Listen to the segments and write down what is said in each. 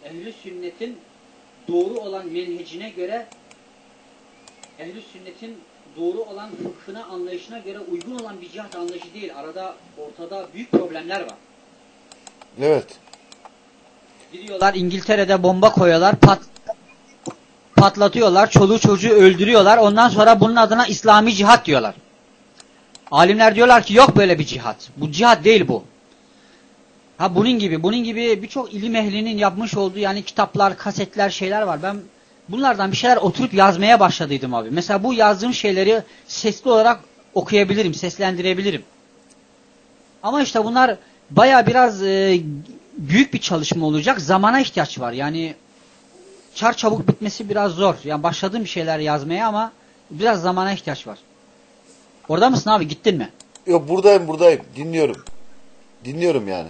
ehl-i sünnetin doğru olan menhecine göre, ehl-i sünnetin doğru olan fıkhına, anlayışına göre uygun olan bir cihat anlayışı değil. Ortada büyük problemler var. Evet. Gidiyorlar İngiltere'de bomba koyuyorlar, patlatıyorlar, çoluğu çocuğu öldürüyorlar. Ondan sonra bunun adına İslami cihat diyorlar. Alimler diyorlar ki yok böyle bir cihat. Bu cihat değil bu. Ha bunun gibi birçok ilim ehlinin yapmış olduğu yani kitaplar, kasetler, şeyler var. Ben bunlardan bir şeyler oturup yazmaya başladıydım abi. Mesela bu yazdığım şeyleri sesli olarak okuyabilirim, seslendirebilirim. Ama işte bunlar biraz büyük bir çalışma olacak. Zamana ihtiyaç var. Yani çarçabuk bitmesi biraz zor. Yani başladığım bir şeyler yazmaya ama biraz zamana ihtiyaç var. Orada mısın abi? Gittin mi? Yok buradayım. Dinliyorum. Dinliyorum yani.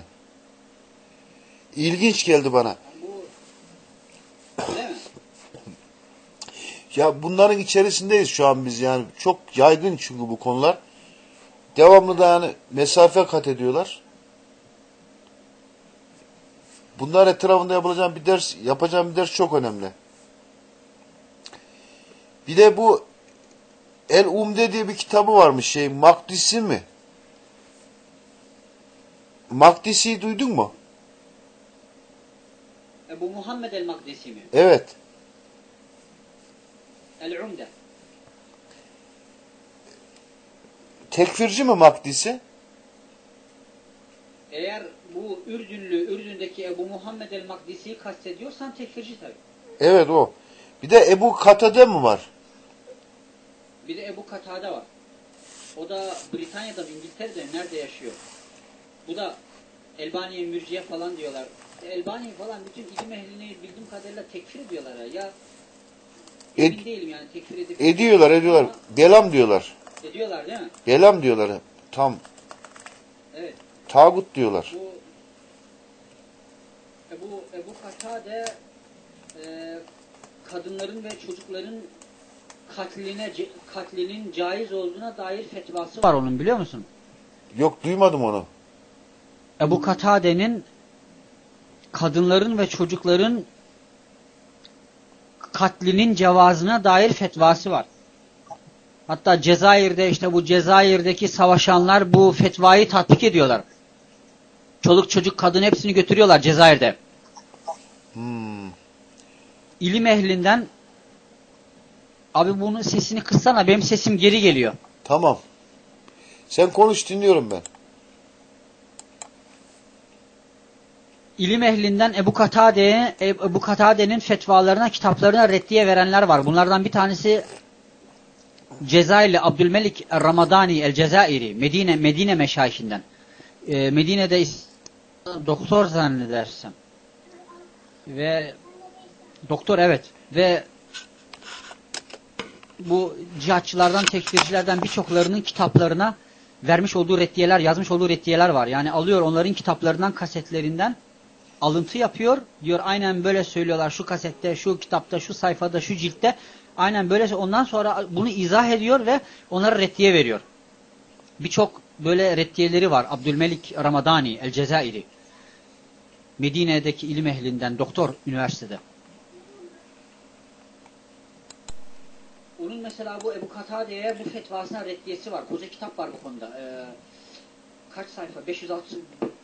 İlginç geldi bana. Öyle mi? Ya bunların içerisindeyiz şu an biz yani. Çok yaygın çünkü bu konular. Devamlı da yani mesafe kat ediyorlar. Bunlar etrafında yapacağım bir ders çok önemli. Bir de bu El-Umde diye bir kitabı varmış Makdisi mi? Makdisi'yi duydun mu? Bu Muhammed el-Makdisi mi? Evet. El-Umde. Tekfirci mi Makdisi? Eğer bu Ürdün'deki Ebu Muhammed el-Makdisi'yi kastediyorsan tekfirci tabii. Evet o. Bir de Ebu Katade mi var? Bir de Ebu Katade var. O da Britanya'da mı İngiltere'de nerede yaşıyor? Bu da Elbaniye mürciye falan diyorlar. Elbaniye falan bütün ilim ehlini bildiğim kadarıyla tekfir ediyorlar ya. Emin değilim yani tekfir edip... Ediyorlar. Belam diyorlar. Ediyorlar değil mi? Belam diyorlar. Tam. Evet. Tağut diyorlar. Ebu Katade kadınların ve çocukların katlinin caiz olduğuna dair fetvası var onun, biliyor musun? Yok duymadım onu. Ebu Katade'nin kadınların ve çocukların katlinin cevazına dair fetvası var. Hatta Cezayir'de bu Cezayir'deki savaşanlar bu fetvayı tatbik ediyorlar. Çoluk çocuk kadın hepsini götürüyorlar Cezayir'de. İlim ehlinden abi bunun sesini kıssana, benim sesim geri geliyor. Tamam. Sen konuş, dinliyorum ben. İlim ehlinden Ebu Katade'nin fetvalarına, kitaplarına reddiye verenler var. Bunlardan bir tanesi Cezayirli Abdülmelik Ramadani el-Cezairi, Medine meşayihinden. Medine'de doktor zannedersem. Ve doktor, evet. Ve bu cihatçılardan, tekfircilerden birçoklarının kitaplarına vermiş olduğu reddiyeler, yazmış olduğu reddiyeler var. Yani alıyor onların kitaplarından, kasetlerinden alıntı yapıyor. Diyor aynen böyle söylüyorlar şu kasette, şu kitapta, şu sayfada, şu ciltte. Aynen böyle. Ondan sonra bunu izah ediyor ve onlara reddiye veriyor. Birçok böyle reddiyeleri var. Abdülmelik Ramadani el-Cezairi. Medine'deki ilim ehlinden, doktor üniversitede. Onun mesela bu Ebu Katade'ye bu fetvasına reddiyesi var. Koca kitap var bu konuda. Kaç sayfa? 560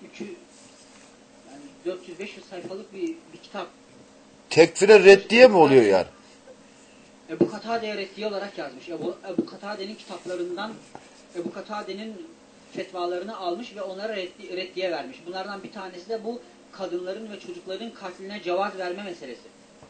yani 400-500 sayfalık bir kitap. Tekfire reddiye mi oluyor yani? Ebu Katade'ye reddiye olarak yazmış. Ebu Katade'nin kitaplarından Ebu Katade'nin fetvalarını almış ve onlara reddiye vermiş. Bunlardan bir tanesi de bu kadınların ve çocukların katline cevaz verme meselesi.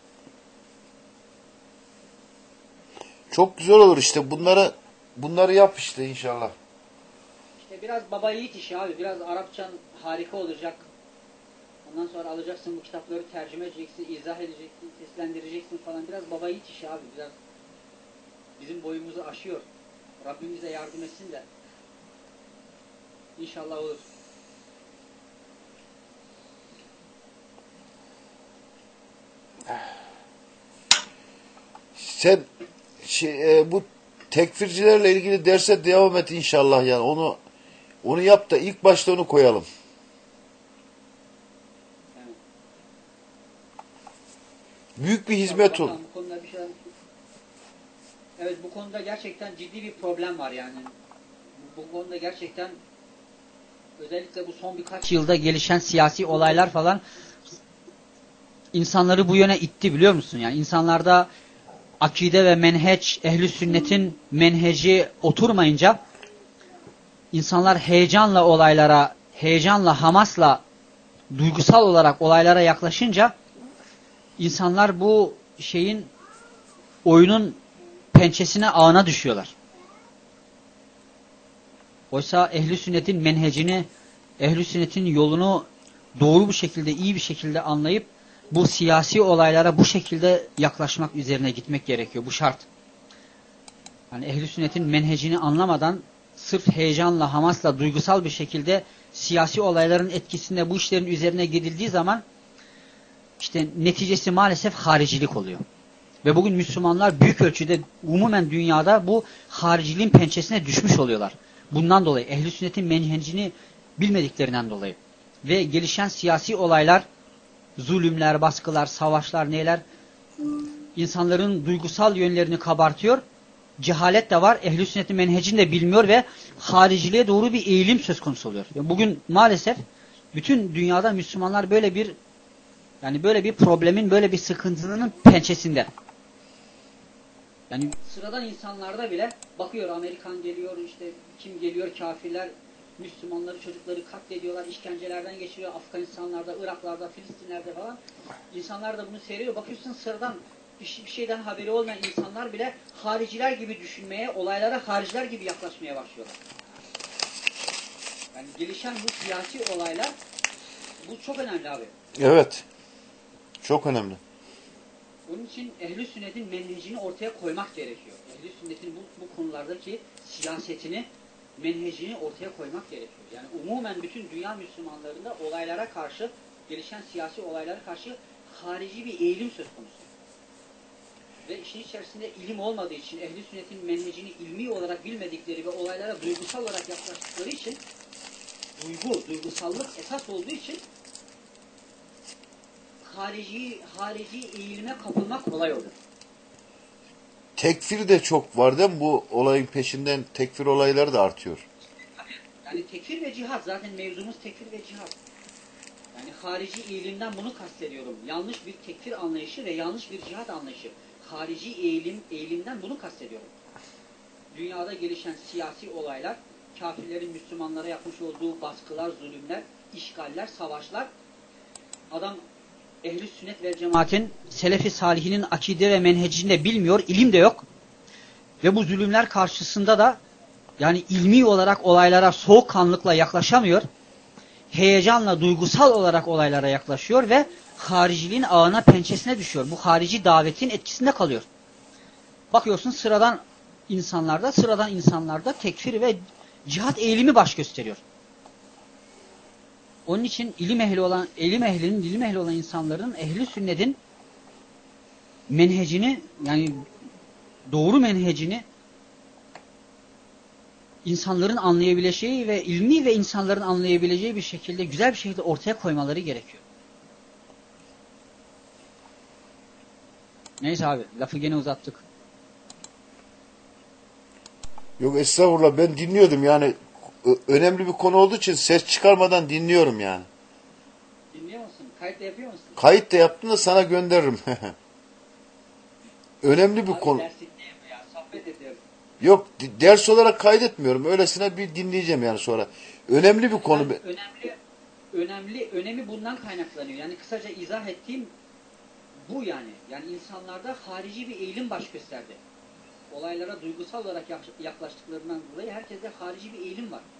Çok güzel olur işte. Bunları yap işte inşallah. İşte biraz baba yiğit işi abi. Biraz Arapçan harika olacak. Ondan sonra alacaksın bu kitapları, tercüme edeceksin, izah edeceksin, seslendireceksin falan. Biraz baba yiğit işi abi. Biraz bizim boyumuzu aşıyor. Rabbim bize yardım etsin de. İnşallah olur. Sen bu tekfircilerle ilgili derse devam et inşallah yani. Onu yap da ilk başta onu koyalım. Evet. büyük bir hizmet Bakalım, olur. bu konuda bir şey... Evet, bu konuda gerçekten ciddi bir problem var yani. Bu konuda gerçekten özellikle bu son birkaç yılda gelişen siyasi olaylar falan insanları bu yöne itti, biliyor musun? Yani insanlarda akide ve menheç, ehli sünnetin menheci oturmayınca insanlar heyecanla olaylara, heyecanla, hamasla, duygusal olarak olaylara yaklaşınca insanlar bu oyunun pençesine, ağına düşüyorlar. Oysa ehli sünnetin menhecini, ehli sünnetin yolunu doğru bir şekilde, iyi bir şekilde anlayıp bu siyasi olaylara bu şekilde yaklaşmak üzerine gitmek gerekiyor. Bu şart. Yani ehli sünnetin menhecini anlamadan sırf heyecanla, hamasla, duygusal bir şekilde siyasi olayların etkisinde bu işlerin üzerine gidildiği zaman işte neticesi maalesef haricilik oluyor. Ve bugün Müslümanlar büyük ölçüde umumen dünyada bu hariciliğin pençesine düşmüş oluyorlar. Bundan dolayı ehli sünnetin menhecini bilmediklerinden dolayı. Ve gelişen siyasi olaylar, zulümler, baskılar, savaşlar, neler insanların duygusal yönlerini kabartıyor. Cehalet de var. Ehl-i sünnetin menhecini de bilmiyor ve hariciliğe doğru bir eğilim söz konusu oluyor. Yani bugün maalesef bütün dünyada Müslümanlar böyle bir problemin, böyle bir sıkıntının pençesinde. Yani sıradan insanlarda bile bakıyor, Amerikan geliyor, işte kim geliyor, kafirler Müslümanları, çocukları katlediyorlar, işkencelerden geçiriyor Afganistanlarda, Iraklarda, Filistinlerde falan. İnsanlar da bunu seyrediyor. Bakıyorsun sıradan bir şeyden haberi olmayan insanlar bile hariciler gibi düşünmeye, olaylara hariciler gibi yaklaşmaya başlıyorlar. Yani gelişen bu siyasi olaylar, bu çok önemli abi. Evet. Çok önemli. Onun için ehl-i sünnetin menhecini ortaya koymak gerekiyor. Ehl-i sünnetin bu konulardaki siyasetini, menhecini ortaya koymak gerekiyor. Yani umumen bütün dünya Müslümanlarında olaylara karşı, gelişen siyasi olaylara karşı harici bir eğilim söz konusu. Ve işin içerisinde ilim olmadığı için, ehl-i sünnetin menhecini ilmi olarak bilmedikleri ve olaylara duygusal olarak yaklaştıkları için, duygusallık esas olduğu için harici eğilime kapılmak kolay olur. Tekfir de çok var değil mi? Bu olayın peşinden tekfir olayları da artıyor. Yani tekfir ve cihat, zaten mevzumuz tekfir ve cihat. Yani harici eğilimden bunu kastediyorum. Yanlış bir tekfir anlayışı ve yanlış bir cihat anlayışı. Harici eğilimden bunu kastediyorum. Dünyada gelişen siyasi olaylar, kafirlerin Müslümanlara yapmış olduğu baskılar, zulümler, işgaller, savaşlar, adam ehl-i sünnet ve cemaatin, selefi salihinin akide ve menhecini de bilmiyor, ilim de yok. Ve bu zulümler karşısında da yani ilmi olarak olaylara soğukkanlılıkla yaklaşamıyor. Heyecanla, duygusal olarak olaylara yaklaşıyor ve hariciliğin ağına, pençesine düşüyor. Bu harici davetin etkisinde kalıyor. Bakıyorsun sıradan insanlarda tekfir ve cihat eğilimi baş gösteriyor. Onun için ilim ehli olan insanların, ehli sünnetin menhecini, yani doğru menhecini insanların anlayabileceği ve ilmi ve insanların anlayabileceği bir şekilde, güzel bir şekilde ortaya koymaları gerekiyor. Neyse abi, lafı gene uzattık. Yok estağfurullah, ben dinliyordum yani önemli bir konu olduğu için ses çıkarmadan dinliyorum yani. Dinliyor musun? Kayıt da yapıyor musun? Kayıt da yaptım da sana gönderirim. Önemli bir Abi konu. ders dinleyeyim ya, sohbet ediyoruz. Yok, ders olarak kaydetmiyorum. Öylesine bir dinleyeceğim yani sonra. Önemli bir konu. Önemi bundan kaynaklanıyor. Yani kısaca izah ettiğim bu yani. Yani insanlarda harici bir eğilim baş gösterdi. Olaylara duygusal olarak yaklaştıklarından dolayı herkeste harici bir eğilim var.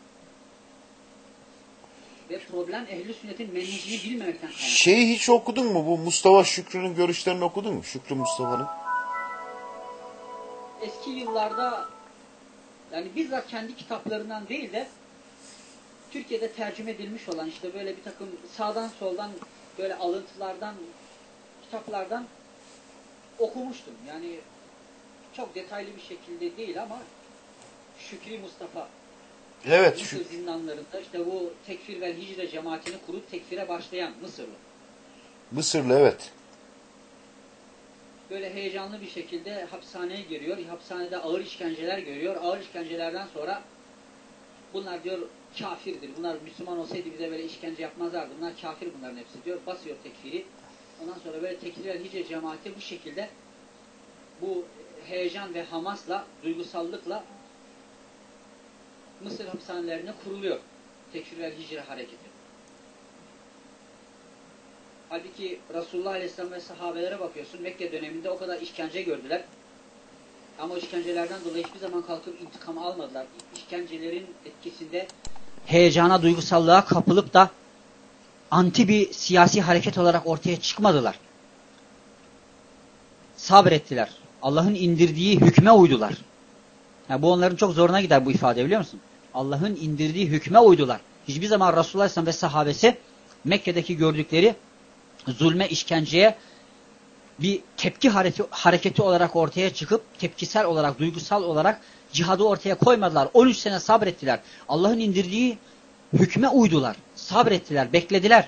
Ve problem ehl-i sünnetin menhecini bilmemekten kaynaklanıyor. Şeyi hiç okudun mu? Bu Mustafa Şükrü'nün görüşlerini okudun mu? Şükrü Mustafa'nın. Eski yıllarda yani bizzat kendi kitaplarından değil de Türkiye'de tercüme edilmiş olan işte böyle bir takım sağdan soldan böyle alıntılardan, kitaplardan okumuştum. Yani çok detaylı bir şekilde değil ama Şükrü Mustafa Evet. Mısır zindanlarında işte bu tekfir ve hicre cemaatini kurup tekfire başlayan Mısırlı. Mısırlı, evet. böyle heyecanlı bir şekilde hapishaneye giriyor. Hapishanede ağır işkenceler görüyor. Ağır işkencelerden sonra bunlar diyor kafirdir. Bunlar Müslüman olsaydı bize böyle işkence yapmazlardı. Bunlar kafir bunların hepsi diyor. Basıyor tekfiri. Ondan sonra böyle Tekfir-el Hicre cemaati bu şekilde bu heyecan ve hamasla, duygusallıkla Mısır hapishanelerine kuruluyor. Tekfir-el Hicre hareketi. Halbuki Resulullah Aleyhisselam ve sahabelere bakıyorsun. Mekke döneminde o kadar işkence gördüler. Ama o işkencelerden dolayı hiçbir zaman kalkıp intikam almadılar. İşkencelerin etkisinde heyecana, duygusallığa kapılıp da anti bir siyasi hareket olarak ortaya çıkmadılar. Sabrettiler. Allah'ın indirdiği hükme uydular. Yani bu onların çok zoruna gider bu ifade, biliyor musun? Allah'ın indirdiği hükme uydular. Hiçbir zaman Resulullah Aleyhisselam ve sahabesi Mekke'deki gördükleri zulme, işkenceye bir tepki hareketi olarak ortaya çıkıp tepkisel olarak, duygusal olarak cihadı ortaya koymadılar. 13 sene sabrettiler. Allah'ın indirdiği hükme uydular. Sabrettiler, beklediler.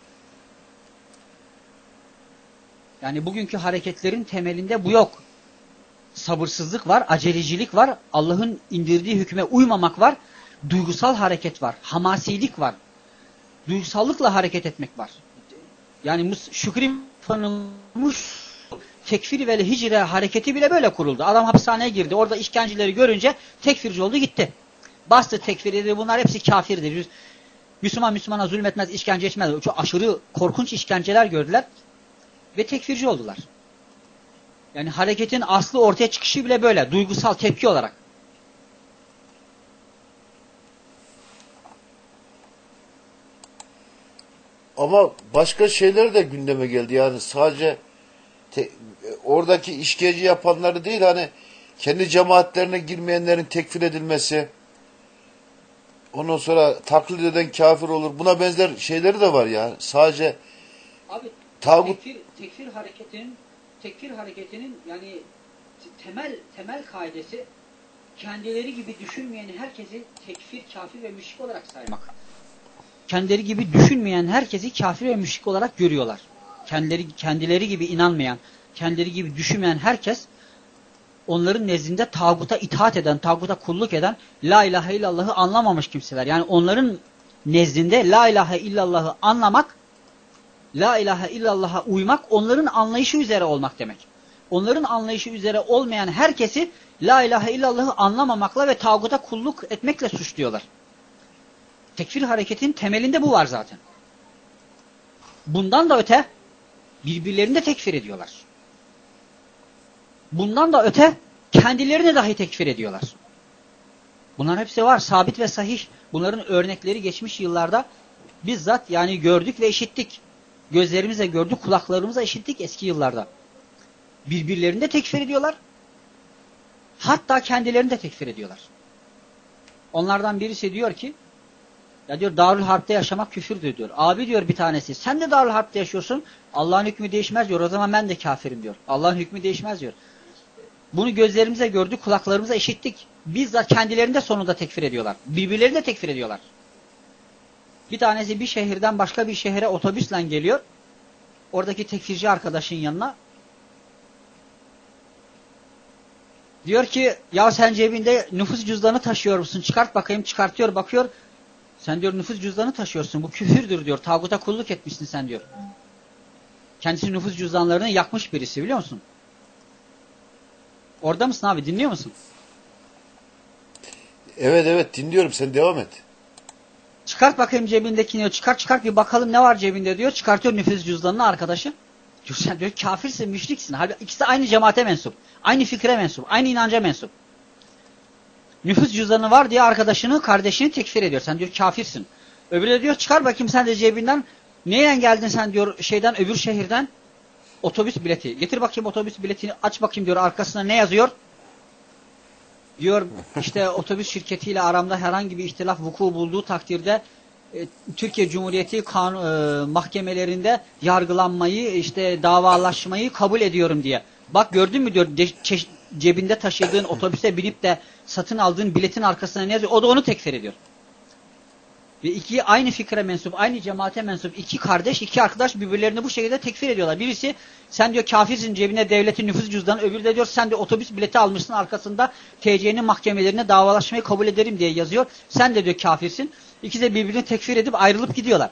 Yani bugünkü hareketlerin temelinde bu yok. Sabırsızlık var, acelecilik var, Allah'ın indirdiği hükme uymamak var, duygusal hareket var, hamasilik var. Duygusallıkla hareket etmek var. Yani Şükrü tanınmış tekfir ve hicre hareketi bile böyle kuruldu. Adam hapishaneye girdi. Orada işkenceleri görünce tekfirci oldu gitti. Bastı tekfir dedi. Bunlar hepsi kafirdir. Müslümana zulmetmez, işkence etmez. Çok aşırı korkunç işkenceler gördüler. Ve tekfirci oldular. Yani hareketin aslı ortaya çıkışı bile böyle. Duygusal tepki olarak. Ama başka şeyler de gündeme geldi. Yani sadece oradaki işkence yapanları değil, hani kendi cemaatlerine girmeyenlerin tekfir edilmesi, ondan sonra taklit eden kafir olur. Buna benzer şeyleri de var ya. Sadece abi, tağut tekfir hareketinin yani temel kaidesi kendileri gibi düşünmeyen herkesi tekfir, kafir ve müşrik olarak saymak. Kendileri gibi düşünmeyen herkesi kafir ve müşrik olarak görüyorlar. Kendileri gibi inanmayan, kendileri gibi düşünmeyen herkes onların nezdinde tağuta itaat eden, tağuta kulluk eden, la ilahe illallah'ı anlamamış kimseler. Yani onların nezdinde la ilahe illallah'ı anlamak, la ilahe illallah'a uymak, onların anlayışı üzere olmak demek. Onların anlayışı üzere olmayan herkesi la ilahe illallah'ı anlamamakla ve tağuta kulluk etmekle suçluyorlar. Tekfir hareketinin temelinde bu var zaten. Bundan da öte birbirlerini de tekfir ediyorlar. Bundan da öte kendilerini dahi tekfir ediyorlar. Bunlar hepsi var. Sabit ve sahih. Bunların örnekleri geçmiş yıllarda bizzat yani gördük ve işittik. Gözlerimizle gördük, kulaklarımızla işittik eski yıllarda. Birbirlerini de tekfir ediyorlar. Hatta kendilerini de tekfir ediyorlar. Onlardan birisi diyor ki, ya diyor Darül Harp'te yaşamak küfürdür diyor. Abi diyor bir tanesi, sen de Darül Harp'te yaşıyorsun. Allah'ın hükmü değişmez diyor. O zaman ben de kafirim diyor. Allah'ın hükmü değişmez diyor. Bunu gözlerimize gördük, kulaklarımıza işittik. Bizzat kendilerini de sonunda tekfir ediyorlar. Birbirlerini de tekfir ediyorlar. Bir tanesi bir şehirden başka bir şehre otobüsle geliyor. Oradaki tekfirci arkadaşın yanına. Diyor ki, ya sen cebinde nüfus cüzdanı taşıyor musun? Çıkart bakayım. Çıkartıyor, bakıyor. Sen diyor nüfus cüzdanı taşıyorsun. Bu küfürdür diyor. Tağuta kulluk etmişsin sen diyor. Kendisi nüfus cüzdanlarını yakmış birisi, biliyor musun? Orada mısın abi? Dinliyor musun? Evet dinliyorum. Sen devam et. Çıkart bakayım cebindekini diyor. Çıkart bir bakalım ne var cebinde diyor. Çıkartıyor nüfus cüzdanını arkadaşı. Diyor sen diyor kafirsin, müşriksin. Halbuki ikisi aynı cemaate mensup. Aynı fikre mensup. Aynı inanca mensup. Nüfus cüzdanı var diye arkadaşını, kardeşini tekfir ediyor. Sen diyor kafirsin. Öbürü de diyor çıkar bakayım sen de cebinden. Neyle geldin sen diyor öbür şehirden? Otobüs bileti. Getir bakayım otobüs biletini, aç bakayım diyor, arkasına ne yazıyor? Diyor işte otobüs şirketiyle aramda herhangi bir ihtilaf vuku bulduğu takdirde Türkiye Cumhuriyeti mahkemelerinde yargılanmayı, işte davalaşmayı kabul ediyorum diye. Bak gördün mü diyor cebinde taşıdığın otobüse binip de satın aldığın biletin arkasına ne yazıyor? O da onu tekfir ediyor. Ve iki aynı fikre mensup, aynı cemaate mensup iki kardeş, iki arkadaş birbirlerini bu şekilde tekfir ediyorlar. Birisi sen diyor kafirsin, cebine devletin nüfus cüzdanı, öbürü de diyor sen de otobüs bileti almışsın, arkasında TC'nin mahkemelerine davalaşmayı kabul ederim diye yazıyor. Sen de diyor kafirsin. İkisi de birbirini tekfir edip ayrılıp gidiyorlar.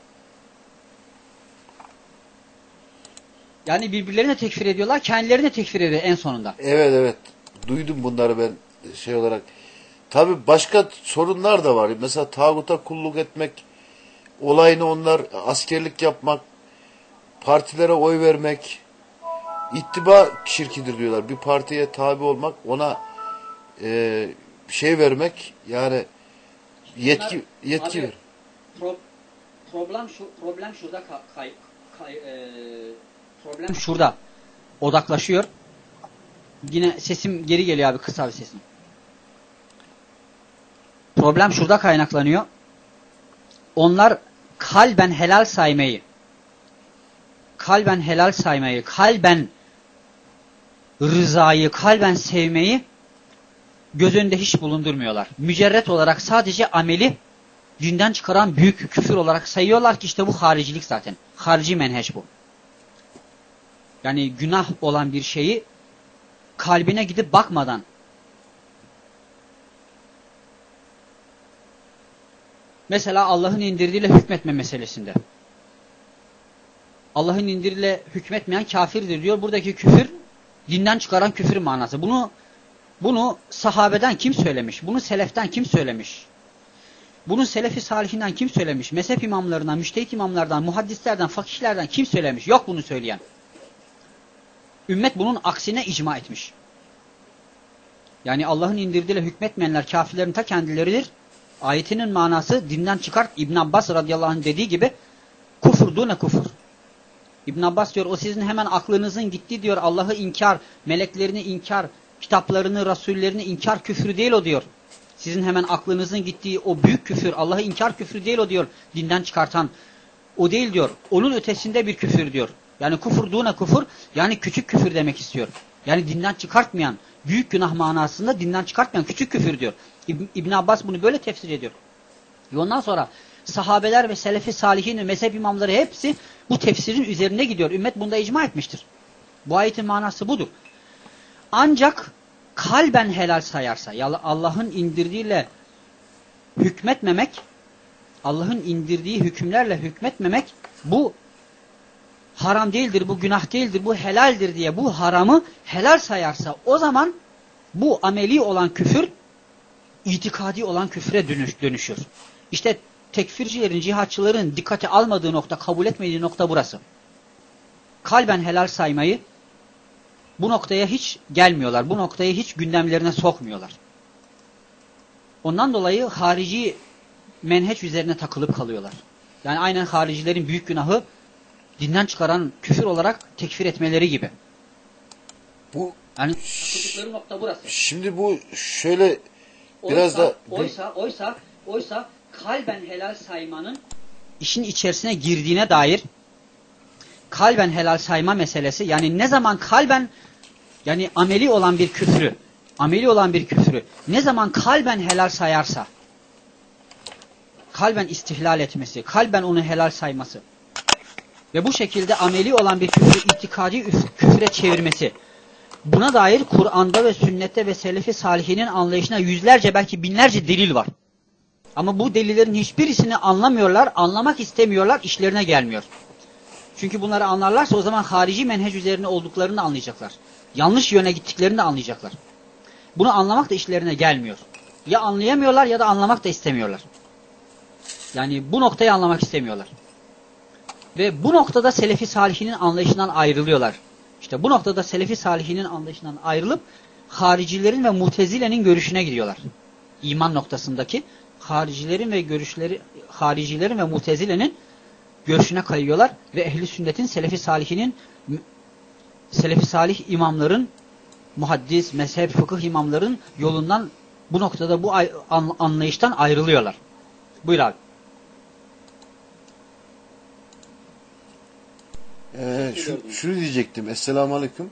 Yani birbirlerine tekfir ediyorlar, kendilerine tekfir ediyor en sonunda. Evet evet. Duydum bunları ben şey olarak. Tabii başka sorunlar da var. Mesela tağuta kulluk etmek, olayını onlar askerlik yapmak, partilere oy vermek, ittiba şirkidir diyorlar. Bir partiye tabi olmak, ona şey vermek, yani yetki Abi, ver. Problem şurada problem şurada odaklaşıyor. Yine sesim geri geliyor abi, kısa bir sesim. Problem şurada kaynaklanıyor. Onlar kalben helal saymayı, kalben rızayı, kalben sevmeyi göz önünde hiç bulundurmuyorlar. Mücerret olarak sadece ameli dinden çıkaran büyük küfür olarak sayıyorlar ki işte bu haricilik zaten. Harici menheç bu. Yani günah olan bir şeyi kalbine gidip bakmadan, mesela Allah'ın indirdiğiyle hükmetme meselesinde. Allah'ın indirdiğiyle hükmetmeyen kafirdir diyor. Buradaki küfür dinden çıkaran küfür manası. Bunu sahabeden kim söylemiş? Bunu seleften kim söylemiş? Bunu selefi salihinden kim söylemiş? Mezhep imamlarından, müştehit imamlardan, muhaddislerden, fakihlerden kim söylemiş? Yok bunu söyleyen. Ümmet bunun aksine icma etmiş. Yani Allah'ın indirdiğiyle hükmetmeyenler kafirlerin ta kendileridir. Ayetinin manası dinden çıkart. İbn Abbas radıyallahu anh dediği gibi kufur dune kufur. İbn Abbas diyor o sizin hemen aklınızın gittiği diyor Allah'ı inkar, meleklerini inkar, kitaplarını, rasullerini inkar küfrü değil o diyor. Sizin hemen aklınızın gittiği o büyük küfür, Allah'ı inkar küfrü değil o diyor. Dinden çıkartan o değil diyor. Onun ötesinde bir küfür diyor. Yani kufur dune kufur, yani küçük küfür demek istiyor. Yani dinden çıkartmayan, büyük günah manasında dinden çıkartmayan küçük küfür diyor. İbn Abbas bunu böyle tefsir ediyor. Ve ondan sonra sahabeler ve selefi salihin ve mezhep imamları hepsi bu tefsirin üzerine gidiyor. Ümmet bunda icma etmiştir. Bu ayetin manası budur. Ancak kalben helal sayarsa, Allah'ın indirdiğiyle hükmetmemek, Allah'ın indirdiği hükümlerle hükmetmemek bu haram değildir, bu günah değildir, bu helaldir diye bu haramı helal sayarsa o zaman bu ameli olan küfür itikadi olan küfre dönüşür. İşte tekfircilerin, cihatçıların dikkate almadığı nokta, kabul etmediği nokta burası. Kalben helal saymayı bu noktaya hiç gelmiyorlar. Bu noktayı hiç gündemlerine sokmuyorlar. Ondan dolayı harici menheç üzerine takılıp kalıyorlar. Yani aynen haricilerin büyük günahı dinden çıkaran küfür olarak tekfir etmeleri gibi. Bu yani takıldıkları nokta burası. Şimdi bu şöyle biraz oysa kalben helal saymanın işin içerisine girdiğine dair kalben helal sayma meselesi, yani ne zaman kalben, yani ameli olan bir küfrü ne zaman kalben helal sayarsa, kalben istihlal etmesi, kalben onu helal sayması ve bu şekilde ameli olan bir küfrü itikadi küfre çevirmesi, buna dair Kur'an'da ve sünnette ve selefi salihinin anlayışına yüzlerce belki binlerce delil var. Ama bu delillerin hiçbirisini anlamıyorlar, anlamak istemiyorlar, işlerine gelmiyor. Çünkü bunları anlarlarsa o zaman harici menhec üzerine olduklarını anlayacaklar. Yanlış yöne gittiklerini de anlayacaklar. Bunu anlamak da işlerine gelmiyor. Ya anlayamıyorlar ya da anlamak da istemiyorlar. Yani bu noktayı anlamak istemiyorlar. Ve bu noktada selefi salihinin anlayışından ayrılıyorlar. İşte bu noktada selefi salihinin anlayışından ayrılıp haricilerin ve mutezilenin görüşüne gidiyorlar. İman noktasındaki haricilerin ve mutezilenin görüşüne kayıyorlar ve ehli sünnetin selefi salih imamların, muhaddis, mezhep, fıkıh imamların yolundan bu noktada bu anlayıştan ayrılıyorlar. Buyur abi. Şunu diyecektim. Esselamu Aleyküm.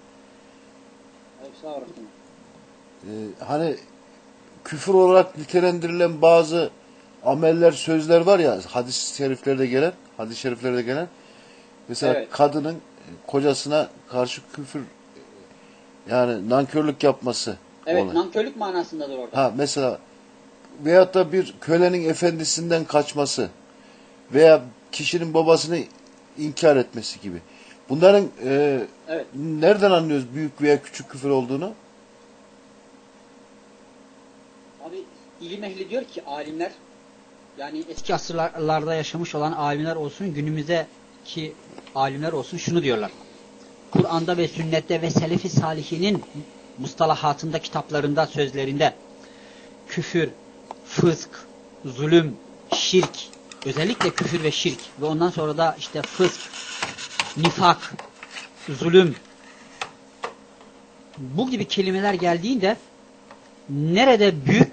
Hani küfür olarak nitelendirilen bazı ameller, sözler var ya hadis-i şeriflerde gelen mesela Evet. kadının kocasına karşı küfür yani nankörlük yapması Evet, olay. nankörlük manasındadır orada. Ha mesela veyahut da bir kölenin efendisinden kaçması veya kişinin babasını inkar etmesi gibi. Bunların Evet. nereden anlıyoruz büyük veya küçük küfür olduğunu? Abi ilim ehli diyor ki alimler, yani eski asırlarda yaşamış olan alimler olsun, günümüzdeki alimler olsun şunu diyorlar. Kur'an'da ve sünnette ve selef-i salihinin mustalahatında, kitaplarında, sözlerinde küfür, fısk, zulüm, şirk, özellikle küfür ve şirk ve ondan sonra da işte fısk, nifak, zulüm, bu gibi kelimeler geldiğinde nerede büyük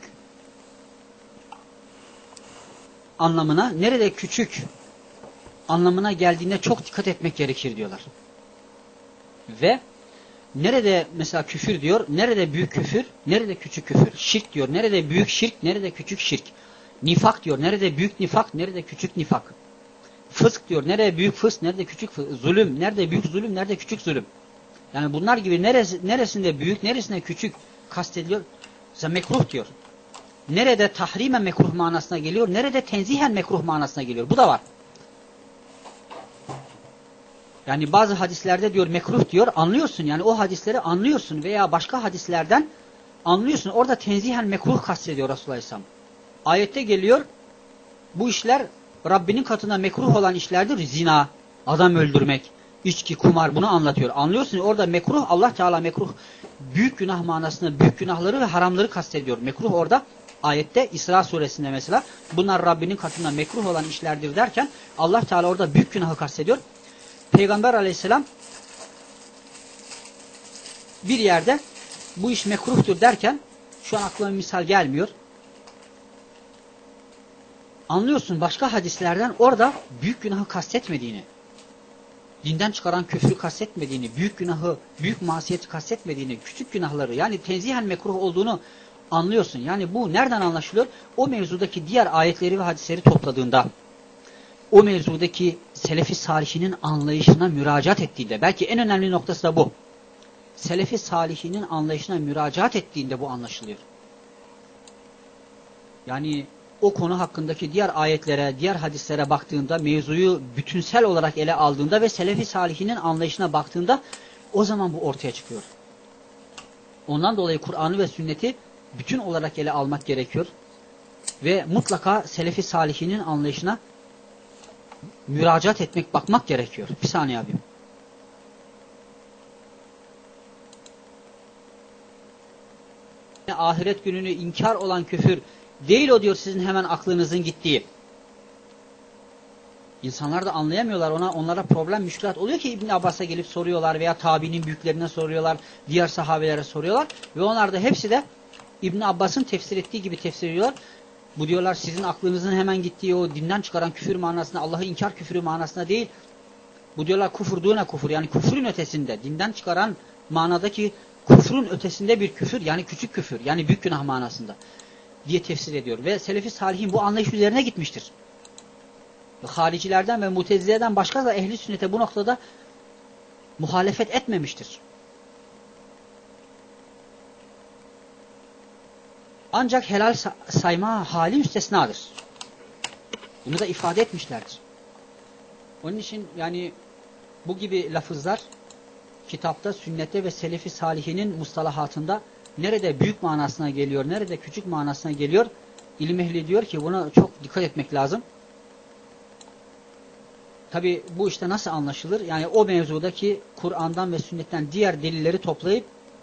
anlamına, nerede küçük anlamına geldiğinde çok dikkat etmek gerekir diyorlar. Ve nerede mesela küfür diyor, nerede büyük küfür, nerede küçük küfür. Şirk diyor, nerede büyük şirk, nerede küçük şirk. Nifak diyor, nerede büyük nifak, nerede küçük nifak. Fısk diyor, nerede büyük fısk, nerede küçük fısk. Zulüm, nerede büyük zulüm, nerede küçük zulüm. Yani bunlar gibi neresinde büyük, neresinde küçük kastediliyor. Mesela mekruh diyor. Nerede tahrimen mekruh manasına geliyor, nerede tenzihen mekruh manasına geliyor. Bu da var. Yani bazı hadislerde diyor mekruh diyor, anlıyorsun yani o hadisleri anlıyorsun veya başka hadislerden anlıyorsun. Orada tenzihen mekruh kastediyor Resulullah Aleyhisselam. Ayette geliyor, bu işler Rabbinin katında mekruh olan işlerdir. Zina, adam öldürmek, içki, kumar, bunu anlatıyor. Anlıyorsun orada mekruh, Allah Teala mekruh büyük günah manasında büyük günahları ve haramları kastediyor. Mekruh orada ayette İsra suresinde mesela bunlar Rabbinin katında mekruh olan işlerdir derken Allah Teala orada büyük günahı kastediyor. Peygamber Aleyhisselam bir yerde bu iş mekruhtur derken şu an aklıma bir misal gelmiyor. Anlıyorsun başka hadislerden orada büyük günahı kastetmediğini, dinden çıkaran küfrü kastetmediğini, büyük günahı, büyük masiyeti kastetmediğini, küçük günahları yani tenzihen mekruh olduğunu anlıyorsun. Yani bu nereden anlaşılıyor? O mevzudaki diğer ayetleri ve hadisleri topladığında, o mevzudaki Selefi Salihinin anlayışına müracaat ettiğinde, belki en önemli noktası da bu. Selefi Salihinin anlayışına müracaat ettiğinde bu anlaşılıyor. Yani o konu hakkındaki diğer ayetlere, diğer hadislere baktığında, mevzuyu bütünsel olarak ele aldığında ve Selefi Salihinin anlayışına baktığında o zaman bu ortaya çıkıyor. Ondan dolayı Kur'an'ı ve sünneti bütün olarak ele almak gerekiyor. Ve mutlaka Selefi Salihinin anlayışına müracaat etmek, bakmak gerekiyor. Bir saniye abim. Ahiret gününü inkar olan küfür değil o diyor sizin hemen aklınızın gittiği. İnsanlar da anlayamıyorlar onlara problem müşkilat oluyor ki İbn Abbas'a gelip soruyorlar veya tabiinin büyüklerine soruyorlar, diğer sahabelere soruyorlar ve onlar da hepsi de İbn Abbas'ın tefsir ettiği gibi tefsir ediyorlar. Bu diyorlar sizin aklınızın hemen gittiği o dinden çıkaran küfür manasına, Allah'ı inkar küfürü manasına değil. Bu diyorlar kufurduğuna kufur yani küfrün ötesinde, dinden çıkaran manadaki küfrün ötesinde bir küfür yani küçük küfür yani büyük günah manasında diye tefsir ediyor. Ve Selefi Salihin bu anlayış üzerine gitmiştir. Haricilerden ve Mutezile'den başka da ehli sünnete bu noktada muhalefet etmemiştir. Ancak helal sayma hali müstesnadır. Bunu da ifade etmişlerdir. Onun için yani bu gibi lafızlar kitapta, sünnette ve Selefi Salihinin mustalahatında nerede büyük manasına geliyor, nerede küçük manasına geliyor, ilim ehli diyor ki buna çok dikkat etmek lazım. Tabi bu işte nasıl anlaşılır? Yani o mevzudaki Kur'an'dan ve sünnetten diğer delilleri toplayıp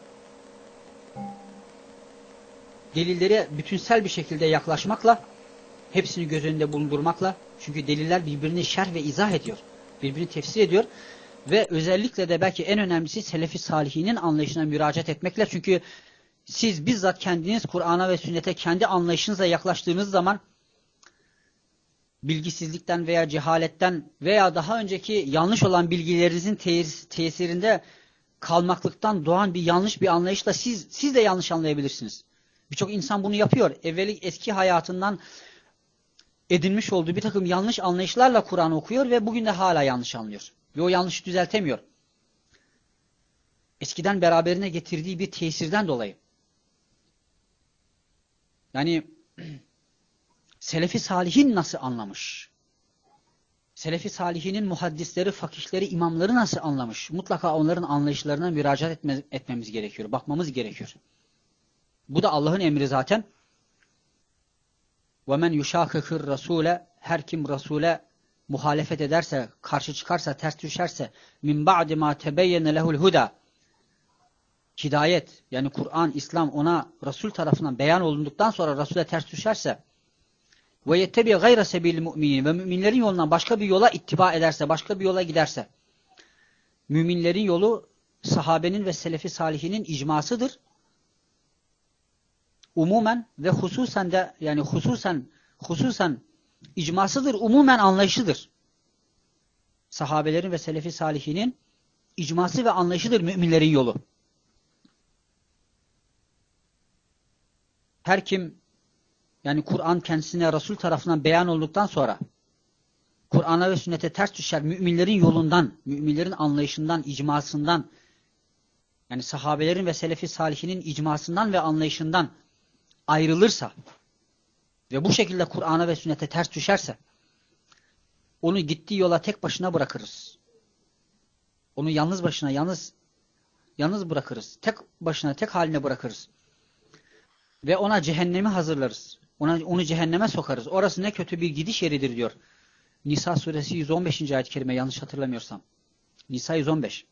delillere bütünsel bir şekilde yaklaşmakla, hepsini göz önünde bulundurmakla, çünkü deliller birbirini şerh ve izah ediyor, birbirini tefsir ediyor ve özellikle de belki en önemlisi Selefi Salihinin anlayışına müracaat etmekle, çünkü siz bizzat kendiniz Kur'an'a ve sünnete kendi anlayışınızla yaklaştığınız zaman bilgisizlikten veya cehaletten veya daha önceki yanlış olan bilgilerinizin tesirinde kalmaklıktan doğan bir yanlış bir anlayışla siz de yanlış anlayabilirsiniz. Birçok insan bunu yapıyor. Eski hayatından edinmiş olduğu bir takım yanlış anlayışlarla Kur'an okuyor ve bugün de hala yanlış anlıyor. Ve o yanlışı düzeltemiyor. Eskiden beraberine getirdiği bir tesirden dolayı. Yani Selefi Salihin nasıl anlamış? Selefi Salihinin muhaddisleri, fakihleri, imamları nasıl anlamış? Mutlaka onların anlayışlarına müracaat etmemiz gerekiyor. Bakmamız gerekiyor. Bu da Allah'ın emri zaten. وَمَنْ يُشَاكِكِ الرَّسُولَ Her kim Resul'e muhalefet ederse, karşı çıkarsa, ters düşerse مِنْ بَعْدِ مَا تَبَيَّنَ لَهُ الْهُدَى Hidayet, yani Kur'an, İslam ona Resul tarafından beyan olunduktan sonra Resul'e ters düşerse وَيَتَّبِي غَيْرَ سَبِيلِ الْمُؤْمِنِينَ Ve müminlerin yolundan başka bir yola ittiba ederse, başka bir yola giderse, müminlerin yolu sahabenin ve selefi salihinin icmasıdır. Umumen ve hususen de, yani hususen icmasıdır, umumen anlayışıdır. Sahabelerin ve selefi salihinin icması ve anlayışıdır müminlerin yolu. Her kim, yani Kur'an kendisine Resul tarafından beyan olduktan sonra Kur'an'a ve sünnete ters düşer, müminlerin yolundan, müminlerin anlayışından, icmasından, yani sahabelerin ve selefi salihinin icmasından ve anlayışından ayrılırsa ve bu şekilde Kur'an'a ve sünnete ters düşerse onu gittiği yola tek başına bırakırız. Onu yalnız başına, yalnız bırakırız. Tek başına, tek haline bırakırız. Ve ona cehennemi hazırlarız. Onu cehenneme sokarız. Orası ne kötü bir gidiş yeridir diyor. Nisa suresi 115. ayet-i kerime, yanlış hatırlamıyorsam. Nisa 115.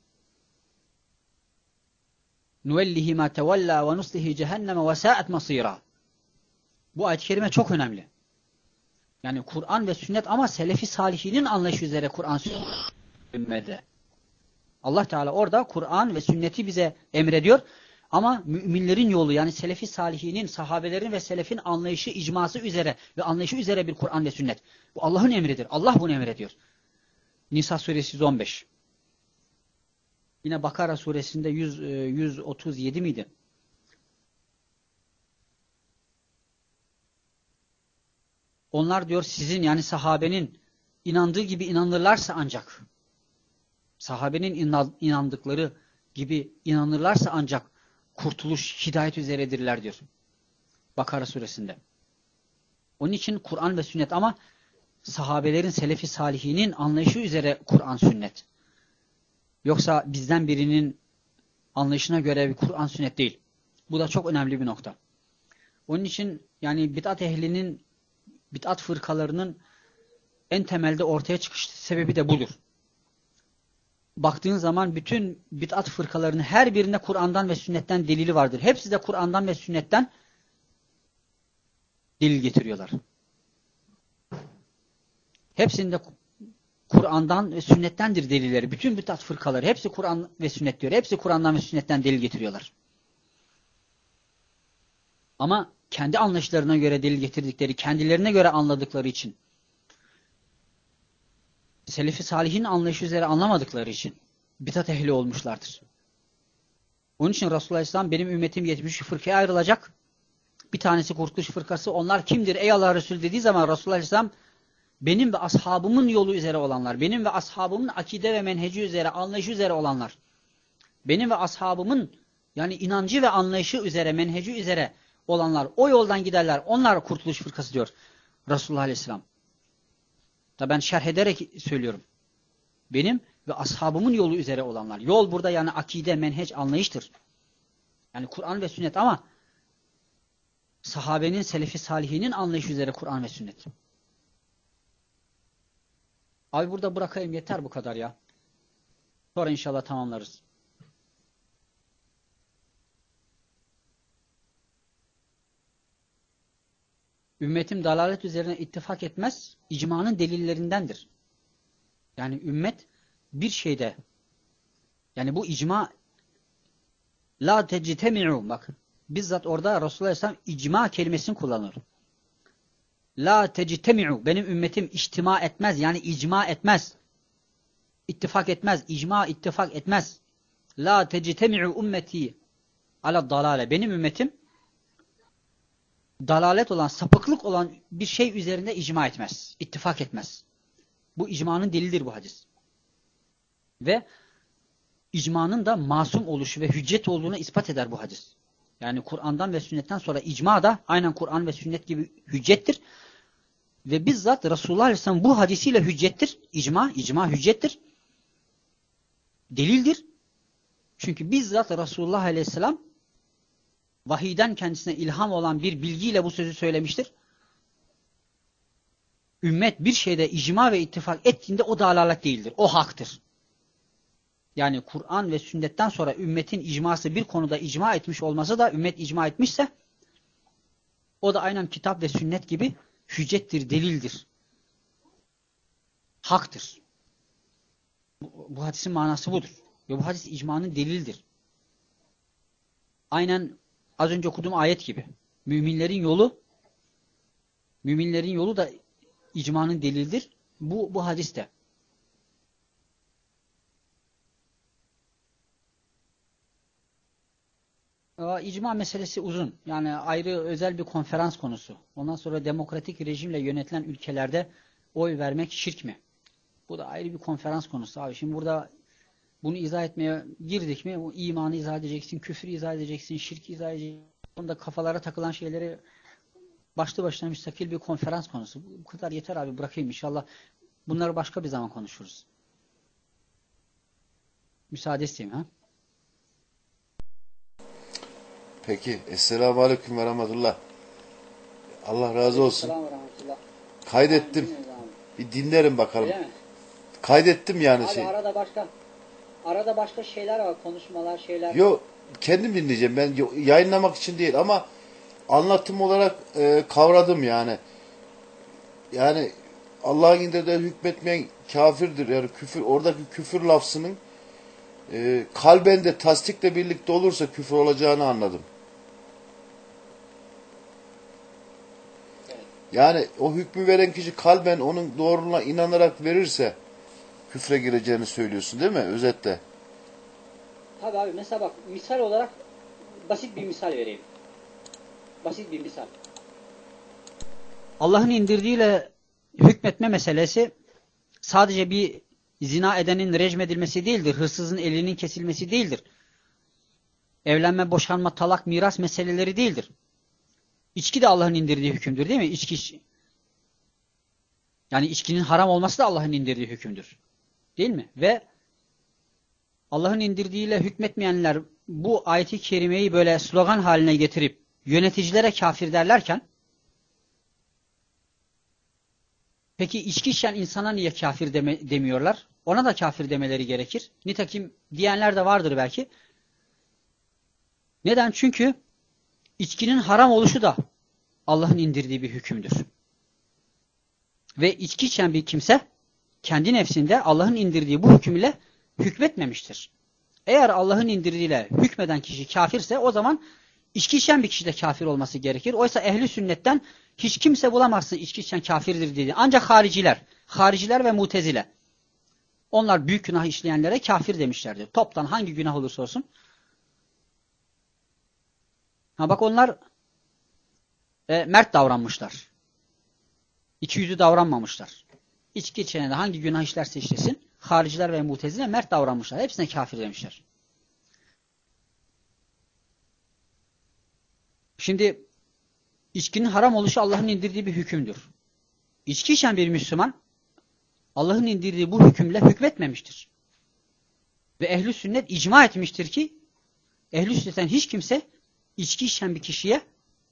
Nuvellihi ma tevella ve nuslihi cehenneme ve sa'at masira. Bu ayet-i kerime çok önemli. Yani Kur'an ve sünnet ama selefi salihinin anlayışı üzere Kur'an sünnette. Allah Teala orada Kur'an ve sünneti bize emrediyor. Ama müminlerin yolu, yani selefi salihinin, sahabelerin ve selefin anlayışı, icması üzere ve anlayışı üzere bir Kur'an ve sünnet. Bu Allah'ın emridir. Allah bunu emrediyor. Nisa suresi 115. Yine Bakara suresinde 137 miydi? Onlar diyor sizin, yani sahabenin inandığı gibi inanırlarsa ancak, sahabenin inandıkları gibi inanırlarsa ancak kurtuluş, hidayet üzeredirler diyor. Bakara suresinde. Onun için Kur'an ve sünnet ama sahabelerin, selefi salihinin anlayışı üzere Kur'an, sünnet. Yoksa bizden birinin anlayışına göre bir Kur'an, sünnet değil. Bu da çok önemli bir nokta. Onun için yani bid'at ehlinin, bid'at fırkalarının en temelde ortaya çıkış sebebi de budur. Baktığın zaman bütün bid'at fırkalarının her birinde Kur'an'dan ve sünnetten delili vardır. Hepsi de Kur'an'dan ve sünnetten delil getiriyorlar. Hepsinde Kur'an'dan ve sünnettendir delilleri. Bütün bid'at fırkaları hepsi Kur'an ve sünnet diyor. Hepsi Kur'an'dan ve sünnetten delil getiriyorlar. Ama kendi anlayışlarına göre delil getirdikleri, kendilerine göre anladıkları için, Selefi Salih'in anlayışı üzere anlamadıkları için bidat ehli olmuşlardır. Onun için Resulullah Aleyhisselam benim ümmetim 73 fırkaya ayrılacak. Bir tanesi kurtuluş fırkası. Onlar kimdir ey Allah Resulü dediği zaman Resulullah Aleyhisselam benim ve ashabımın yolu üzere olanlar, benim ve ashabımın akide ve menheci üzere, anlayışı üzere olanlar, benim ve ashabımın yani inancı ve anlayışı üzere, menheci üzere olanlar, o yoldan giderler. Onlar kurtuluş fırkası diyor Resulullah Aleyhisselam. Da ben şerh ederek söylüyorum. Benim ve ashabımın yolu üzere olanlar. Yol burada yani akide, menheç, anlayıştır. Yani Kur'an ve sünnet ama sahabenin, selefi salihinin anlayışı üzere Kur'an ve sünnet. Abi burada bırakayım, yeter bu kadar ya. Sonra inşallah tamamlarız. Ümmetim dalalet üzerine ittifak etmez, icmanın delillerindendir. Yani ümmet bir şeyde, yani bu icma la tectemi'u, bakın bizzat orada Resulullah Aleyhisselam icma kelimesini kullanır. La tectemi'u, benim ümmetim içtima etmez, yani icma etmez. İttifak etmez, icma ittifak etmez. La tectemi'u ümmeti ala dalale, benim ümmetim dalalet olan, sapıklık olan bir şey üzerinde icma etmez, ittifak etmez. Bu icmanın delildir bu hadis. Ve icmanın da masum oluşu ve hüccet olduğunu ispat eder bu hadis. Yani Kur'an'dan ve sünnetten sonra icma da aynen Kur'an ve sünnet gibi hüccettir. Ve bizzat Resulullah Aleyhisselam bu hadisiyle hüccettir. İcma hüccettir. Delildir. Çünkü bizzat Resulullah Aleyhisselam vahiyden kendisine ilham olan bir bilgiyle bu sözü söylemiştir. Ümmet bir şeyde icma ve ittifak ettiğinde o dalalet değildir. O haktır. Yani Kur'an ve sünnetten sonra ümmetin icması bir konuda icma etmiş olması da ümmet icma etmişse o da aynen kitap ve sünnet gibi hüccettir, delildir. Haktır. Bu hadisin manası budur. Ve bu hadis icmanın delildir. Aynen az önce okuduğum ayet gibi. Müminlerin yolu da icmanın delildir. Bu hadiste. İcma meselesi uzun. Yani ayrı özel bir konferans konusu. Ondan sonra demokratik rejimle yönetilen ülkelerde oy vermek şirk mi? Bu da ayrı bir konferans konusu abi. Şimdi burada bunu izah etmeye girdik mi? O imanı izah edeceksin, küfrü izah edeceksin, şirki izah edeceksin. Onda kafalara takılan şeyleri başlı başına müstakil bir konferans konusu. Bu kadar yeter abi, bırakayım inşallah. Bunları başka bir zaman konuşuruz. Müsaade isteyeyim ha. Peki. Esselamu Aleyküm ve Rahmetullah. Allah razı olsun. Kaydettim. Bir dinlerim bakalım. Kaydettim yani abi, arada başka şeyler var, konuşmalar, şeyler. Yok, kendim dinleyeceğim. Ben yayınlamak için değil ama anlatım olarak kavradım yani. Yani Allah'ın indirdiği hükmetmeyen kafirdir. Yani küfür, oradaki küfür lafzının kalben de tasdikle birlikte olursa küfür olacağını anladım. Yani o hükmü veren kişi kalben onun doğruluğuna inanarak verirse küfre gireceğini söylüyorsun değil mi? Özetle. Tabii abi, mesela bak, misal olarak basit bir misal vereyim. Basit bir misal. Allah'ın indirdiğiyle hükmetme meselesi sadece bir zina edenin rejmedilmesi değildir. Hırsızın elinin kesilmesi değildir. Evlenme, boşanma, talak, miras meseleleri değildir. İçki de Allah'ın indirdiği hükümdür değil mi? Yani içkinin haram olması da Allah'ın indirdiği hükümdür. Değil mi? Ve Allah'ın indirdiğiyle hükmetmeyenler bu ayet-i kerimeyi böyle slogan haline getirip yöneticilere kafir derlerken, peki içki içen insana niye kafir demiyorlar? Ona da kafir demeleri gerekir. Nitekim diyenler de vardır belki. Neden? Çünkü içkinin haram oluşu da Allah'ın indirdiği bir hükümdür. Ve içki içen bir kimse kendi nefsinde Allah'ın indirdiği bu hüküm ile hükmetmemiştir. Eğer Allah'ın indirdiğiyle hükmeden kişi kafirse o zaman içki içen bir kişi de kafir olması gerekir. Oysa ehli sünnetten hiç kimse bulamazsın içki içen kafirdir dedi. Ancak hariciler ve mutezile. Onlar büyük günah işleyenlere kafir demişlerdir. Toptan hangi günah olursa olsun. Ha bak, onlar mert davranmışlar. İkiyüzlü davranmamışlar. İçki içene de hangi günah işlerse işlesin, hariciler ve mutezile mert davranmışlar. Hepsine kafir demişler. Şimdi içkinin haram oluşu Allah'ın indirdiği bir hükümdür. İçki içen bir Müslüman Allah'ın indirdiği bu hükümle hükmetmemiştir. Ve ehl-i sünnet icma etmiştir ki ehl-i sünnetten hiç kimse içki içen bir kişiye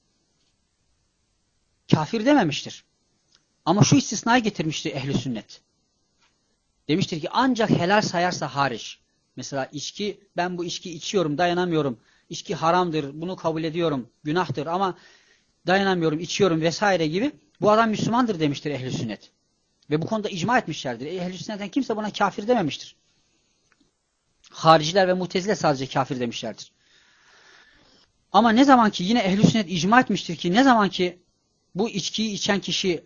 kafir dememiştir. Ama şu istisnayı getirmiştir ehl-i sünnet. Demiştir ki ancak helal sayarsa hariç. Mesela içki, ben bu içki içiyorum, dayanamıyorum. İçki haramdır, bunu kabul ediyorum, günahtır ama dayanamıyorum, içiyorum vesaire gibi. Bu adam Müslümandır demiştir ehl-i sünnet. Ve bu konuda icma etmişlerdir. Ehl-i sünnetten kimse buna kafir dememiştir. Hariciler ve mutezile sadece kafir demişlerdir. Ama ne zaman ki yine ehl-i sünnet icma etmiştir ki ne zaman ki bu içkiyi içen kişi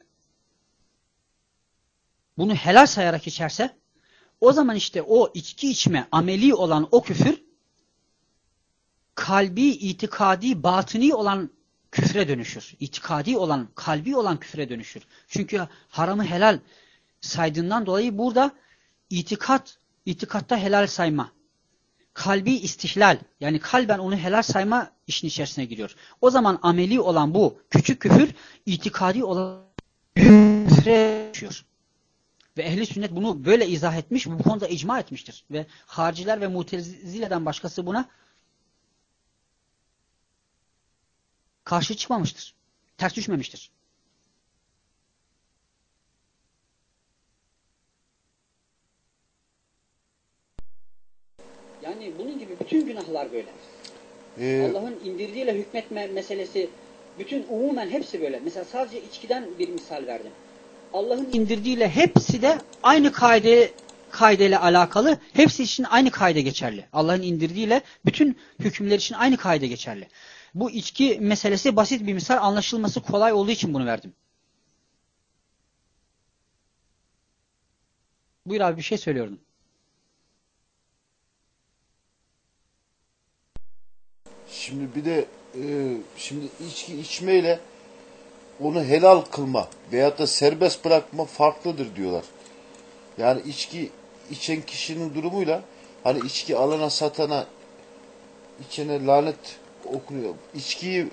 bunu helal sayarak içerse o zaman işte o içki içme ameli olan o küfür kalbi, itikadi, batıni olan küfre dönüşür. İtikadi olan, kalbi olan küfre dönüşür. Çünkü haramı helal saydığından dolayı burada itikatta helal sayma. Kalbi istihlal, yani kalben onu helal sayma işin içerisine giriyor. O zaman ameli olan bu küçük küfür, itikadi olan küfre düşüyor. Ve ehli sünnet bunu böyle izah etmiş, bu konuda icma etmiştir. Ve hariciler ve mutezile'den başkası buna karşı çıkmamıştır. Ters düşmemiştir. Yani bunun gibi bütün günahlar böyle. Allah'ın indirdiğiyle hükmetme meselesi, bütün umumen hepsi böyle. Mesela sadece içkiden bir misal verdim. Allah'ın indirdiğiyle hepsi de aynı kaideyle alakalı. Hepsi için aynı kaide geçerli. Allah'ın indirdiğiyle bütün hükümler için aynı kaide geçerli. Bu içki meselesi basit bir misal, anlaşılması kolay olduğu için bunu verdim. Buyur abi, bir şey söylüyordun. Şimdi bir de şimdi içki içmeyle onu helal kılma veyahut da serbest bırakma farklıdır diyorlar. Yani içki içen kişinin durumuyla hani içki alana satana içene lanet okunuyor. İçkiyi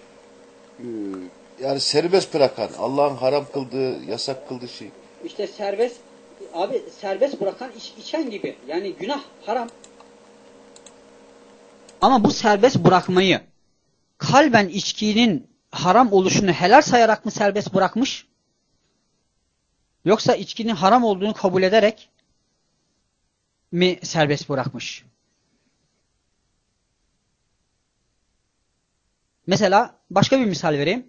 yani serbest bırakan, Allah'ın haram kıldığı, yasak kıldığı şey. İşte serbest bırakan içen gibi. Yani günah, haram. Ama bu serbest bırakmayı kalben içkinin haram oluşunu helal sayarak mı serbest bırakmış? Yoksa içkinin haram olduğunu kabul ederek mi serbest bırakmış? Mesela başka bir misal vereyim.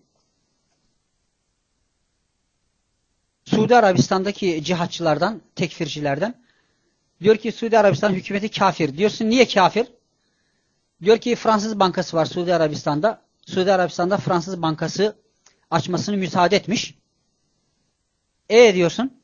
Suudi Arabistan'daki cihatçılardan, tekfircilerden diyor ki Suudi Arabistan hükümeti kafir. Diyorsun niye kafir? Diyor ki Fransız bankası var Suudi Arabistan'da. Suudi Arabistan'da Fransız bankası açmasını müsaade etmiş. Diyorsun.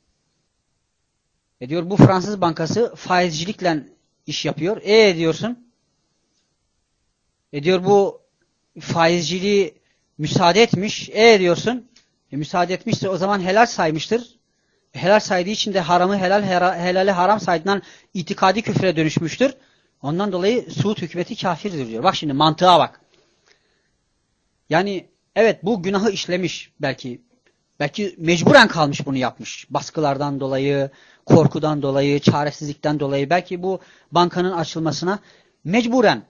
Diyor bu Fransız bankası faizcilikle iş yapıyor. Diyorsun. Diyor bu faizciliği müsaade etmiş. Diyorsun. Müsaade etmişse o zaman helal saymıştır. Helal saydığı için de haramı helal, helali haram saydığından itikadi küfre dönüşmüştür. Ondan dolayı Suud hükümeti kafirdir diyor. Bak şimdi mantığa bak. Yani evet bu günahı işlemiş belki. Belki mecburen kalmış bunu yapmış. Baskılardan dolayı, korkudan dolayı, çaresizlikten dolayı. Belki bu bankanın açılmasına mecburen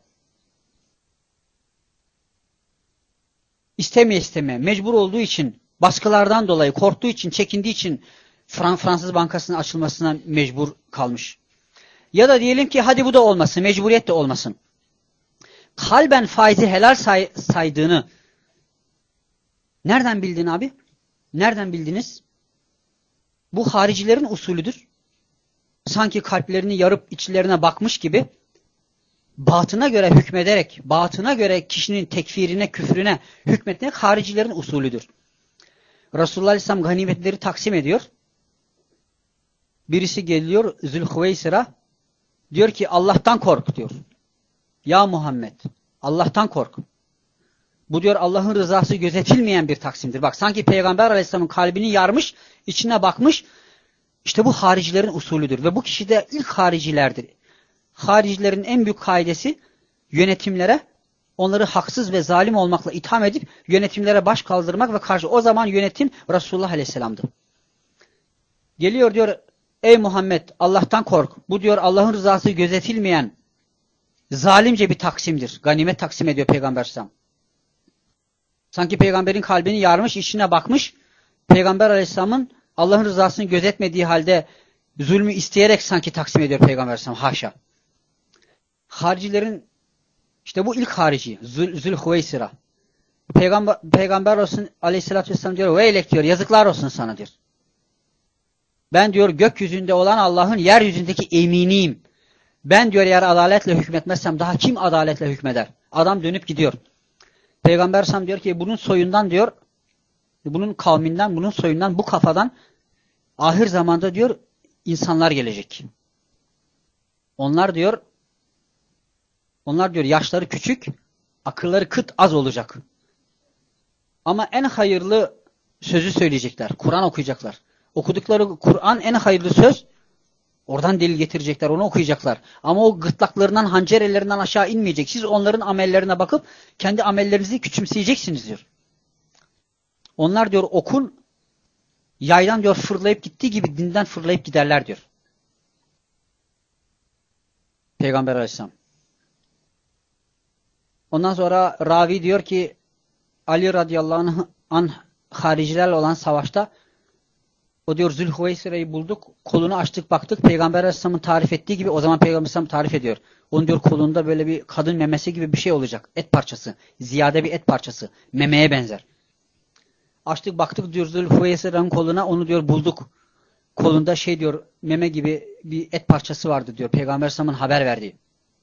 istemeye mecbur olduğu için, baskılardan dolayı, korktuğu için, çekindiği için Fransız bankasının açılmasına mecbur kalmış. Ya da diyelim ki hadi bu da olmasın, mecburiyet de olmasın. Kalben faizi helal saydığını nereden bildin abi? Nereden bildiniz? Bu haricilerin usulüdür. Sanki kalplerini yarıp içlerine bakmış gibi batına göre hükmederek, batına göre kişinin tekfirine, küfrüne hükmetmek haricilerin usulüdür. Resulullah Aleyhisselam ganimetleri taksim ediyor. Birisi geliyor Zülhüveysir'a, diyor ki Allah'tan kork diyor. Ya Muhammed, Allah'tan kork. Bu diyor Allah'ın rızası gözetilmeyen bir taksimdir. Bak sanki Peygamber Aleyhisselam'ın kalbini yarmış, içine bakmış. İşte bu haricilerin usulüdür. Ve bu kişi de ilk haricilerdir. Haricilerin en büyük kaidesi yönetimlere, onları haksız ve zalim olmakla itham edip yönetimlere baş kaldırmak ve karşı. O zaman yönetim Resulullah Aleyhisselam'dı. Geliyor diyor ey Muhammed Allah'tan kork. Bu diyor Allah'ın rızası gözetilmeyen zalimce bir taksimdir. Ganimet taksim ediyor Peygamber Aleyhisselam. Sanki peygamberin kalbini yarmış, içine bakmış. Peygamber Aleyhisselam'ın Allah'ın rızasını gözetmediği halde zulmü isteyerek sanki taksim ediyor Peygamber Aleyhisselam. Haşa. Haricilerin işte bu ilk harici. Zülhüveysira. Peygamber olsun Aleyhisselatü Vesselam diyor veylek diyor yazıklar olsun sana diyor. Ben diyor gökyüzünde olan Allah'ın yeryüzündeki eminiyim. Ben diyor eğer adaletle hükmetmezsem daha kim adaletle hükmeder? Adam dönüp gidiyor. Peygamber Sam diyor ki bunun soyundan diyor, bunun kavminden, bunun soyundan, bu kafadan ahir zamanda diyor insanlar gelecek. Onlar diyor yaşları küçük, akılları kıt az olacak. Ama en hayırlı sözü söyleyecekler. Kur'an okuyacaklar. Okudukları Kur'an en hayırlı söz. Oradan delil getirecekler, onu okuyacaklar. Ama o gırtlaklarından, hancerelerinden aşağı inmeyecek. Siz onların amellerine bakıp kendi amellerinizi küçümseyeceksiniz diyor. Onlar diyor okun yaydan diyor fırlayıp gittiği gibi dinden fırlayıp giderler diyor. Peygamber Aleyhisselam. Ondan sonra ravi diyor ki Ali radıyallahu anh haricilerle olan savaşta o diyor Zülhüveysire'yi bulduk, kolunu açtık baktık Peygamber Aleyhisselam'ın tarif ettiği gibi, o zaman Peygamber Aleyhisselam tarif ediyor. Onun diyor kolunda böyle bir kadın memesi gibi bir şey olacak. Et parçası. Ziyade bir et parçası. Memeye benzer. Açtık baktık diyor Zülhüveysire'nin koluna, onu diyor bulduk. Kolunda şey diyor meme gibi bir et parçası vardı diyor. Peygamber Aleyhisselam'ın haber verdiği.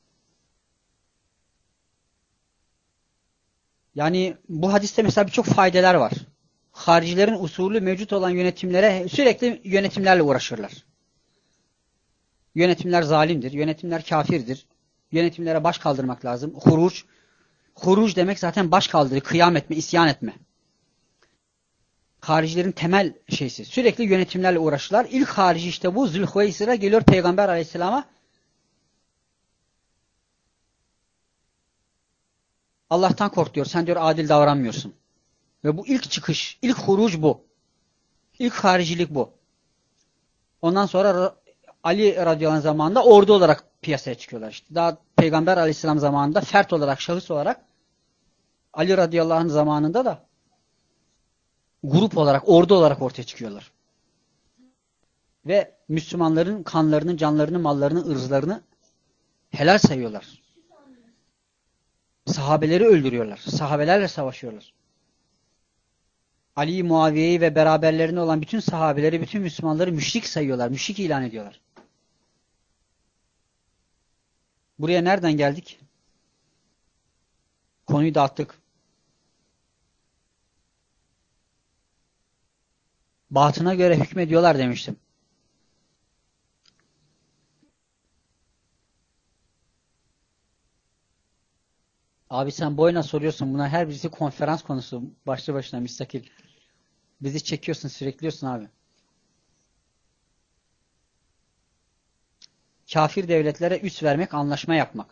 Yani bu hadiste mesela birçok faydeler var. Haricilerin usulü mevcut olan yönetimlere sürekli yönetimlerle uğraşırlar. Yönetimler zalimdir, yönetimler kafirdir. Yönetimlere baş kaldırmak lazım. Huruc. Huruc demek zaten baş kaldırı, kıyam etme, isyan etme. Haricilerin temel şeysi. Sürekli yönetimlerle uğraşırlar. İlk harici işte bu. Zülhüveysire geliyor Peygamber Aleyhisselam'a. Allah'tan kork diyor. Sen diyor adil davranmıyorsun. Ve bu ilk çıkış, ilk huruc bu. İlk haricilik bu. Ondan sonra Ali radıyallahu anh zamanında ordu olarak piyasaya çıkıyorlar. İşte daha Peygamber aleyhisselam zamanında fert olarak, şahıs olarak, Ali radıyallahu anh zamanında da grup olarak, ordu olarak ortaya çıkıyorlar. Ve Müslümanların kanlarını, canlarını, mallarını, ırzlarını helal sayıyorlar. Sahabeleri öldürüyorlar. Sahabelerle savaşıyorlar. Ali, Muaviye'yi ve beraberlerinde olan bütün sahabeleri, bütün Müslümanları müşrik sayıyorlar. Müşrik ilan ediyorlar. Buraya nereden geldik? Konuyu dağıttık. Batına göre hükmediyorlar demiştim. Abi sen boyuna soruyorsun. Buna her birisi konferans konusu. Başlı başına müstakil. Bizi çekiyorsun, sürekliyorsun abi. Kafir devletlere üs vermek, anlaşma yapmak.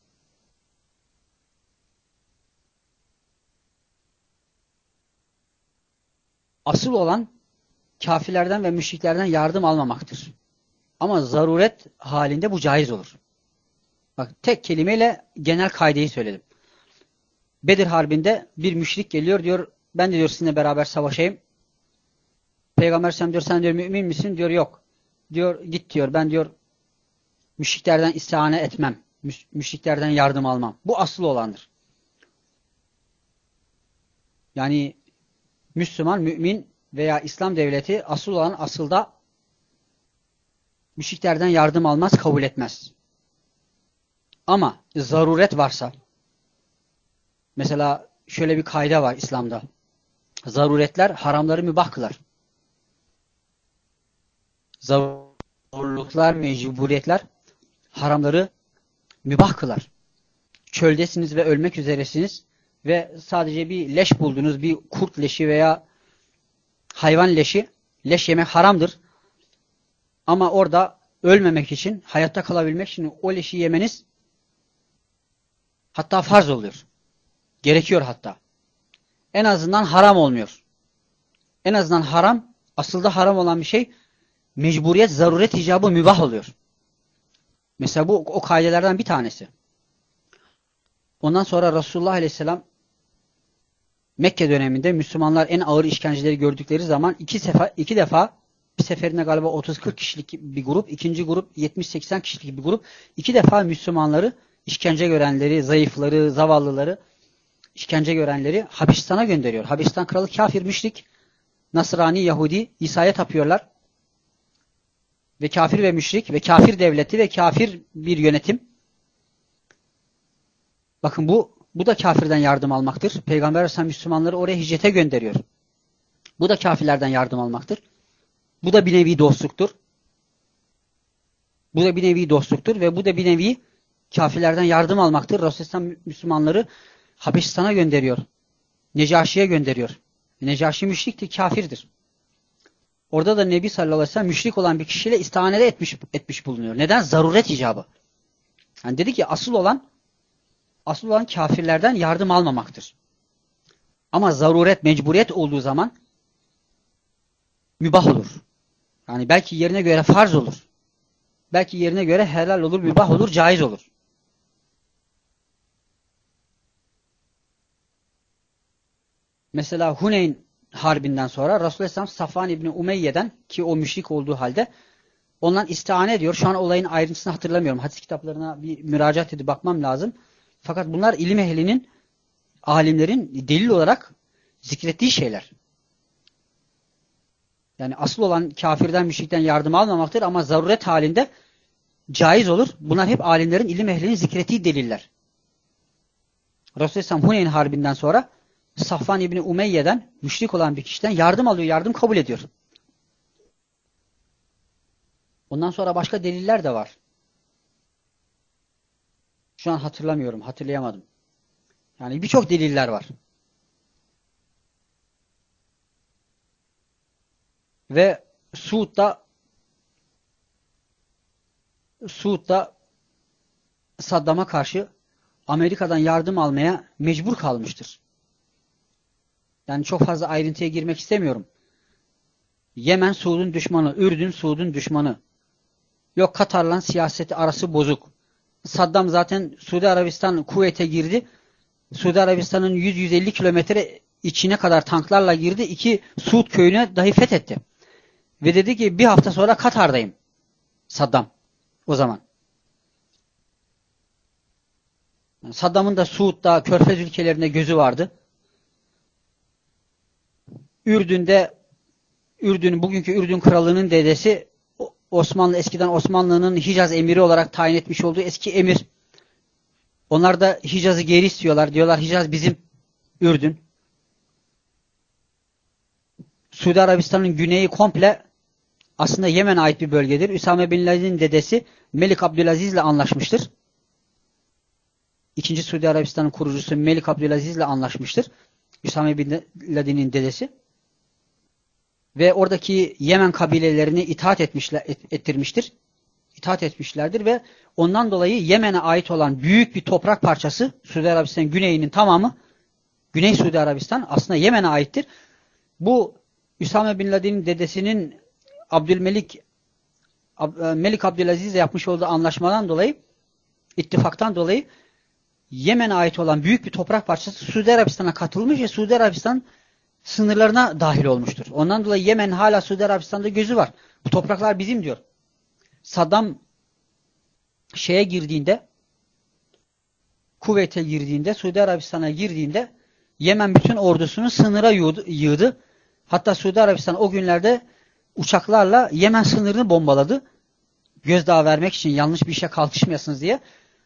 Asıl olan kafirlerden ve müşriklerden yardım almamaktır. Ama zaruret halinde bu caiz olur. Bak tek kelimeyle genel kaideyi söyledim. Bedir Harbi'nde bir müşrik geliyor diyor, ben de diyor sizinle beraber savaşayım. Peygamber sen diyor, sen diyor mümin misin? Diyor yok. Diyor git diyor, ben diyor müşriklerden istihane etmem. Müşriklerden yardım almam. Bu asıl olandır. Yani Müslüman, mümin veya İslam devleti asıl olan asılda müşriklerden yardım almaz, kabul etmez. Ama zaruret varsa, mesela şöyle bir kaide var İslam'da. Zaruretler haramları mübah kılar. Zorluklar, mecburiyetler haramları mübah kılar. Çöldesiniz ve ölmek üzeresiniz ve sadece bir leş buldunuz, bir kurt leşi veya hayvan leşi, leş yemek haramdır. Ama orada ölmemek için, hayatta kalabilmek için o leşi yemeniz hatta farz oluyor. Gerekiyor hatta. En azından haram olmuyor. En azından haram, aslında haram olan bir şey, mecburiyet, zaruret icabı mübah oluyor. Mesela bu o kaidelerden bir tanesi. Ondan sonra Resulullah Aleyhisselam Mekke döneminde Müslümanlar en ağır işkenceleri gördükleri zaman iki defa bir seferinde galiba 30-40 kişilik bir grup, ikinci grup 70-80 kişilik bir grup, iki defa Müslümanları, işkence görenleri, zayıfları, zavallıları, işkence görenleri Habeşistan'a gönderiyor. Habeşistan kralı kafir, müşrik, Nasrani, Yahudi, İsa'ya tapıyorlar. Ve kafir ve müşrik ve kafir devleti ve kafir bir yönetim. Bakın bu da kafirden yardım almaktır. Peygamber Aleyhisselam Müslümanları oraya hicrete gönderiyor. Bu da kafirlerden yardım almaktır. Bu da bir nevi dostluktur. Bu da bir nevi dostluktur ve bu da bir nevi kafirlerden yardım almaktır. Resulullah Müslümanları Habeşistan'a gönderiyor. Necaşi'ye gönderiyor. Necaşi müşriktir, kafirdir. Orada da Nebi sallallahu aleyhi ve sellem müşrik olan bir kişiyle istihanede etmiş bulunuyor. Neden? Zaruret icabı. Yani dedi ki asıl olan kafirlerden yardım almamaktır. Ama zaruret, mecburiyet olduğu zaman mübah olur. Yani belki yerine göre farz olur. Belki yerine göre helal olur, mübah olur, caiz olur. Mesela Huneyn Harbi'nden sonra Resulullah Aleyhisselam Safvan İbni Umeyye'den, ki o müşrik olduğu halde, ondan istihane ediyor. Şu an olayın ayrıntısını hatırlamıyorum. Hadis kitaplarına bir müracaat edip bakmam lazım. Fakat bunlar ilim ehlinin, alimlerin delil olarak zikrettiği şeyler. Yani asıl olan kafirden, müşrikten yardım almamaktır ama zaruret halinde caiz olur. Bunlar hep alimlerin, ilim ehlinin zikrettiği deliller. Resulullah Aleyhisselam Huneyn Harbi'nden sonra Safvan İbni Umeyye'den, müşrik olan bir kişiden yardım alıyor, yardım kabul ediyor. Ondan sonra başka deliller de var. Şu an hatırlamıyorum, hatırlayamadım. Yani birçok deliller var. Ve Suud'da Saddam'a karşı Amerika'dan yardım almaya mecbur kalmıştır. Yani çok fazla ayrıntıya girmek istemiyorum. Yemen Suud'un düşmanı, Ürdün Suud'un düşmanı. Yok Katar'la siyaseti arası bozuk. Saddam zaten Suudi Arabistan Kuveyt'e girdi. Suudi Arabistan'ın 100-150 kilometre içine kadar tanklarla girdi. 2 Suud köyüne dahi fethetti. Ve dedi ki bir hafta sonra Katar'dayım. Saddam o zaman. Saddam'ın da Suud'da, Körfez ülkelerinde gözü vardı. Bugünkü Ürdün kralının dedesi eskiden Osmanlı'nın Hicaz emiri olarak tayin etmiş olduğu eski emir. Onlar da Hicaz'ı geri istiyorlar. Diyorlar Hicaz bizim Ürdün. Suudi Arabistan'ın güneyi komple aslında Yemen'e ait bir bölgedir. Üsame Bin Laden'in dedesi Melik Abdülaziz ile anlaşmıştır. İkinci Suudi Arabistan'ın kurucusu Melik Abdülaziz ile anlaşmıştır. Üsame Bin Laden'in dedesi. Ve oradaki Yemen kabilelerini itaat etmişlerdir ve ondan dolayı Yemen'e ait olan büyük bir toprak parçası, Suudi Arabistan güneyinin tamamı, Güney Suudi Arabistan aslında Yemen'e aittir. Bu Üsame Bin Laden'in dedesinin Melik Abdülaziz ile yapmış olduğu anlaşmadan dolayı, ittifaktan dolayı Yemen'e ait olan büyük bir toprak parçası Suudi Arabistan'a katılmış ve Suudi Arabistan sınırlarına dahil olmuştur. Ondan dolayı Yemen hala Suudi Arabistan'da gözü var. Bu topraklar bizim diyor. Saddam Kuveyt'e girdiğinde, Suudi Arabistan'a girdiğinde Yemen bütün ordusunu sınıra yığdı. Hatta Suudi Arabistan o günlerde uçaklarla Yemen sınırını bombaladı. Gözdağı vermek için, yanlış bir işe kalkışmayasınız diye.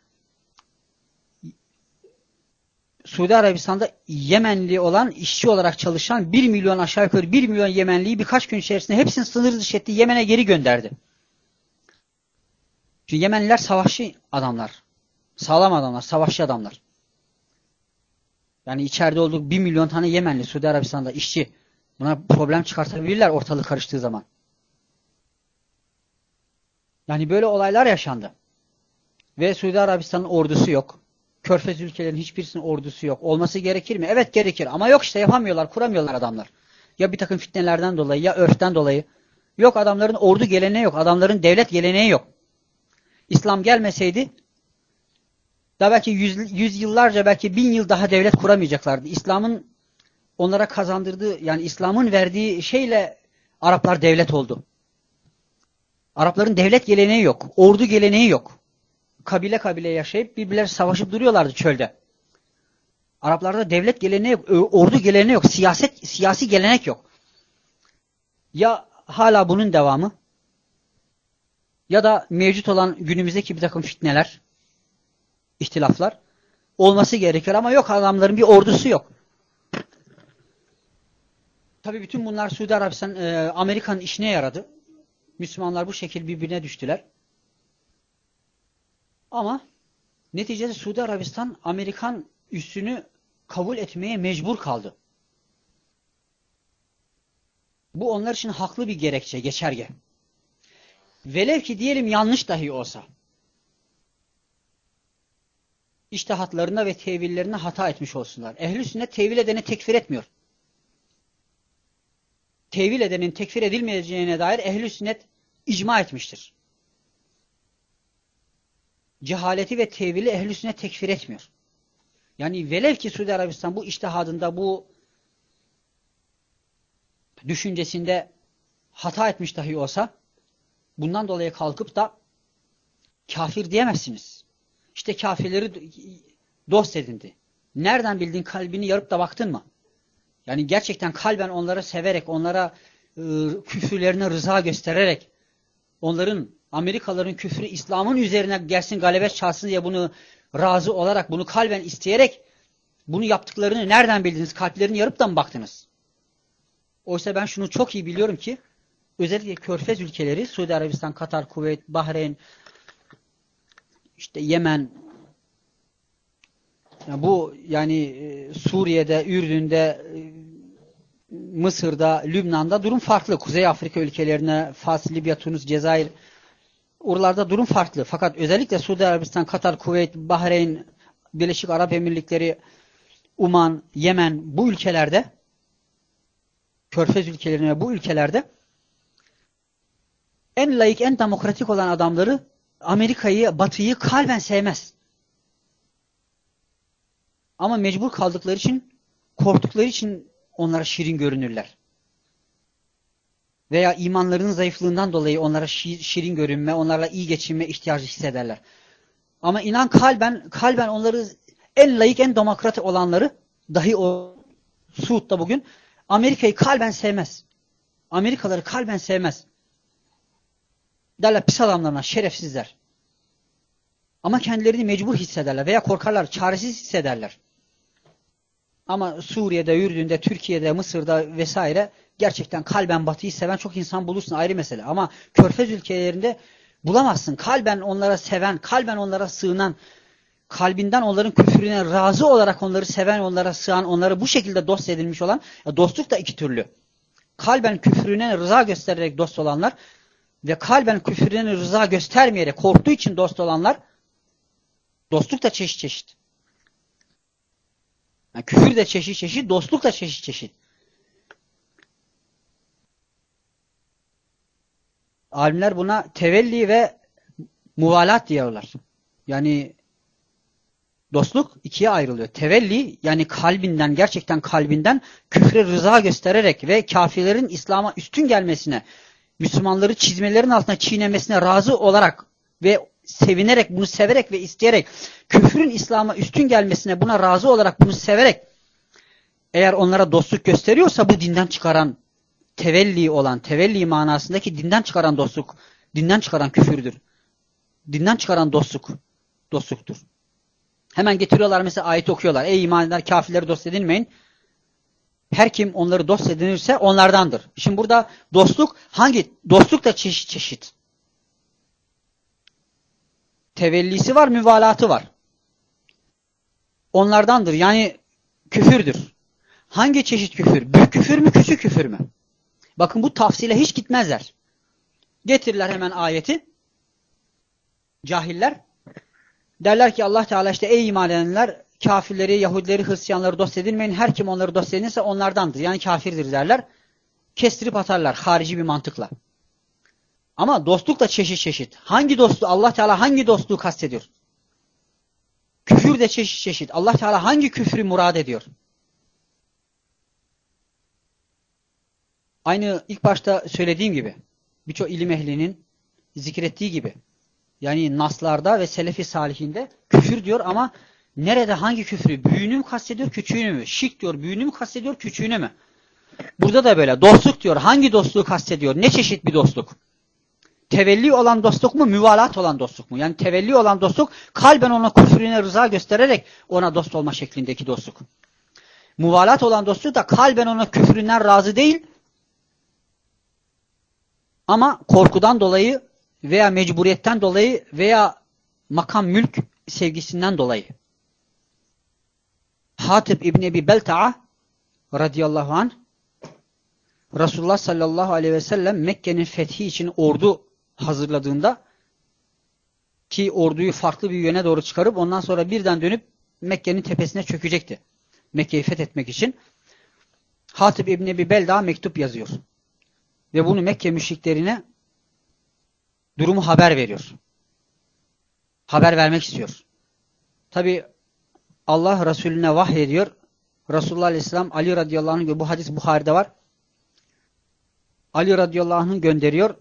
Suudi Arabistan'da Yemenli olan, işçi olarak çalışan 1 milyon aşağı yukarı 1 milyon Yemenliyi birkaç gün içerisinde hepsini sınır dışı etti. Yemen'e geri gönderdi. Çünkü Yemenliler savaşçı adamlar. Sağlam adamlar, savaşçı adamlar. Yani içeride olduğu 1 milyon tane Yemenli Suudi Arabistan'da işçi. Buna problem çıkartabilirler ortalık karıştığı zaman. Yani böyle olaylar yaşandı. Ve Suudi Arabistan'ın ordusu yok. Körfez ülkelerinin hiçbirisinin ordusu yok. Olması gerekir mi? Evet gerekir. Ama yok işte, yapamıyorlar, kuramıyorlar adamlar. Ya bir takım fitnelerden dolayı, ya örften dolayı. Yok, adamların ordu geleneği yok. Adamların devlet geleneği yok. İslam gelmeseydi daha belki yüzyıllarca, belki 1000 yıl daha devlet kuramayacaklardı. İslam'ın onlara kazandırdığı, yani İslam'ın verdiği şeyle Araplar devlet oldu. Arapların devlet geleneği yok. Ordu geleneği yok. Kabile kabile yaşayıp birbirleri savaşıp duruyorlardı çölde. Araplarda devlet geleneği yok, ordu geleneği yok, siyasi gelenek yok. Ya hala bunun devamı, ya da mevcut olan günümüzdeki bir takım fitneler, ihtilaflar olması gerekir ama yok, adamların bir ordusu yok. Tabii bütün bunlar Suudi Arabistan, Amerika'nın işine yaradı. Müslümanlar bu şekilde birbirine düştüler. Ama neticede Suudi Arabistan Amerikan üssünü kabul etmeye mecbur kaldı. Bu onlar için haklı bir gerekçe, geçerge. Velev ki diyelim yanlış dahi olsa, içtihatlarına ve tevillerine hata etmiş olsunlar. Ehl-i sünnet tevil edeni tekfir etmiyor. Tevil edenin tekfir edilmeyeceğine dair ehl-i sünnet icma etmiştir. Cehaleti ve tevili ehl-i sünnet tekfir etmiyor. Yani velev ki Suudi Arabistan bu içtihadında, bu düşüncesinde hata etmiş dahi olsa, bundan dolayı kalkıp da kafir diyemezsiniz. İşte kafirleri dost edindi. Nereden bildin, kalbini yarıp da baktın mı? Yani gerçekten kalben onları severek, onlara küfürlerine rıza göstererek, onların, Amerikalıların küfrü İslam'ın üzerine gelsin, galebet çalsın diye bunu razı olarak, bunu kalben isteyerek bunu yaptıklarını nereden bildiniz? Kalplerini yarıp da mı baktınız? Oysa ben şunu çok iyi biliyorum ki özellikle Körfez ülkeleri, Suudi Arabistan, Katar, Kuveyt, Bahreyn, işte Yemen, Suriye'de, Ürdün'de, Mısır'da, Lübnan'da durum farklı. Kuzey Afrika ülkelerine, Fas, Libya, Tunus, Cezayir, oralarda durum farklı. Fakat özellikle Suudi Arabistan, Katar, Kuveyt, Bahreyn, Birleşik Arap Emirlikleri, Uman, Yemen, bu ülkelerde, Körfez ülkelerine, bu ülkelerde en laik, en demokratik olan adamları Amerika'yı, Batı'yı kalben sevmez. Ama mecbur kaldıkları için, korktukları için onlara şirin görünürler. Veya imanlarının zayıflığından dolayı onlara şirin görünme, onlarla iyi geçinme ihtiyacı hissederler. Ama inan kalben onları, en laik, en demokrat olanları, dahi o Suud'da bugün Amerika'yı kalben sevmez. Amerikalıları kalben sevmez. Derler pis adamlarına, şerefsizler. Ama kendilerini mecbur hissederler veya korkarlar, çaresiz hissederler. Ama Suriye'de, Ürdün'de, Türkiye'de, Mısır'da vesaire gerçekten kalben Batı'yı seven çok insan bulursun, ayrı mesele. Ama Körfez ülkelerinde bulamazsın. Kalben onlara seven, kalben onlara sığınan, kalbinden onların küfrüne razı olarak onları seven, onlara sığan, onları bu şekilde dost edilmiş olan, dostluk da iki türlü. Kalben küfrüne rıza göstererek dost olanlar ve kalben küfrüne rıza göstermeyerek korktuğu için dost olanlar, dostluk da çeşit çeşit. Yani küfür de çeşit çeşit, dostluk da çeşit çeşit. Alimler buna tevelli ve muvalat diyorlar. Yani dostluk ikiye ayrılıyor. Tevelli, yani kalbinden, gerçekten kalbinden küfre rıza göstererek ve kafirlerin İslam'a üstün gelmesine, Müslümanları çizmelerin altına çiğnemesine razı olarak ve sevinerek, bunu severek ve isteyerek, küfrün İslam'a üstün gelmesine buna razı olarak, bunu severek eğer onlara dostluk gösteriyorsa, bu dinden çıkaran, tevelli olan, tevelli manasındaki dinden çıkaran dostluk, dinden çıkaran küfürdür. Dinden çıkaran dostluktur. Hemen getiriyorlar mesela, ayet okuyorlar. Ey iman edenler, kafirleri dost edinmeyin. Her kim onları dost edinirse onlardandır. Şimdi burada dostluk, hangi? Dostluk da çeşit çeşit. Tevellisi var, müvalatı var. Onlardandır. Yani küfürdür. Hangi çeşit küfür? Büyük küfür mü, küçük küfür mü? Bakın bu tafsile hiç gitmezler. Getirirler hemen ayeti. Cahiller. Derler ki Allah Teala işte ey iman edenler, kafirleri, Yahudileri, Hristiyanları dost edinmeyin. Her kim onları dost edinirse onlardandır. Yani kafirdir derler. Kestirip atarlar harici bir mantıkla. Ama dostluk da çeşit çeşit. Hangi dostluğu, Allah Teala hangi dostluğu kastediyor? Küfür de çeşit çeşit. Allah Teala hangi küfrü murad ediyor? Aynı ilk başta söylediğim gibi, birçok ilim ehlinin zikrettiği gibi, yani naslarda ve selefi salihinde küfür diyor ama nerede, hangi küfrü? Büyüğünü mü kastediyor, küçüğünü mü? Şirk diyor, büyüğünü mü kastediyor, küçüğünü mü? Burada da böyle. Dostluk diyor, hangi dostluğu kastediyor? Ne çeşit bir dostluk? Tevelli olan dostluk mu, müvalat olan dostluk mu? Yani tevelli olan dostluk, kalben ona küfrüne rıza göstererek ona dost olma şeklindeki dostluk. Müvalat olan dostluk da kalben ona küfründen razı değil ama korkudan dolayı veya mecburiyetten dolayı veya makam mülk sevgisinden dolayı. Hatib İbni Ebi Belta'a radıyallahu anh Resulullah sallallahu aleyhi ve sellem Mekke'nin fethi için ordu hazırladığında, ki orduyu farklı bir yöne doğru çıkarıp ondan sonra birden dönüp Mekke'nin tepesine çökecekti. Mekke'yi fethetmek için. Hatib İbni Ebi Belda mektup yazıyor. Ve bunu Mekke müşriklerine durumu haber veriyor. Haber vermek istiyor. Tabi Allah Resulüne vahyediyor. Resulullah Aleyhisselam Ali radıyallahu anh, ve bu hadis Buhari'de var. Ali radıyallahu anh'ı gönderiyor.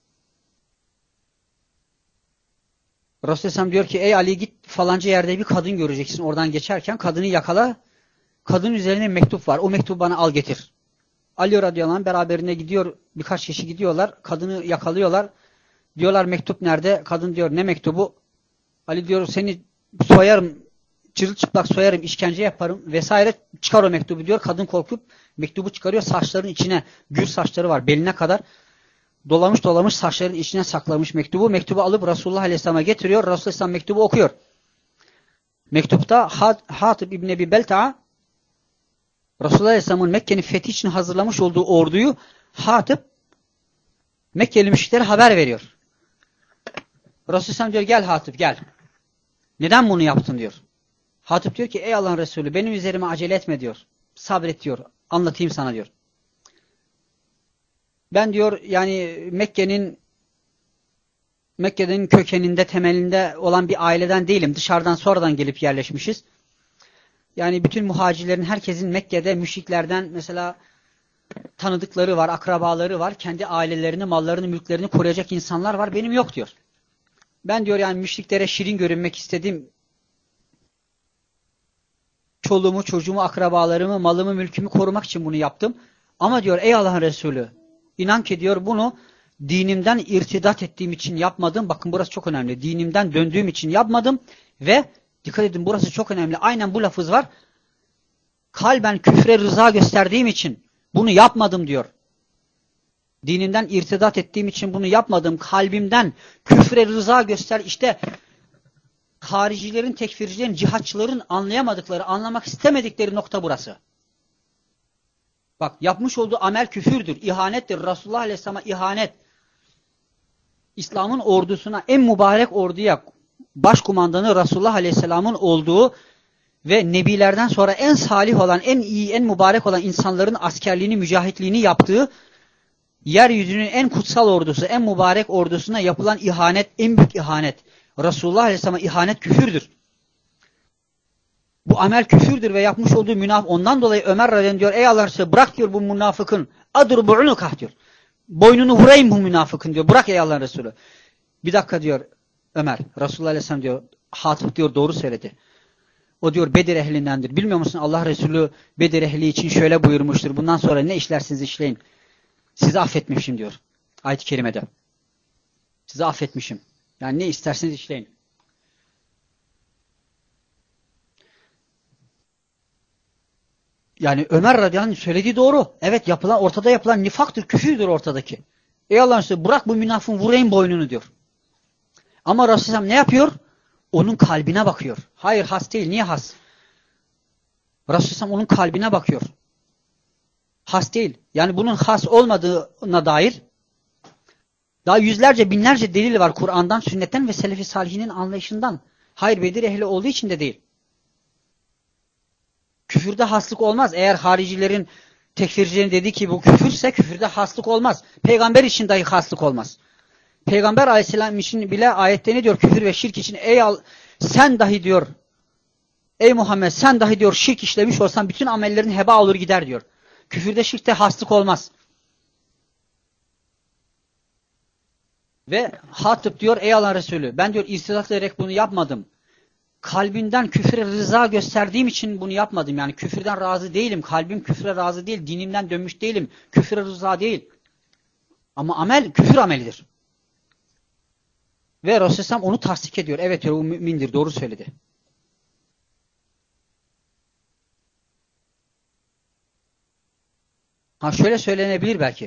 Resulullah Aleyhisselam diyor ki ey Ali, git falanca yerde bir kadın göreceksin oradan geçerken, kadını yakala. Kadının üzerine mektup var. O mektubu bana al getir. Ali radıyallahu anh beraberine gidiyor. Birkaç kişi gidiyorlar. Kadını yakalıyorlar. Diyorlar mektup nerede? Kadın diyor ne mektubu? Ali diyor seni soyarım, çırılçıplak soyarım, işkence yaparım vesaire, çıkar o mektubu diyor. Kadın korkup mektubu çıkarıyor. Saçların içine, gür saçları var beline kadar. Dolamış dolamış saçların içine saklamış mektubu. Mektubu alıp Resulullah Aleyhisselam'a getiriyor. Resulullah Aleyhisselam mektubu okuyor. Mektupta Hatib İbni Ebi Belta'a Resulullah Aleyhisselam'ın Mekke'nin fethi için hazırlamış olduğu orduyu Hatib Mekkeli müşriklere haber veriyor. Resulullah Aleyhisselam diyor gel Hatib gel. Neden bunu yaptın diyor. Hatib diyor ki ey Allah'ın Resulü benim üzerime acele etme diyor. Sabret diyor. Anlatayım sana diyor. Ben diyor yani Mekke'nin kökeninde, temelinde olan bir aileden değilim. Dışarıdan sonradan gelip yerleşmişiz. Yani bütün muhacirlerin, herkesin Mekke'de müşriklerden mesela tanıdıkları var, akrabaları var. Kendi ailelerini, mallarını, mülklerini koruyacak insanlar var. Benim yok diyor. Ben diyor yani müşriklere şirin görünmek istedim. Çoluğumu, çocuğumu, akrabalarımı, malımı, mülkümü korumak için bunu yaptım. Ama diyor ey Allah'ın Resulü, inan ki diyor bunu dinimden irtidat ettiğim için yapmadım. Bakın burası çok önemli. Dinimden döndüğüm için yapmadım ve dikkat edin burası çok önemli. Aynen bu lafız var. Kalben küfre rıza gösterdiğim için bunu yapmadım diyor. Dinimden irtidat ettiğim için bunu yapmadım. Kalbimden küfre rıza göster. İşte haricilerin, tekfircilerin, cihatçıların anlayamadıkları, anlamak istemedikleri nokta burası. Bak yapmış olduğu amel küfürdür, ihanettir. Resulullah Aleyhisselam'a ihanet. İslam'ın ordusuna, en mübarek orduya başkumandanı Resulullah Aleyhisselam'ın olduğu ve nebilerden sonra en salih olan, en iyi, en mübarek olan insanların askerliğini, mücahitliğini yaptığı yeryüzünün en kutsal ordusu, en mübarek ordusuna yapılan ihanet, en büyük ihanet. Resulullah Aleyhisselam'a ihanet küfürdür. Bu amel küfürdür ve yapmış olduğu münafık. Ondan dolayı Ömer radıyallahu anh diyor ey Allah Resulü bırak diyor bu münafıkın. Adur bu'nukah diyor. Boynunu vurayım bu münafıkın diyor. Bırak ey Allah'ın Resulü. Bir dakika diyor Ömer. Resulullah Aleyhisselam diyor Hatip diyor doğru söyledi. O diyor Bedir ehlindendir. Bilmiyor musun Allah Resulü Bedir ehli için şöyle buyurmuştur. Bundan sonra ne işlersiniz işleyin. Sizi affetmişim diyor. Ayet-i kerimede. Sizi affetmişim. Yani ne isterseniz işleyin. Yani Ömer radıyallahu anh söylediği doğru. Evet ortada yapılan nifaktır, küfürdür ortadaki. Ey Allah'ın Resulü bırak bu münafığın vurayım boynunu diyor. Ama Resulullah ne yapıyor? Onun kalbine bakıyor. Hayır has değil. Niye has? Resulullah onun kalbine bakıyor. Has değil. Yani bunun has olmadığına dair daha yüzlerce, binlerce delil var Kur'an'dan, sünnetten ve Selefi Salihinin anlayışından. Hayır Bedir ehli olduğu için de değil. Küfürde haslık olmaz. Eğer haricilerin, tekfircilerin dediği ki bu küfürse küfürde haslık olmaz. Peygamber için dahi haslık olmaz. Peygamber aleyhisselam için bile ayette ne diyor? Küfür ve şirk için sen dahi diyor ey Muhammed sen dahi diyor şirk işlemiş olsan bütün amellerin heba olur gider diyor. Küfürde şirkte haslık olmaz. Ve Hatip diyor ey Allah'ın Resulü ben diyor irtidat ederek bunu yapmadım. Kalbimden küfre rıza gösterdiğim için bunu yapmadım. Yani küfürden razı değilim. Kalbim küfre razı değil. Dinimden dönmüş değilim. Küfre rıza değil. Ama amel küfür amelidir. Ve Resulullah onu tasdik ediyor. Evet diyor o mümindir. Doğru söyledi. Ha şöyle söylenebilir belki.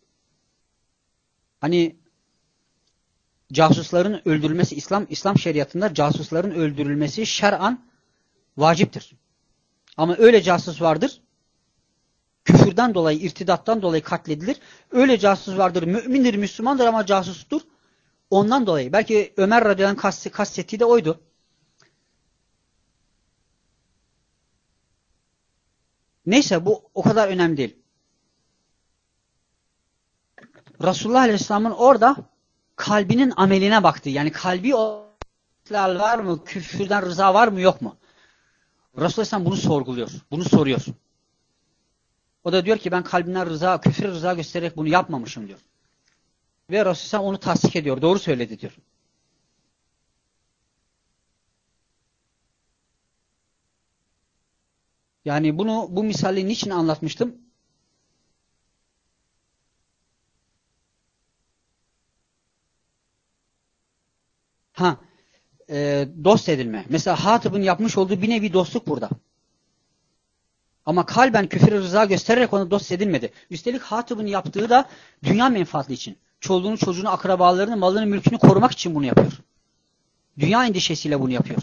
Hani casusların öldürülmesi İslam şeriatında casusların öldürülmesi şer'an vaciptir. Ama öyle casus vardır. küfürden dolayı, irtidattan dolayı katledilir. Öyle casus vardır, mümindir, Müslümandır ama casustur. Ondan dolayı. Belki Ömer radıyallahu anh kastettiği de oydu. Neyse bu o kadar önemli değil. Resulullah Aleyhisselam'ın orada kalbinin ameline baktı. Yani kalbi var mı? Küfürden rıza var mı yok mu? Resulullah Aleyhisselam bunu sorguluyor. Bunu soruyor. O da diyor ki ben kalbimden rıza, küfre rıza göstererek bunu yapmamışım diyor. Ve Resulullah Aleyhisselam onu tasdik ediyor. Doğru söyledi diyor. Yani bu misali niçin anlatmıştım? Dost edilme. Mesela Hatib'in yapmış olduğu bir nevi dostluk burada. Ama kalben küfre rıza göstererek ona dost edilmedi. Üstelik Hatib'in yaptığı da dünya menfaatli için. Çoluğunu, çocuğunu, akrabalarını, malını, mülkünü korumak için bunu yapıyor. Dünya endişesiyle bunu yapıyor.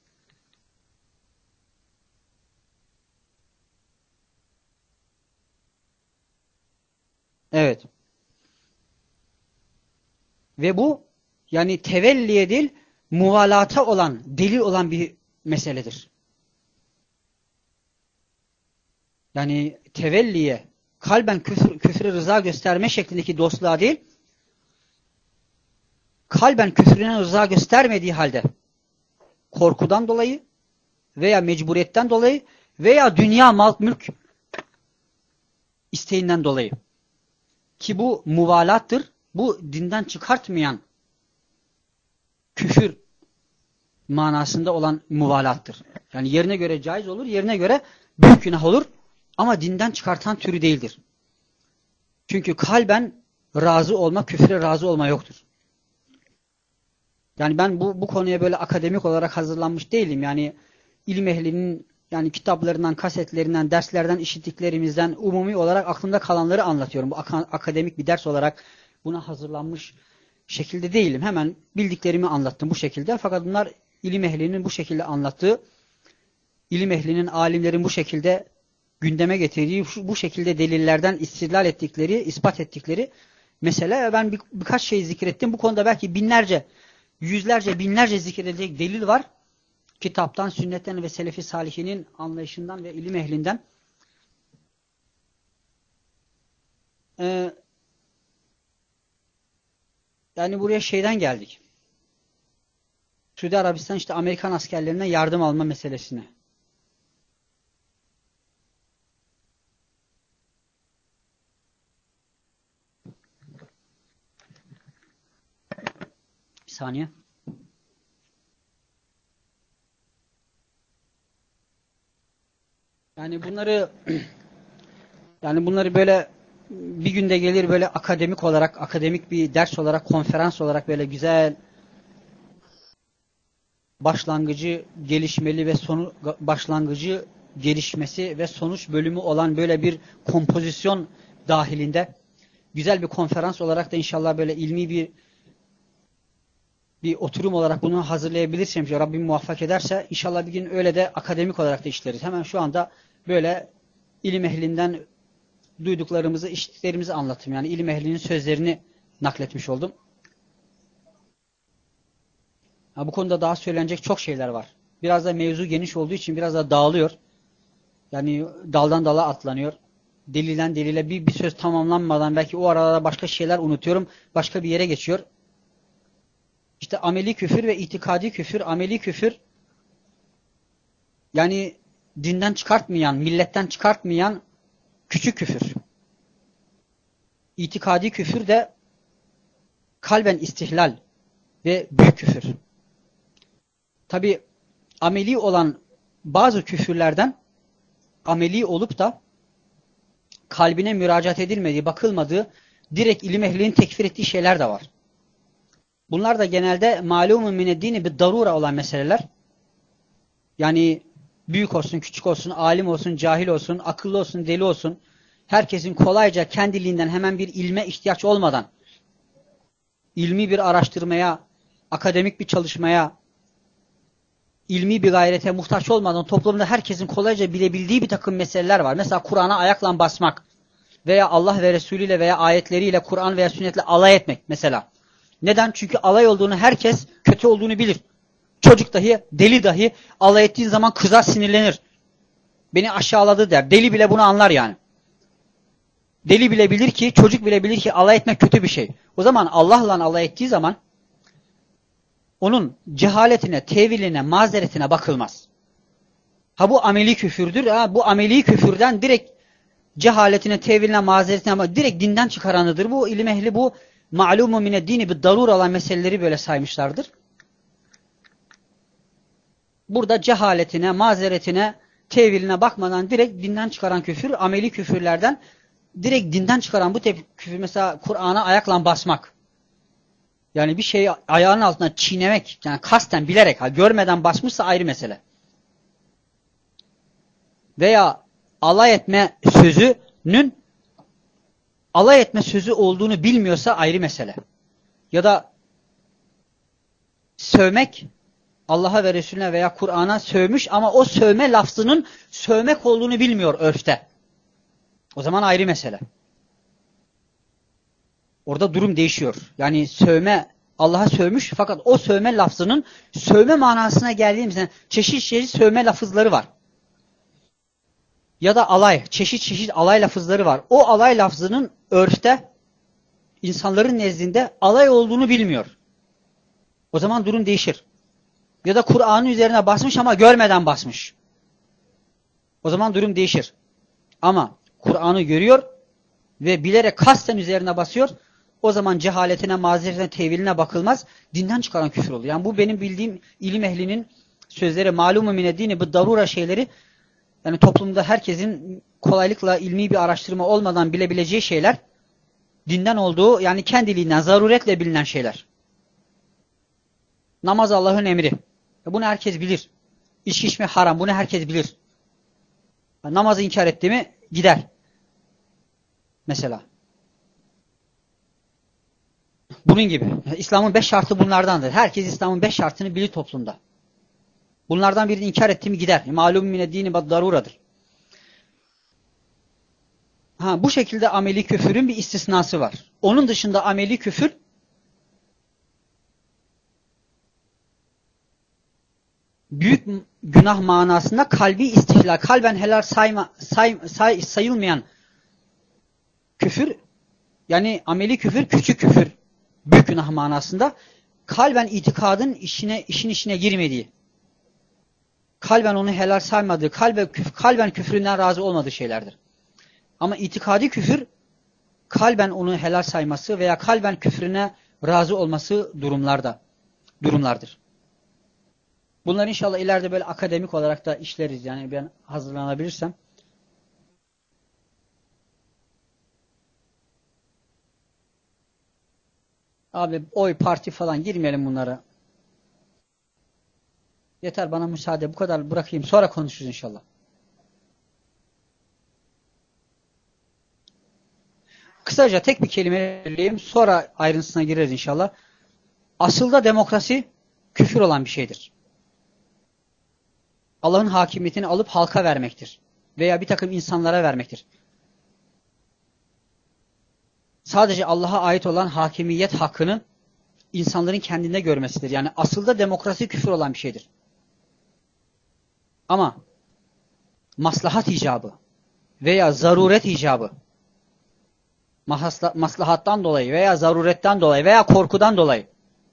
Evet. Ve bu yani tevelliye değil, muvalata olan, delil olan bir meseledir. Yani tevelliye, kalben küfre rıza gösterme şeklindeki dostluğa değil, kalben küfrüne rıza göstermediği halde korkudan dolayı veya mecburiyetten dolayı veya dünya mal mülk isteğinden dolayı ki bu muvalattır, bu dinden çıkartmayan küfür manasında olan muvalattır. Yani yerine göre caiz olur, yerine göre büyük günah olur ama dinden çıkartan türü değildir. Çünkü kalben razı olma, küfre razı olma yoktur. Yani ben bu konuya böyle akademik olarak hazırlanmış değilim. Yani ilim ehlinin yani kitaplarından, kasetlerinden, derslerden işittiklerimizden umumi olarak aklımda kalanları anlatıyorum. Bu akademik bir ders olarak buna hazırlanmış şekilde değilim. Hemen bildiklerimi anlattım bu şekilde. Fakat bunlar ilim ehlinin bu şekilde anlattığı, ilim ehlinin, alimlerin bu şekilde gündeme getirdiği, bu şekilde delillerden istidlal ettikleri, ispat ettikleri mesele. Ben birkaç şey zikrettim. Bu konuda belki binlerce, yüzlerce, binlerce zikredilecek delil var. Kitaptan, sünnetten ve selefi salihinin anlayışından ve ilim ehlinden. Yani buraya şeyden geldik. Suudi Arabistan işte Amerikan askerlerine yardım alma meselesine. Bir saniye. Yani bunları böyle bir günde gelir böyle akademik olarak, akademik bir ders olarak, konferans olarak böyle güzel başlangıcı gelişmeli ve başlangıcı gelişmesi ve sonuç bölümü olan böyle bir kompozisyon dahilinde güzel bir konferans olarak da inşallah böyle ilmi bir oturum olarak bunu hazırlayabilirsem, Rabbim muvaffak ederse inşallah bir gün öyle de akademik olarak da işleriz. Hemen şu anda böyle ilim ehlinden duyduklarımızı, işittiklerimizi anlattım. Yani ilim ehlinin sözlerini nakletmiş oldum. Bu konuda daha söylenecek çok şeyler var. Biraz da mevzu geniş olduğu için biraz da dağılıyor. Yani daldan dala atlanıyor. Delilden delile bir söz tamamlanmadan belki o arada başka şeyler unutuyorum. Başka bir yere geçiyor. İşte ameli küfür ve itikadi küfür. Ameli küfür yani dinden çıkartmayan, milletten çıkartmayan küçük küfür. İtikadi küfür de kalben istihlal ve büyük küfür. Tabi ameli olan bazı küfürlerden ameli olup da kalbine müracaat edilmediği, bakılmadığı, direkt ilim ehlinin tekfir ettiği şeyler de var. Bunlar da genelde malumun mineddini bir darura olan meseleler. Yani büyük olsun, küçük olsun, alim olsun, cahil olsun, akıllı olsun, deli olsun, herkesin kolayca kendiliğinden hemen bir ilme ihtiyaç olmadan, ilmi bir araştırmaya, akademik bir çalışmaya ilmi bir gayrete muhtaç olmadan toplumda herkesin kolayca bilebildiği bir takım meseleler var. Mesela Kur'an'a ayakla basmak veya Allah ve Resulü ile veya ayetleriyle Kur'an veya sünnetle alay etmek mesela. Neden? Çünkü alay olduğunu herkes kötü olduğunu bilir. Çocuk dahi, deli dahi alay ettiğin zaman kızar, sinirlenir. Beni aşağıladı der. Deli bile bunu anlar yani. Deli bile bilir ki, çocuk bile bilir ki alay etmek kötü bir şey. O zaman Allah'la alay ettiği zaman onun cehaletine, teviline, mazeretine bakılmaz. Ha bu ameli küfürdür. Ha bu ameli küfürden direkt cehaletine, teviline, mazeretine ama direkt dinden çıkaranıdır. Bu ilim ehli bu ma'lumu mineddini bir darur olan meseleleri böyle saymışlardır. Burada cehaletine, mazeretine, teviline bakmadan direkt dinden çıkaran küfür, ameli küfürlerden direkt dinden çıkaran bu tip küfür mesela Kur'an'a ayakla basmak. Yani bir şeyi ayağının altına çiğnemek, yani kasten bilerek, görmeden basmışsa ayrı mesele. Veya alay etme sözünün alay etme sözü olduğunu bilmiyorsa ayrı mesele. Ya da sövmek, Allah'a ve Resulüne veya Kur'an'a sövmüş ama o sövme lafzının sövmek olduğunu bilmiyor örfte. O zaman ayrı mesele. Orada durum değişiyor. Yani sövme, Allah'a sövmüş fakat o sövme lafzının sövme manasına geldiğimizde çeşit çeşit sövme lafızları var. Ya da alay, çeşit çeşit alay lafızları var. O alay lafzının örfte insanların nezdinde alay olduğunu bilmiyor. O zaman durum değişir. Ya da Kur'an'ın üzerine basmış ama görmeden basmış. O zaman durum değişir. Ama Kur'an'ı görüyor ve bilerek kasten üzerine basıyor. O zaman cehaletine, mazeretine, teviline bakılmaz. Dinden çıkaran küfür olur. Yani bu benim bildiğim ilim ehlinin sözleri, malumu mineddini, bu darura şeyleri, yani toplumda herkesin kolaylıkla ilmi bir araştırma olmadan bilebileceği şeyler, dinden olduğu, yani kendiliğinden, zaruretle bilinen şeyler. Namaz Allah'ın emri. Bunu herkes bilir. İçki içmek haram. Bunu herkes bilir. Namazı inkar etti mi gider. Mesela. Bunun gibi. İslam'ın 5 şartı bunlardandır. Herkes İslam'ın 5 şartını bilir toplumda. Bunlardan birini inkar etti mi gider. Malum mineddini daruradır. Bu şekilde ameli küfürün bir istisnası var. Onun dışında ameli küfür büyük günah manasında kalbi istihlal, kalben helal sayılmayan küfür, yani ameli küfür, küçük küfür, büyük günah manasında kalben itikadın işin içine girmediği, kalben onu helal saymadığı, kalben küfründen razı olmadığı şeylerdir. Ama itikadi küfür, kalben onu helal sayması veya kalben küfrüne razı olması durumlardır. Bunları inşallah ileride böyle akademik olarak da işleriz. Yani ben hazırlanabilirsem. Abi oy parti falan girmeyelim bunlara. Yeter bana müsaade. Bu kadar bırakayım. Sonra konuşuruz inşallah. Kısaca tek bir kelime söyleyeyim. Sonra ayrıntısına gireriz inşallah. Aslında demokrasi küfür olan bir şeydir. Allah'ın hakimiyetini alıp halka vermektir. Veya bir takım insanlara vermektir. Sadece Allah'a ait olan hakimiyet hakkını insanların kendinde görmesidir. Yani aslında demokrasi küfür olan bir şeydir. Ama maslahat icabı veya zaruret icabı, maslahattan dolayı veya zaruretten dolayı veya korkudan dolayı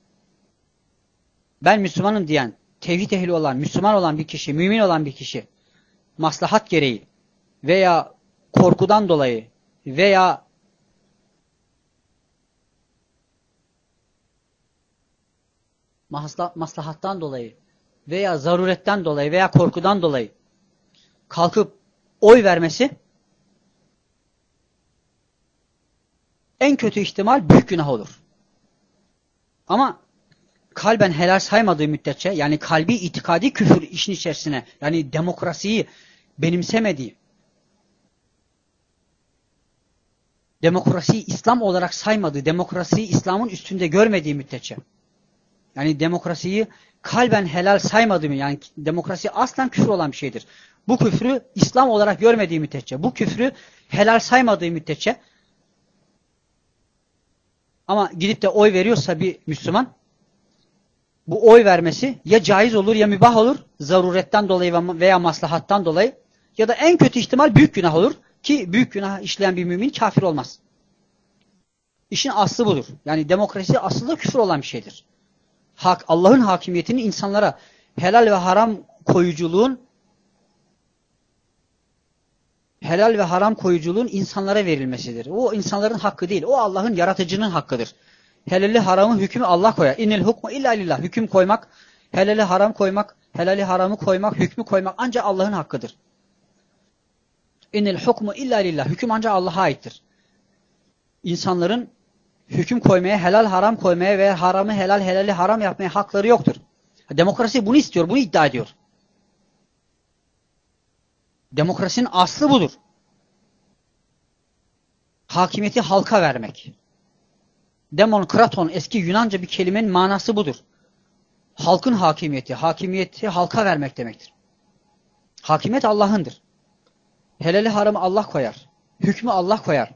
ben Müslümanım diyen, tevhid ehli olan, Müslüman olan bir kişi, mümin olan bir kişi maslahat gereği veya korkudan dolayı veya maslahattan dolayı veya zaruretten dolayı veya korkudan dolayı kalkıp oy vermesi en kötü ihtimal büyük günah olur. Ama kalben helal saymadığı müddetçe, yani kalbi itikadi küfür işin içerisine, yani demokrasiyi benimsemediği, demokrasiyi İslam olarak saymadığı, demokrasiyi İslam'ın üstünde görmediği müddetçe, yani demokrasiyi kalben helal saymadığım, yani demokrasi aslen küfür olan bir şeydir. Bu küfrü İslam olarak görmediği müddetçe, bu küfrü helal saymadığı müddetçe, ama gidip de oy veriyorsa bir Müslüman, bu oy vermesi ya caiz olur ya mübah olur, zaruretten dolayı veya maslahattan dolayı, ya da en kötü ihtimal büyük günah olur ki büyük günah işleyen bir mümin kafir olmaz. İşin aslı budur. Yani demokrasi aslında küfür olan bir şeydir. Allah'ın hakimiyetini insanlara helal ve haram koyuculuğun insanlara verilmesidir. O insanların hakkı değil. O Allah'ın, yaratıcının hakkıdır. Helali haramı hükmü Allah koyar. İnnel hukmu illa lillah. Hüküm koymak, helali haram koymak, helali haramı koymak, hükmü koymak ancak Allah'ın hakkıdır. İnnel hukmu illa lillah. Hüküm ancak Allah'a aittir. İnsanların hüküm koymaya, helal haram koymaya ve haramı helal, helali haram yapmaya hakları yoktur. Demokrasi bunu istiyor, bunu iddia ediyor. Demokrasinin aslı budur. Hakimiyeti halka vermek. Demokraton, eski Yunanca bir kelimenin manası budur. Halkın hakimiyeti, hakimiyeti halka vermek demektir. Hakimiyet Allah'ındır. Helali haramı Allah koyar. Hükmü Allah koyar.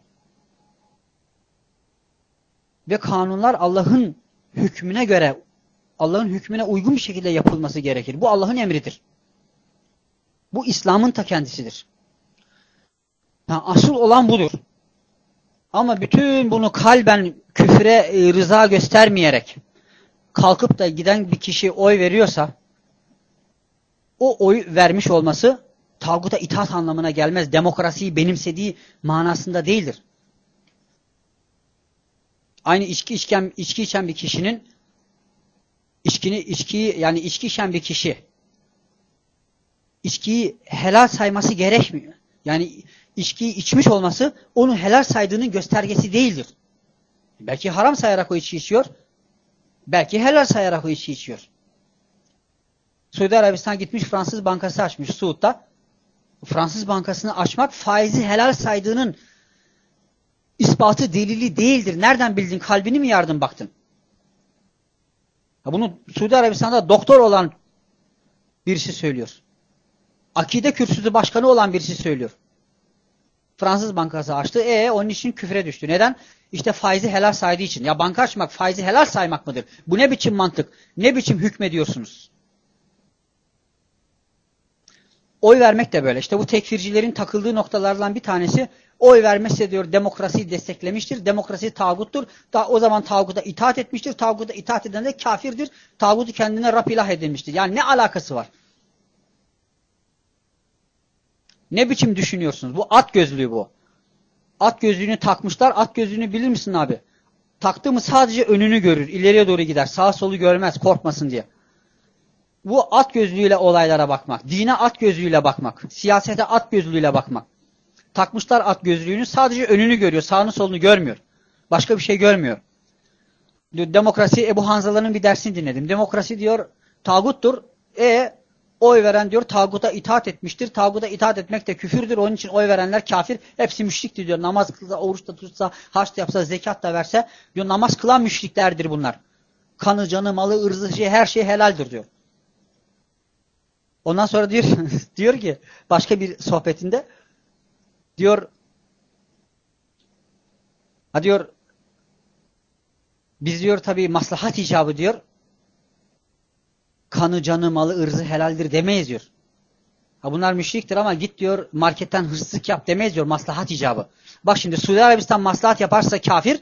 Ve kanunlar Allah'ın hükmüne göre, Allah'ın hükmüne uygun bir şekilde yapılması gerekir. Bu Allah'ın emridir. Bu İslam'ın ta kendisidir. Yani asıl olan budur. Ama bütün bunu kalben küfre rıza göstermeyerek kalkıp da giden bir kişi oy veriyorsa, o oy vermiş olması tağuta itaat anlamına gelmez. Demokrasiyi benimsediği manasında değildir. Aynı içki içen bir kişinin içki içen bir kişi içkiyi helal sayması gerekmiyor. Yani içkiyi içmiş olması onu helal saydığının göstergesi değildir. Belki haram sayarak o içki içiyor, belki helal sayarak o içki içiyor. Suudi Arabistan gitmiş Fransız bankası açmış Suud'da. Fransız bankasını açmak faizi helal saydığının ispatı, delili değildir. Nereden bildin? Kalbini mi yardın baktın? Bunu Suudi Arabistan'da doktor olan birisi söylüyor. Akide kürsüsü başkanı olan birisi söylüyor. Fransız bankası açtı. Onun için küfre düştü. Neden? İşte faizi helal saydığı için. Ya banka açmak faizi helal saymak mıdır? Bu ne biçim mantık? Ne biçim hükmediyorsunuz? Oy vermek de böyle. İşte bu tekfircilerin takıldığı noktalardan bir tanesi, oy vermezse diyor demokrasiyi desteklemiştir. Demokrasi tağuttur. O zaman tağuta itaat etmiştir. Tağuta itaat eden de kafirdir. Tağutu kendine Rab ilah edilmiştir. Yani ne alakası var? Ne biçim düşünüyorsunuz? Bu at gözlüğü bu. At gözlüğünü takmışlar. At gözlüğünü bilir misin abi? Taktı mı sadece önünü görür. İleriye doğru gider. Sağa solu görmez. Korkmasın diye. Bu at gözlüğüyle olaylara bakmak. Dine at gözlüğüyle bakmak. Siyasete at gözlüğüyle bakmak. Takmışlar at gözlüğünü. Sadece önünü görüyor. Sağını solunu görmüyor. Başka bir şey görmüyor. Demokrasi, Ebu Hanzala'nın bir dersini dinledim. Demokrasi diyor tağuttur. Oy veren diyor tağuta itaat etmiştir. Tağuta itaat etmek de küfürdür. Onun için oy verenler kafir. Hepsi müşriktir diyor. Namaz kılsa, oruç da tutsa, haç da yapsa, zekat da verse diyor, namaz kılan müşriklerdir bunlar. Kanı, canı, malı, ırzı, her şey helaldir diyor. Ondan sonra diyor, diyor ki başka bir sohbetinde diyor, diyor biz diyor tabii maslahat icabı diyor kanı, canı, malı, ırzı helaldir demeyiz diyor. Bunlar müşriktir ama git diyor marketten hırsızlık yap demeyiz diyor, maslahat icabı. Bak şimdi Suudi Arabistan maslahat yaparsa kafir.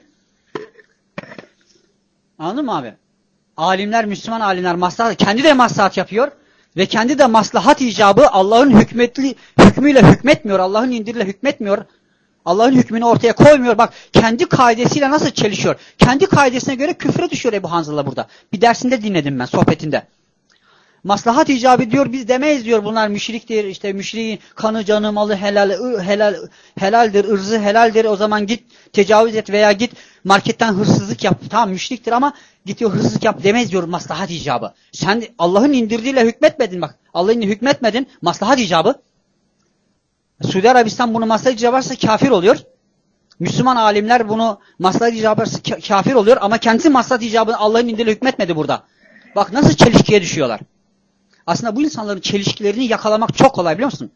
Anladın mı abi? Alimler, Müslüman alimler maslahat, kendi de maslahat yapıyor ve kendi de maslahat icabı Allah'ın hükmüyle hükmetmiyor. Allah'ın indiriyle hükmetmiyor. Allah'ın hükmünü ortaya koymuyor. Bak kendi kaidesiyle nasıl çelişiyor. Kendi kaidesine göre küfre düşüyor Ebu Hanzala burada. Bir dersinde dinledim ben, sohbetinde. Maslahat icabı diyor, biz demeyiz diyor, bunlar müşriktir, işte müşriğin kanı, canı, malı helaldir, ırzı helaldir, o zaman git tecavüz et veya git marketten hırsızlık yap. Tamam müşriktir ama git diyor hırsızlık yap demeyiz diyor, maslahat icabı. Sen Allah'ın indirdiğiyle hükmetmedin bak. Allah'ın hükmetmedin, maslahat icabı. Suudi Arabistan bunu maslahat icabı varsa kafir oluyor. Müslüman alimler bunu maslahat icabı varsa kafir oluyor ama kendisi maslahat icabını Allah'ın indirdiğiyle hükmetmedi burada. Bak nasıl çelişkiye düşüyorlar. Aslında bu insanların çelişkilerini yakalamak çok kolay, biliyor musun?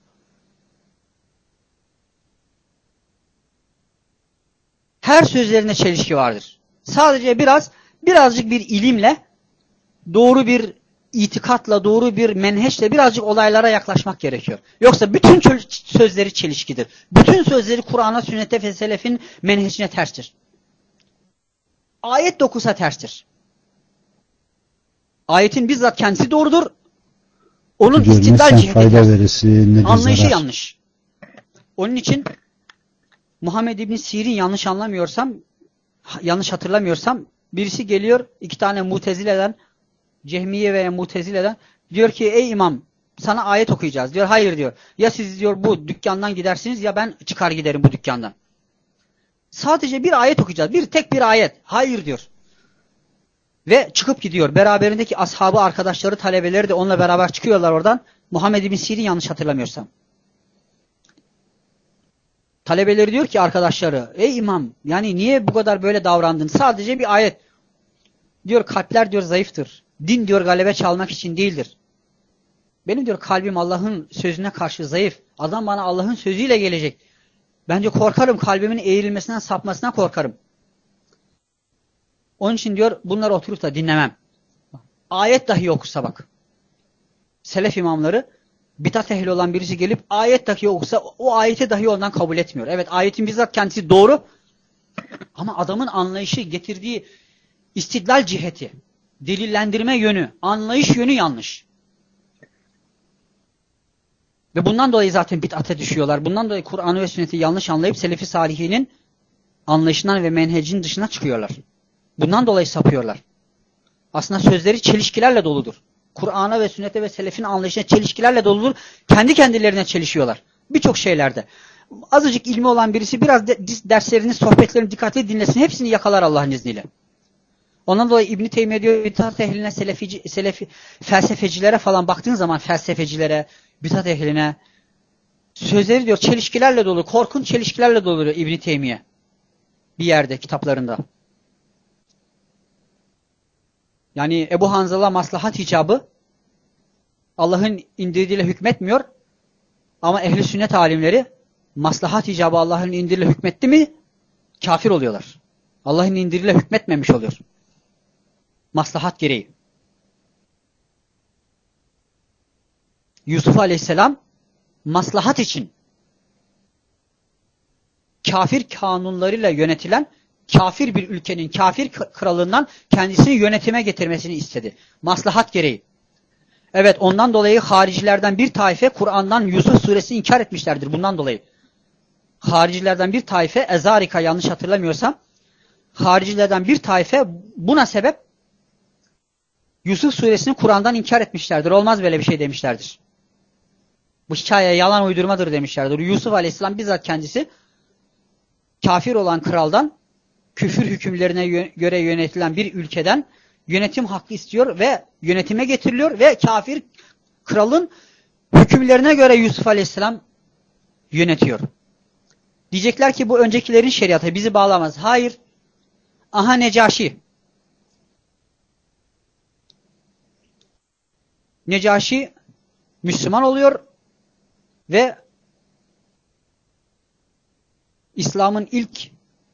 Her sözlerinde çelişki vardır. Sadece birazcık bir ilimle, doğru bir itikatla, doğru bir menheçle birazcık olaylara yaklaşmak gerekiyor. Yoksa bütün sözleri çelişkidir. Bütün sözleri Kur'an'a, sünnete ve selefin menheçine terstir. Ayet de okusa terstir. Ayetin bizzat kendisi doğrudur. Onun istidlal ciheti terstir. Anlayışı yanlış. Onun için Muhammed İbn Sirin yanlış hatırlamıyorsam birisi geliyor, iki tane Mutezile'den, Cehmiye veya Mutezile'den, diyor ki ey imam sana ayet okuyacağız. Diyor hayır diyor. Ya siz diyor bu dükkandan gidersiniz ya ben çıkar giderim bu dükkandan. Sadece bir ayet okuyacağız. Tek bir ayet. Hayır diyor. Ve çıkıp gidiyor. Beraberindeki ashabı, arkadaşları, talebeleri de onunla beraber çıkıyorlar oradan. Muhammed İbn Sirin yanlış hatırlamıyorsam. Talebeleri diyor ki arkadaşları, ey imam yani niye bu kadar böyle davrandın? Sadece bir ayet. Diyor kalpler diyor zayıftır. Din diyor galebe çalmak için değildir. Benim diyor kalbim Allah'ın sözüne karşı zayıf. Adam bana Allah'ın sözüyle gelecek. Bence korkarım, kalbimin eğrilmesinden, sapmasına korkarım. Onun için diyor bunları oturup da dinlemem. Ayet dahi okusa bak. Selef imamları, bidat ehli olan birisi gelip ayet dahi okusa o ayeti dahi ondan kabul etmiyor. Evet ayetin bizzat kendisi doğru ama adamın anlayışı, getirdiği istidlal ciheti, delillendirme yönü, anlayış yönü yanlış. Ve bundan dolayı zaten bid'ate düşüyorlar. Bundan dolayı Kur'an'ı ve sünneti yanlış anlayıp Selefi Salihinin anlayışından ve menhecin dışına çıkıyorlar. Bundan dolayı sapıyorlar. Aslında sözleri çelişkilerle doludur. Kur'an'a ve sünnete ve selefin anlayışına çelişkilerle doludur. Kendi kendilerine çelişiyorlar. Birçok şeylerde. Azıcık ilmi olan birisi biraz derslerini, sohbetlerini dikkatli dinlesin. Hepsini yakalar Allah'ın izniyle. Ondan dolayı İbn-i Teymiye diyor, bidat ehline, felsefecilere falan baktığın zaman felsefecilere, bidat ehline sözleri diyor çelişkilerle dolu, korkunç çelişkilerle dolu diyor İbn-i Teymiye. Bir yerde, kitaplarında. Yani Ebu Hanzala maslahat icabı Allah'ın indirdiğiyle hükmetmiyor ama ehli sünnet alimleri maslahat icabı Allah'ın indirdiğiyle hükmetti mi kafir oluyorlar. Allah'ın indirdiğiyle hükmetmemiş oluyor. Maslahat gereği. Yusuf Aleyhisselam maslahat için kafir kanunlarıyla yönetilen kafir bir ülkenin, kafir kralından kendisini yönetime getirmesini istedi. Maslahat gereği. Evet ondan dolayı haricilerden bir taife Kur'an'dan Yusuf suresini inkar etmişlerdir. Bundan dolayı. Haricilerden bir taife, Ezarika yanlış hatırlamıyorsam, haricilerden bir taife buna sebep Yusuf suresini Kur'an'dan inkar etmişlerdir. Olmaz böyle bir şey demişlerdir. Bu hikaye yalan uydurmadır demişlerdir. Yusuf Aleyhisselam bizzat kendisi kafir olan kraldan, küfür hükümlerine göre yönetilen bir ülkeden yönetim hakkı istiyor ve yönetime getiriliyor ve kafir kralın hükümlerine göre Yusuf Aleyhisselam yönetiyor. Diyecekler ki bu öncekilerin şeriatı bizi bağlamaz. Hayır. Aha Necaşi. Necaşi Müslüman oluyor ve İslam'ın ilk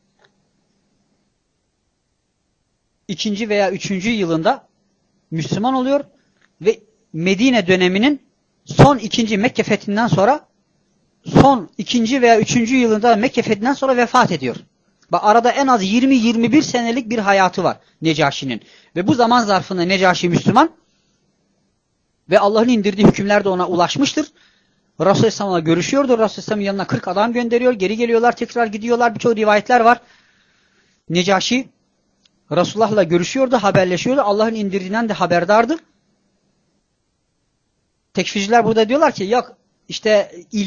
2. veya 3. yılında Müslüman oluyor ve Medine döneminin son 2. Mekke fethinden sonra son 2. veya 3. yılında Mekke fethinden sonra vefat ediyor. Bak arada en az 20-21 senelik bir hayatı var Necaşi'nin. Ve bu zaman zarfında Necaşi Müslüman ve Allah'ın indirdiği hükümler de ona ulaşmıştır. Resulullah Aleyhisselam'la görüşüyordur. Resulullah Aleyhisselam'ın yanına 40 adam gönderiyor. Geri geliyorlar, tekrar gidiyorlar. Birçok rivayetler var. Necaşi Resulullah'la görüşüyordu, haberleşiyordu. Allah'ın indirdiğinden de haberdardı. Tekfirciler burada diyorlar ki yok işte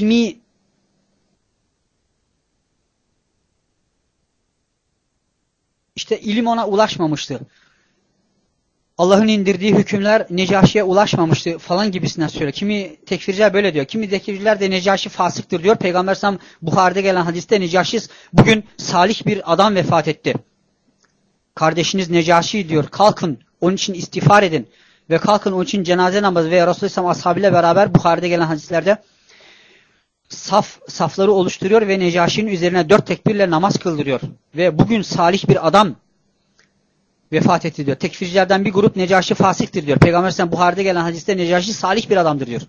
ilim ona ulaşmamıştı. Allah'ın indirdiği hükümler Necaşi'ye ulaşmamıştı falan gibisinden söylüyor. Kimi tekfirciler böyle diyor. Kimi tekfirciler de Necaşi fasıktır diyor. Peygamber sallallahu aleyhi ve sellem Buhari'de gelen hadiste Necaşi bugün salih bir adam vefat etti. Kardeşiniz Necaşi diyor kalkın onun için istiğfar edin. Ve kalkın onun için cenaze namazı ve Resulullah Aleyhisselam ashabıyla beraber Buhari'de gelen hadislerde safları oluşturuyor ve Necaşi'nin üzerine 4 tekbirle namaz kıldırıyor. Ve bugün salih bir adam vefat etti diyor. Tekfircilerden bir grup Necaşi fasiktir diyor. Peygamber Aleyhisselam Buhari'de gelen hadiste Necaşi salih bir adamdır diyor.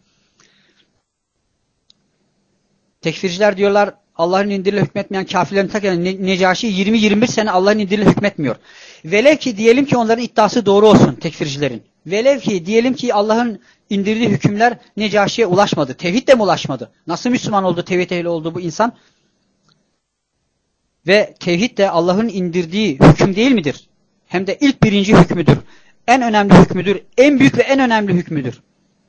Tekfirciler diyorlar Allah'ın indiriyle hükmetmeyen kafirlerin ta kendisi Necaşi 20-21 sene Allah'ın indiriyle hükmetmiyor. Velev ki diyelim ki onların iddiası doğru olsun tekfircilerin. Velev ki diyelim ki Allah'ın indirdiği hükümler Necaşi'ye ulaşmadı. Tevhid de mi ulaşmadı? Nasıl Müslüman oldu, tevhid ehli oldu bu insan? Ve tevhid de Allah'ın indirdiği hüküm değil midir? Hem de ilk birinci hükmüdür. En önemli hükmüdür. En büyük ve en önemli hükmüdür.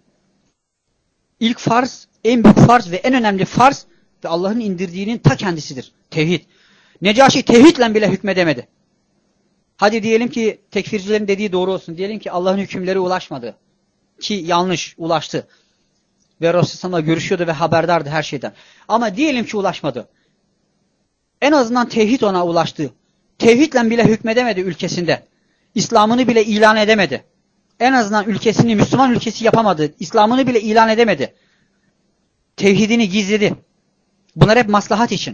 İlk farz, en büyük farz ve en önemli farz ve Allah'ın indirdiğinin ta kendisidir. Tevhid. Necaşi tevhidle bile hükmedemedi. Hadi diyelim ki tekfircilerin dediği doğru olsun. Diyelim ki Allah'ın hükümleri ulaşmadı. Ki yanlış ulaştı. Ve Resulullah'la görüşüyordu ve haberdardı her şeyden. Ama diyelim ki ulaşmadı. En azından tevhid ona ulaştı. Tevhidle bile hükmedemedi ülkesinde. İslam'ını bile ilan edemedi. En azından ülkesini Müslüman ülkesi yapamadı. İslam'ını bile ilan edemedi. Tevhidini gizledi. Bunlar hep maslahat için.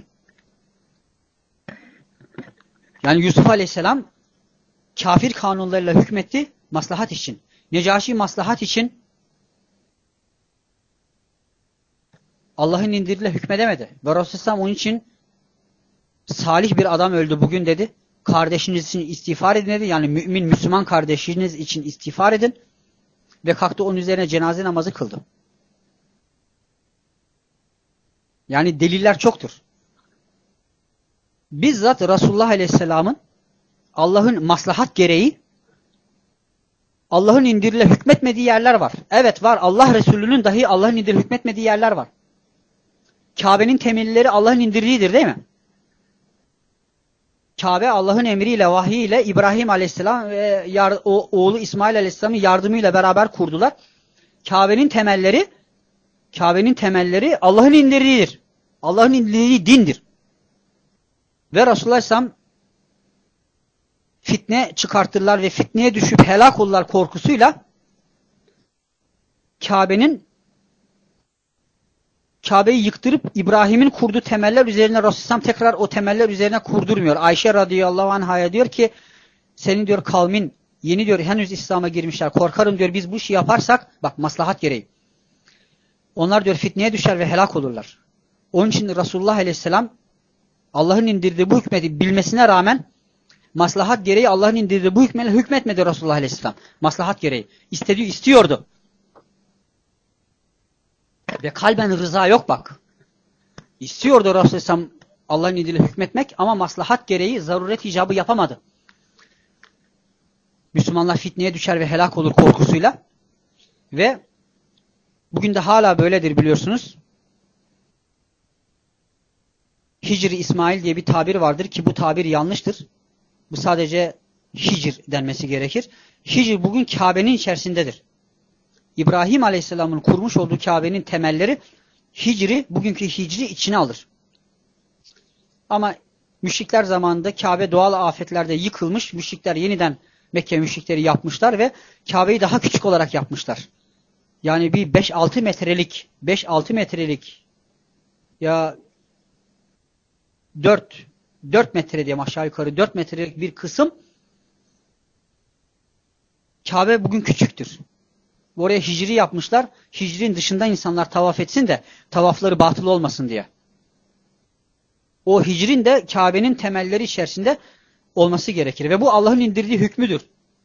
Yani Yusuf Aleyhisselam kafir kanunlarıyla hükmetti maslahat için. Necaşi maslahat için Allah'ın indiriyle hükmedemedi. Ve Resulullah onun için salih bir adam öldü bugün dedi. Kardeşiniz için istiğfar edin dedi. Yani mümin, Müslüman kardeşiniz için istiğfar edin. Ve kalktı onun üzerine cenaze namazı kıldı. Yani deliller çoktur. Bizzat Resulullah Aleyhisselam'ın Allah'ın maslahat gereği Allah'ın indiriyle hükmetmediği yerler var. Evet var. Allah Resulü'nün dahi Allah'ın indiriyle hükmetmediği yerler var. Kabe'nin temelleri Allah'ın indirdiğidir değil mi? Kabe Allah'ın emriyle, vahyiyle İbrahim Aleyhisselam ve oğlu İsmail Aleyhisselam'ın yardımıyla beraber kurdular. Kabe'nin temelleri Allah'ın indirdiğidir. Allah'ın indirdiği dindir. Ve Resulullah Aleyhisselam fitne çıkartırlar ve fitneye düşüp helak olurlar korkusuyla Kabe'yi yıktırıp İbrahim'in kurduğu temeller üzerine Resulullah tekrar o temeller üzerine kurdurmuyor. Ayşe radıyallahu anh'a diyor ki senin diyor kavmin yeni diyor henüz İslam'a girmişler. Korkarım diyor biz bu işi yaparsak bak maslahat gereği. Onlar diyor fitneye düşer ve helak olurlar. Onun için Resulullah Aleyhisselam Allah'ın indirdiği bu hükmeti bilmesine rağmen maslahat gereği Allah'ın indirdiği bu hükmetmedi Resulullah Aleyhisselam. Maslahat gereği. İstiyordu. Ve kalben rıza yok bak. İstiyordu Resulullah Aleyhisselam Allah'ın indirdiği hükmetmek ama maslahat gereği zaruret icabı yapamadı. Müslümanlar fitneye düşer ve helak olur korkusuyla. Ve bugün de hala böyledir biliyorsunuz. Hicr-i İsmail diye bir tabir vardır ki bu tabir yanlıştır. Bu sadece Hicr denmesi gerekir. Hicr bugün Kabe'nin içerisindedir. İbrahim Aleyhisselam'ın kurmuş olduğu Kabe'nin temelleri bugünkü Hicri içine alır. Ama müşrikler zamanında Kabe doğal afetlerde yıkılmış. Müşrikler yeniden Mekke müşrikleri yapmışlar ve Kabe'yi daha küçük olarak yapmışlar. Yani bir 5-6 metrelik ya 4 metre diye aşağı yukarı 4 metrelik bir kısım Kabe bugün küçüktür. Oraya hicri yapmışlar. Hicrin dışından insanlar tavaf etsin de tavafları batıl olmasın diye. O hicrin de Kabe'nin temelleri içerisinde olması gerekir. Ve bu Allah'ın indirdiği hükmüdür.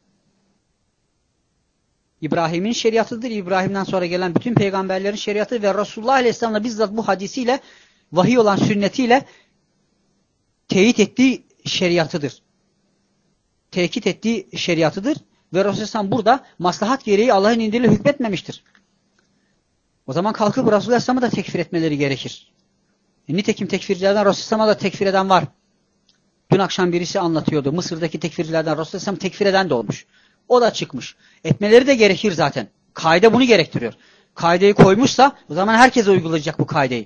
İbrahim'in şeriatıdır. İbrahim'den sonra gelen bütün peygamberlerin şeriatı ve Resulullah Aleyhisselam'la bizzat bu hadisiyle vahiy olan sünnetiyle teyit ettiği şeriatıdır. Tekit ettiği şeriatıdır. Ve Resulullah burada maslahat gereği Allah'ın indirdiğiyle hükmetmemiştir. O zaman kalkıp Resulullah'ı da tekfir etmeleri gerekir. Nitekim tekfircilerden Resulullah'a da tekfir eden var. Dün akşam birisi anlatıyordu. Mısır'daki tekfircilerden Resulullah'ı tekfir eden de olmuş. O da çıkmış. Etmeleri de gerekir zaten. Kaide bunu gerektiriyor. Kaideyi koymuşsa o zaman herkes uygulayacak bu kaideyi.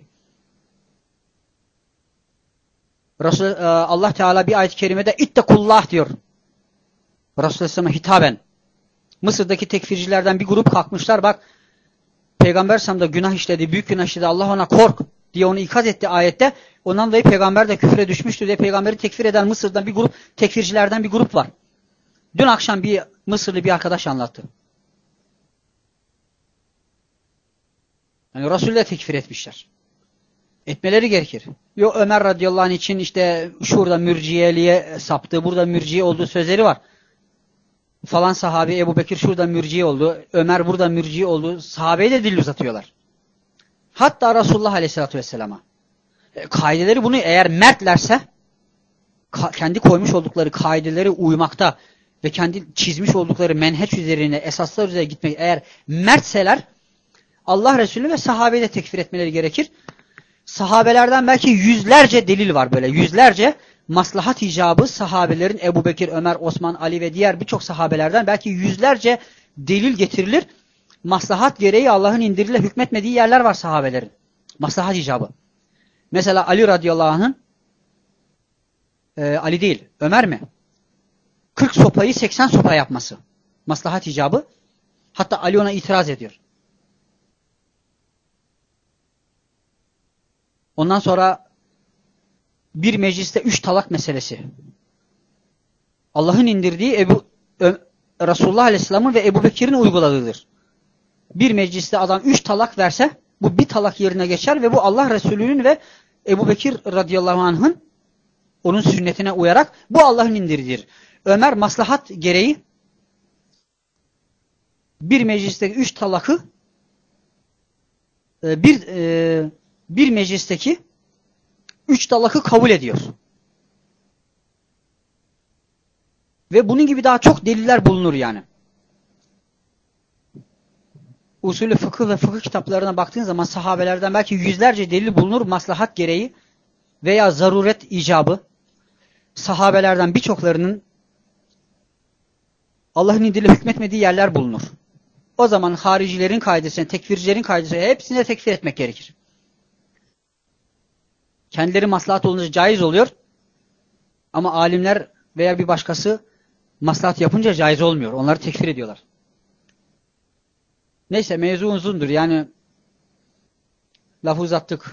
Allah Teala bir ayet-i kerimede ittekullah diyor. Resulullah'a hitaben. Mısır'daki tekfircilerden bir grup kalkmışlar, bak Peygamber Sam'da günah işledi, büyük günah işledi, Allah ona kork diye onu ikaz etti ayette. Ondan dolayı peygamber de küfre düşmüştü diye peygamberi tekfir eden Mısır'dan bir grup, tekfircilerden bir grup var. Dün akşam bir Mısırlı bir arkadaş anlattı. Yani Resulü de tekfir etmişler. Etmeleri gerekir. Yok Ömer radıyallahu anh için işte şurada mürciyeliğe saptı, burada mürciye olduğu sözleri var. Falan sahabe Ebu Bekir şurada mürciye oldu, Ömer burada mürciye oldu. Sahabeye de dil uzatıyorlar. Hatta Resulullah aleyhissalatü vesselama. Kaideleri bunu eğer mertlerse, kendi koymuş oldukları kaideleri uymakta ve kendi çizmiş oldukları menheç üzerine, esaslar üzerine gitmek eğer mertseler, Allah Resulü ve sahabeyi de tekfir etmeleri gerekir. Sahabelerden belki yüzlerce delil var böyle. Yüzlerce maslahat icabı sahabelerin, Ebu Bekir, Ömer, Osman, Ali ve diğer birçok sahabelerden belki yüzlerce delil getirilir. Maslahat gereği Allah'ın indiriyle hükmetmediği yerler var sahabelerin. Maslahat icabı. Mesela Ali radıyallahu anh'ın Ali değil, Ömer mi? 40 sopayı 80 sopa yapması. Maslahat icabı. Hatta Ali ona itiraz ediyor. Ondan sonra bir mecliste 3 talak meselesi. Allah'ın indirdiği Resulullah Aleyhisselam'ın ve Ebu Bekir'in uyguladığıdır. Bir mecliste adam 3 talak verse bu bir talak yerine geçer ve bu Allah Resulü'nün ve Ebu Bekir radıyallahu anh'ın onun sünnetine uyarak bu Allah'ın indirdiğidir. Ömer maslahat gereği bir meclisteki 3 talakı bir meclisteki 3 talakı kabul ediyor. Ve bunun gibi daha çok deliller bulunur yani. Usulü fıkıh ve fıkıh kitaplarına baktığın zaman sahabelerden belki yüzlerce delil bulunur maslahat gereği veya zaruret icabı. Sahabelerden birçoklarının Allah'ın indiriyle hükmetmediği yerler bulunur. O zaman haricilerin kaidesine, tekfircilerin kaidesine hepsine tekfir etmek gerekir. Kendileri maslahat olunca caiz oluyor ama alimler veya bir başkası maslahat yapınca caiz olmuyor. Onları tekfir ediyorlar. Neyse mevzu uzundur. Yani lafı uzattık.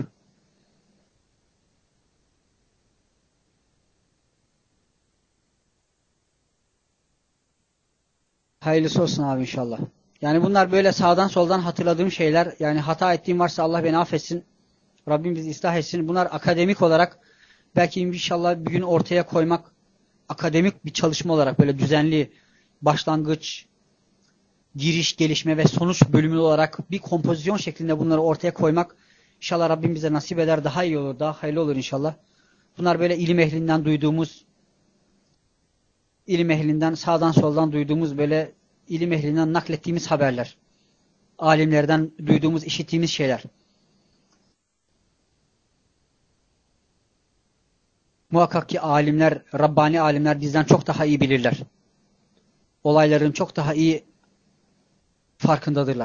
Hayırlısı olsun abi inşallah. Yani bunlar böyle sağdan soldan hatırladığım şeyler. Yani hata ettiğim varsa Allah beni affetsin. Rabbim bizi ıslah etsin. Bunlar akademik olarak belki inşallah bir gün ortaya koymak, akademik bir çalışma olarak böyle düzenli başlangıç, giriş, gelişme ve sonuç bölümü olarak bir kompozisyon şeklinde bunları ortaya koymak inşallah Rabbim bize nasip eder, daha iyi olur, daha hayırlı olur inşallah. Bunlar böyle ilim ehlinden duyduğumuz, ilim ehlinden sağdan soldan duyduğumuz böyle ilim ehlinden naklettiğimiz haberler. Alimlerden duyduğumuz, işittiğimiz şeyler. Muhakkak ki alimler, Rabbani alimler bizden çok daha iyi bilirler. Olayların çok daha iyi farkındadırlar.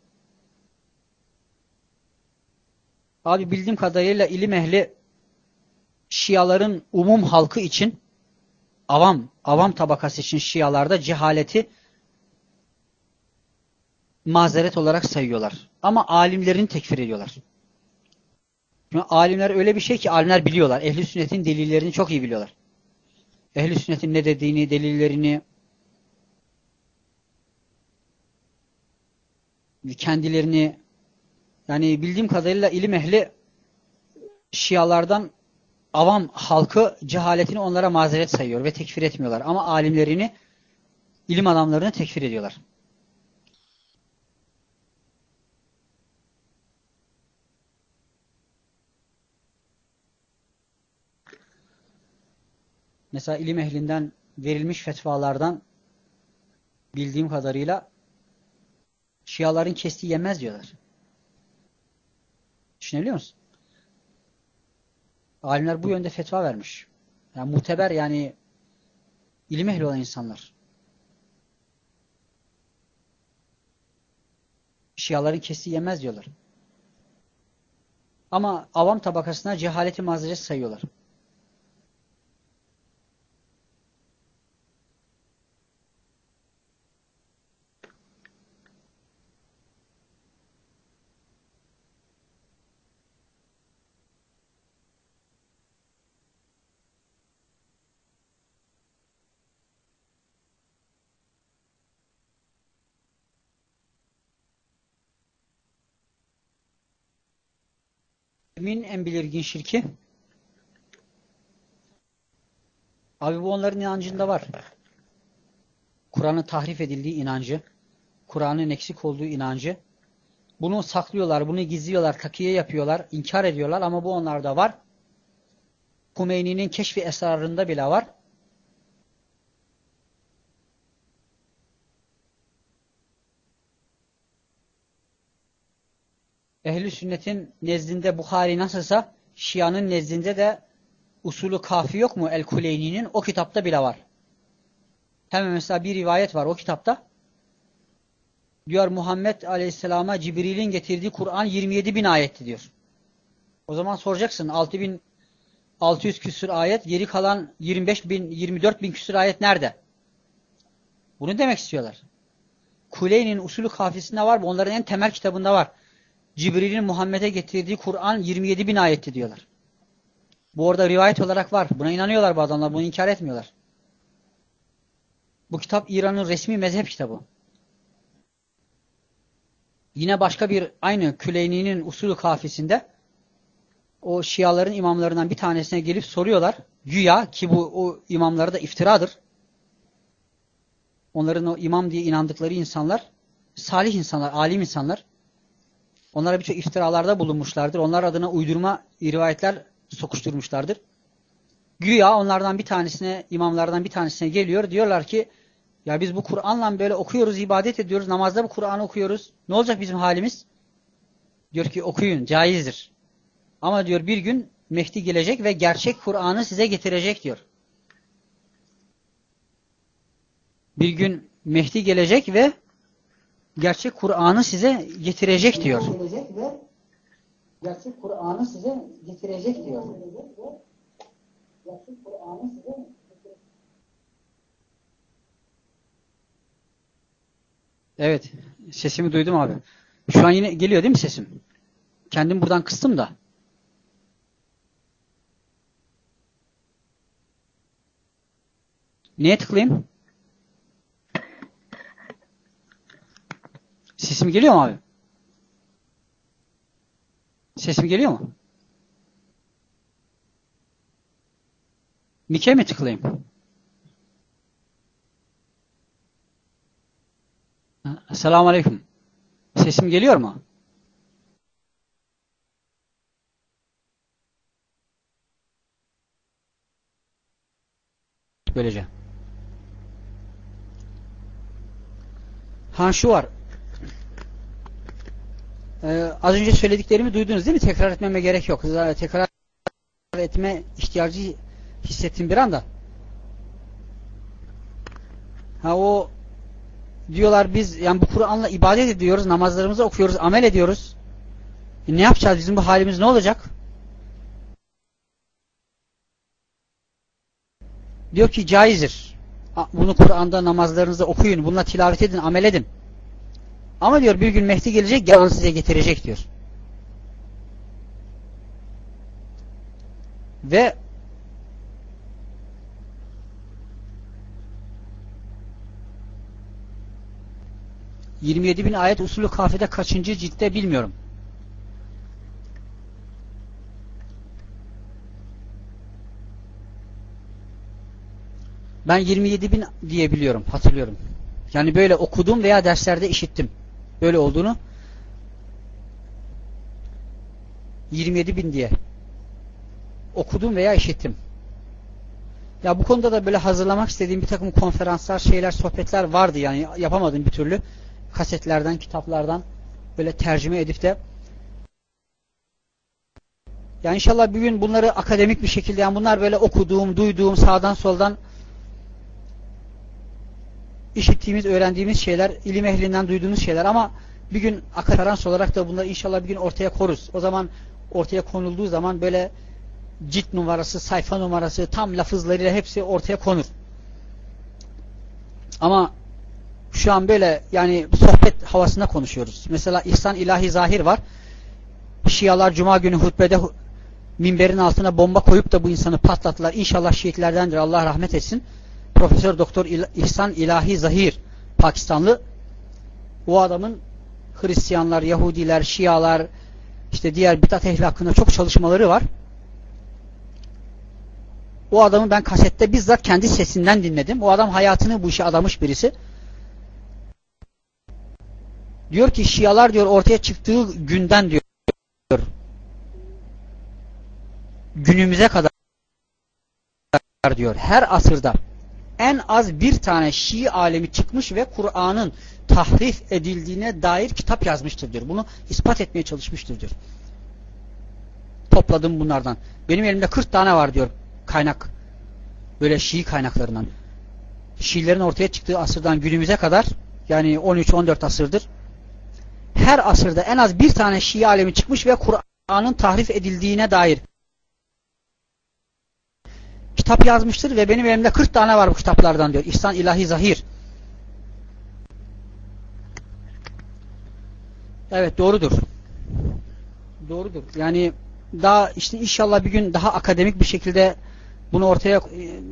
Abi bildiğim kadarıyla ilim ehli Şiaların umum halkı için, avam tabakası için Şialarda cehaleti mazeret olarak sayıyorlar. Ama alimlerini tekfir ediyorlar. Çünkü alimler öyle bir şey ki alimler biliyorlar. Ehl-i sünnetin delillerini çok iyi biliyorlar. Ehl-i sünnetin ne dediğini, delillerini, kendilerini, yani bildiğim kadarıyla ilim ehli Şialardan avam halkı cehaletini onlara mazeret sayıyor ve tekfir etmiyorlar. Ama alimlerini, ilim adamlarını tekfir ediyorlar. Mesela ilim ehlinden verilmiş fetvalardan bildiğim kadarıyla Şiaların kestiği yenmez diyorlar. Düşünebiliyor musun? Alimler bu yönde fetva vermiş. Yani muteber, yani ilim ehli olan insanlar. Şiaların kestiği yenmez diyorlar. Ama avam tabakasına cehaleti mazeret sayıyorlar. Kimin en belirgin şirki? Abi bu onların inancında var. Kur'an'ın tahrif edildiği inancı, Kur'an'ın eksik olduğu inancı. Bunu saklıyorlar, bunu gizliyorlar, takiye yapıyorlar, inkar ediyorlar ama bu onlarda var. Hümeyni'nin keşfi esrarında bile var. Ehl-i sünnetin nezdinde Buhari nasılsa Şia'nın nezdinde de usulü kafi yok mu El-Kuleyni'nin? O kitapta bile var. Hemen mesela bir rivayet var o kitapta. Diyor Muhammed Aleyhisselam'a Cibril'in getirdiği Kur'an 27.000 ayetti diyor. O zaman soracaksın 6.600 küsur ayet, geri kalan 25.000, 24.000 küsur ayet nerede? Bunu demek istiyorlar. Kuleyni'nin usulü kafisinde var mı? Onların en temel kitabında var. Cibril'in Muhammed'e getirdiği Kur'an 27.000 ayetti diyorlar. Bu orada rivayet olarak var. Buna inanıyorlar bu adamlar. Bunu inkar etmiyorlar. Bu kitap İran'ın resmi mezhep kitabı. Yine başka bir aynı Küleyni'nin usulü kafisinde o Şiaların imamlarından bir tanesine gelip soruyorlar. Güya ki bu o imamları da iftiradır. Onların o imam diye inandıkları insanlar salih insanlar, alim insanlar. Onlara birçok iftiralarda bulunmuşlardır. Onlar adına uydurma rivayetler sokuşturmuşlardır. Güya onlardan bir tanesine, imamlardan bir tanesine geliyor. Diyorlar ki ya biz bu Kur'an'la böyle okuyoruz, ibadet ediyoruz. Namazda bu Kur'an'ı okuyoruz. Ne olacak bizim halimiz? Diyor ki okuyun, caizdir. Ama diyor bir gün Mehdi gelecek ve gerçek Kur'an'ı size getirecek diyor. Bir gün Mehdi gelecek ve gerçek Kur'an'ı size getirecek diyor. Gerçek Kur'an'ı size getirecek diyor. Gerçek Kur'an'ı size Evet. Sesimi duydum abi. Şu an yine geliyor değil mi sesim? Kendim buradan kıstım da. Neye tıklayayım? Sesim geliyor mu abi? Sesim geliyor mu? Mike mi tıklayayım? Esselamu Aleyküm. Sesim geliyor mu? Böylece. Ha şu var. Az önce söylediklerimi duydunuz değil mi? Tekrar etmeme gerek yok. Tekrar etme ihtiyacı hissettim bir anda. Ha o diyorlar biz yani bu Kur'an'la ibadet ediyoruz, namazlarımızı okuyoruz, amel ediyoruz. Ne yapacağız? Bizim bu halimiz ne olacak? Diyor ki caizdir. Bunu Kur'an'da namazlarınızda okuyun, bununla tilavet edin, amel edin. Ama diyor bir gün Mehdi gelecek, Kur'an'ı size getirecek diyor. Ve ...27.000 ayet usulü kafede kaçıncı ciltte bilmiyorum. Ben 27.000 diye biliyorum, hatırlıyorum. Yani böyle okudum veya derslerde işittim. Böyle olduğunu 27.000 diye okudum veya işittim. Ya bu konuda da böyle hazırlamak istediğim bir takım konferanslar, şeyler, sohbetler vardı yani yapamadım bir türlü. Kasetlerden, kitaplardan böyle tercüme edip de yani inşallah bir gün bunları akademik bir şekilde yani bunlar böyle okuduğum, duyduğum, sağdan soldan işittiğimiz, öğrendiğimiz şeyler, ilim ehlinden duyduğumuz şeyler ama bir gün konferans olarak da bunları inşallah bir gün ortaya koruruz. O zaman ortaya konulduğu zaman böyle cilt numarası, sayfa numarası, tam lafızlarıyla hepsi ortaya konur. Ama şu an böyle yani sohbet havasında konuşuyoruz. Mesela İhsan İlahi Zahir var. Şialar Cuma günü hutbede minberin altına bomba koyup da bu insanı patlattılar. İnşallah şehitlerdendir. Allah rahmet etsin. Profesör Doktor İhsan İlahi Zahir, Pakistanlı. O adamın Hristiyanlar, Yahudiler, Şialar, işte diğer bidat ehli hakkında çok çalışmaları var. O adamı ben kasette bizzat kendi sesinden dinledim. O adam hayatını bu işe adamış birisi. Diyor ki Şialar diyor ortaya çıktığı günden diyor günümüze kadar diyor her asırda en az bir tane Şii alemi çıkmış ve Kur'an'ın tahrif edildiğine dair kitap yazmıştır diyor. Bunu ispat etmeye çalışmıştır diyor. Topladım bunlardan. Benim elimde 40 tane var diyor kaynak. Böyle Şii kaynaklarından. Şiilerin ortaya çıktığı asırdan günümüze kadar yani 13-14 asırdır her asırda en az bir tane Şii alemi çıkmış ve Kur'an'ın tahrif edildiğine dair kitap yazmıştır ve benim elimde 40 tane var bu kitaplardan diyor. İhsan İlahi Zahir. Evet doğrudur. Doğrudur. Yani daha işte inşallah bir gün daha akademik bir şekilde bunu ortaya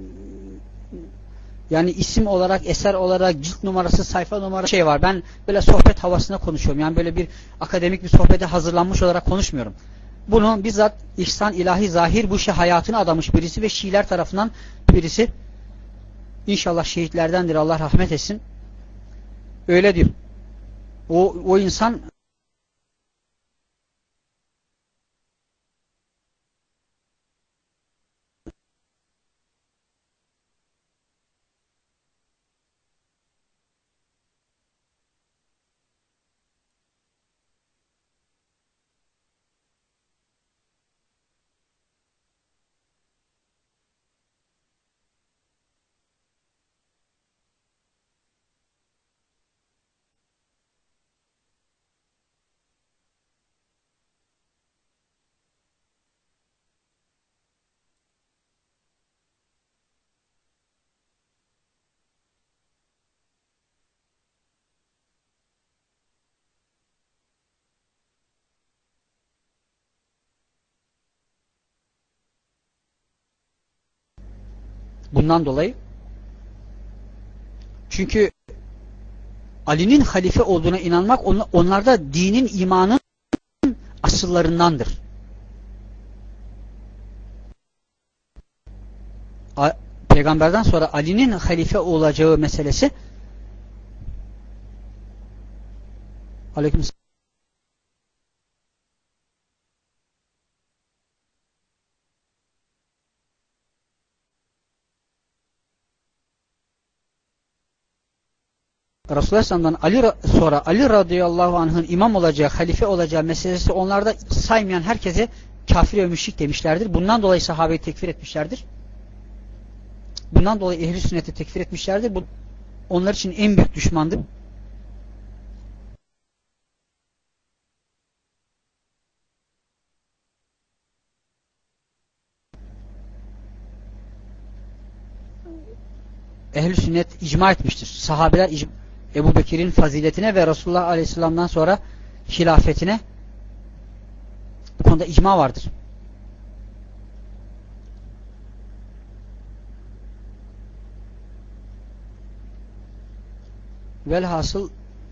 yani isim olarak, eser olarak, cilt numarası, sayfa numarası şey var. Ben böyle sohbet havasında konuşuyorum. Yani böyle bir akademik bir sohbete hazırlanmış olarak konuşmuyorum. Bunu bizzat İhsan İlahi Zahir bu işe hayatını adamış birisi ve Şiiler tarafından birisi. İnşallah şehitlerdendir. Allah rahmet etsin. Öyle diyor. O insan bundan dolayı çünkü Ali'nin halife olduğuna inanmak onlarda dinin, imanın asıllarındandır. Peygamberden sonra Ali'nin halife olacağı meselesi Aleykümselam. Resulullah Aleyhisselam'dan sonra Ali radıyallahu anh'ın imam olacağı, halife olacağı meselesi onlarda saymayan herkese kafir ve müşrik demişlerdir. Bundan dolayı sahabeyi tekfir etmişlerdir. Bundan dolayı ehl-i sünneti tekfir etmişlerdir. Bu onlar için en büyük düşmandır. Ehl-i sünnet icma etmiştir. Sahabeler Ebu Bekir'in faziletine ve Resulullah Aleyhisselam'dan sonra hilafetine bu konuda icma vardır. Velhasıl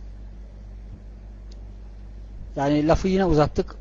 yani lafı yine uzattık.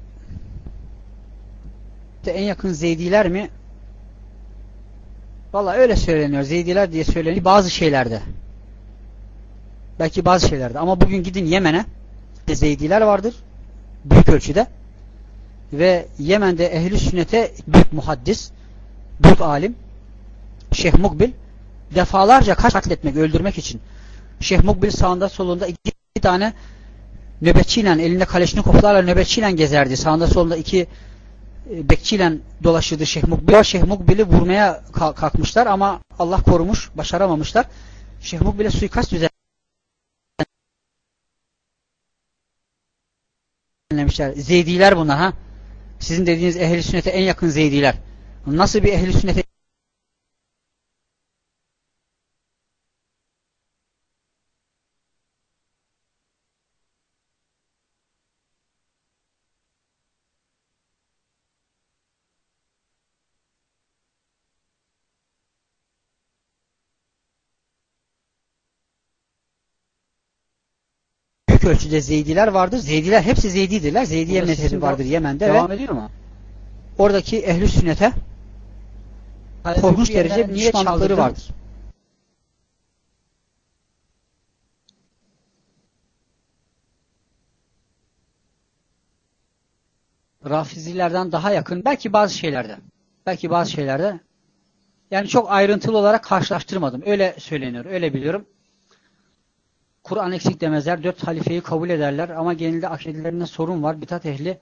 En yakın Zeydiler mi? Vallahi öyle söyleniyor. Zeydiler diye söyleniyor bazı şeylerde. Belki bazı şeylerde. Ama bugün gidin Yemen'e Zeydiler vardır. Büyük ölçüde. Ve Yemen'de ehl-i sünnete büyük muhaddis, büyük alim Şeyh Mukbil defalarca katletmek, öldürmek için Şeyh Mukbil sağında solunda iki tane nöbetçiyle, elinde kaleşnikoflarla nöbetçiyle gezerdi. Sağında solunda iki bekçiyle dolaşırdı Şeyh Mukbil. Şeyh Mukbil'i vurmaya kalkmışlar ama Allah korumuş, başaramamışlar. Şeyh Mukbil'e suikast düzenlemişler. Zeydiler bunlar ha. Sizin dediğiniz ehl-i sünnete en yakın Zeydiler. Nasıl bir ehl-i sünnete büyük ölçüde Zeydiler vardır. Zeydiler hepsi Zeydidirler. Zeydiye Burada mezhebi sizin vardır Yemen'de devam ve ediyor mu? oradaki ehl-i sünnete korkunç derece bir niye düşmanlıkları çaldırdın? vardır. Rafizilerden daha yakın belki bazı şeylerde. Belki bazı şeylerde. Yani çok ayrıntılı olarak karşılaştırmadım. Öyle söyleniyor. Öyle biliyorum. Kur'an eksik demezler. 4 halifeyi kabul ederler. Ama genelde akidelerinde sorun var. Bidat ehli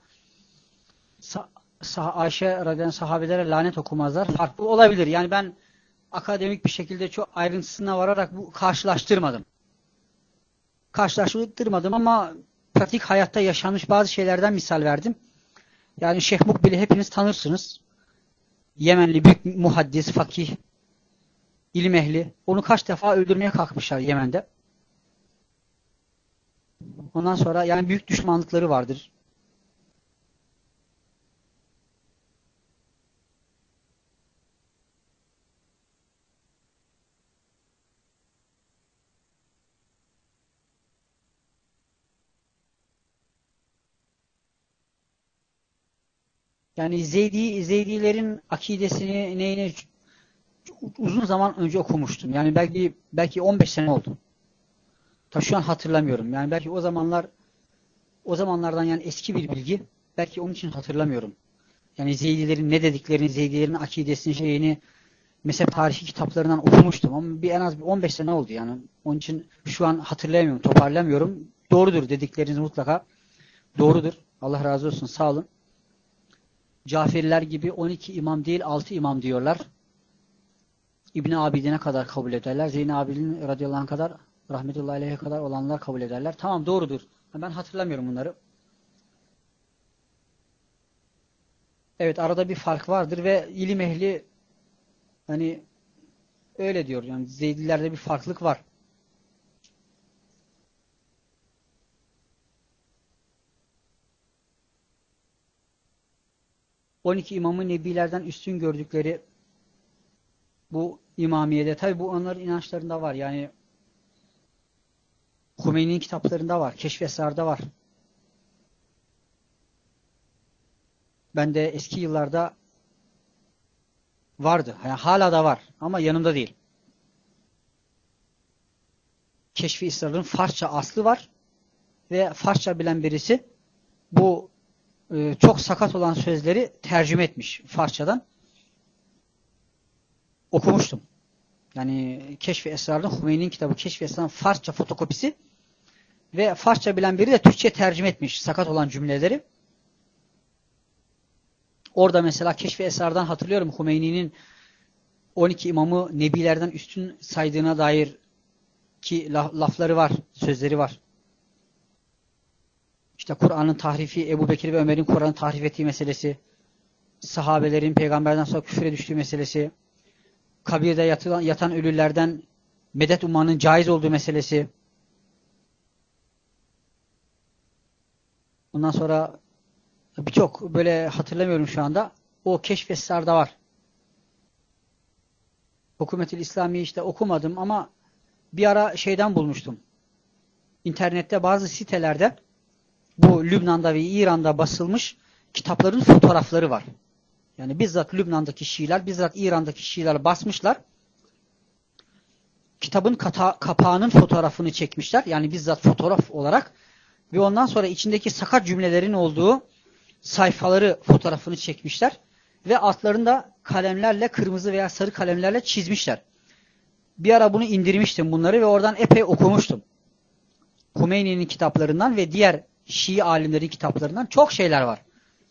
Ayşe radıyallahu anh sahabelere lanet okumazlar. Farklı olabilir. Yani ben akademik bir şekilde çok ayrıntısına vararak bu karşılaştırmadım. Karşılaştırmadım ama pratik hayatta yaşanmış bazı şeylerden misal verdim. Yani Şeyh Mukbil'i hepiniz tanırsınız. Yemenli büyük muhaddis, fakih, ilim ehli. Onu kaç defa öldürmeye kalkmışlar Yemen'de. Ondan sonra yani büyük düşmanlıkları vardır. Yani Zeydilerin akidesini neyine uzun zaman önce okumuştum. Yani belki 15 sene oldu. Tabii şu an hatırlamıyorum. Yani belki o zamanlardan yani eski bir bilgi. Belki onun için hatırlamıyorum. Yani Zeydilerin ne dediklerini, Zeydilerin akidesini, şeyini mezhep tarihi kitaplarından okumuştum ama en az 15 sene oldu yani. Onun için şu an hatırlayamıyorum, toparlamıyorum. Doğrudur dedikleriniz mutlaka doğrudur. Allah razı olsun, sağ olun. Caferiler gibi 12 imam değil 6 imam diyorlar. İbn Abidin'e kadar kabul ederler. Zeyn-i Abidin radıyallahu anh kadar, rahmetullahi aleyhe kadar olanlar kabul ederler. Tamam, doğrudur. Ben hatırlamıyorum bunları. Evet, arada bir fark vardır ve ilim ehli hani öyle diyor. Yani Zeydilerde bir farklılık var. ...12 imamı nebilerden üstün gördükleri bu imamiyede, tabi bu onların inançlarında var. Yani Hümeyni'nin kitaplarında var, Keşf-i Esrar'da var. Ben de eski yıllarda vardı. Yani hala da var ama yanımda değil. Keşf-i Esrar'ın Farsça aslı var ve Farsça bilen birisi bu çok sakat olan sözleri tercüme etmiş Farsçadan. Okumuştum. Yani Keşf-i Esrar'ın Hümeyni'nin kitabı Keşf-i Esrar'ın Farsça fotokopisi ve Farsça bilen biri de Türkçe tercüme etmiş sakat olan cümleleri. Orada mesela Keşf-i Esrar'dan hatırlıyorum Hümeyni'nin 12 imamı nebilerden üstün saydığına dair ki lafları var, sözleri var. İşte Kur'an'ın tahrifi, Ebu Bekir ve Ömer'in Kur'an'ı tahrif ettiği meselesi, sahabelerin peygamberden sonra küfre düştüğü meselesi, kabirde yatan ölülerden medet ummanın caiz olduğu meselesi. Ondan sonra birçok böyle hatırlamıyorum şu anda. O Keşf-i Esrar'da var. Hükümet-i İslami'yi işte okumadım ama bir ara şeyden bulmuştum. İnternette bazı sitelerde bu Lübnan'da ve İran'da basılmış kitapların fotoğrafları var. Yani bizzat Lübnan'daki Şiiler, bizzat İran'daki Şiiler basmışlar. Kitabın kapağının fotoğrafını çekmişler. Yani bizzat fotoğraf olarak ve ondan sonra içindeki sakat cümlelerin olduğu sayfaları fotoğrafını çekmişler. Ve altlarında kalemlerle, kırmızı veya sarı kalemlerle çizmişler. Bir ara bunu indirmiştim bunları ve oradan epey okumuştum. Hümeyni'nin kitaplarından ve diğer Şii alimlerin kitaplarından çok şeyler var.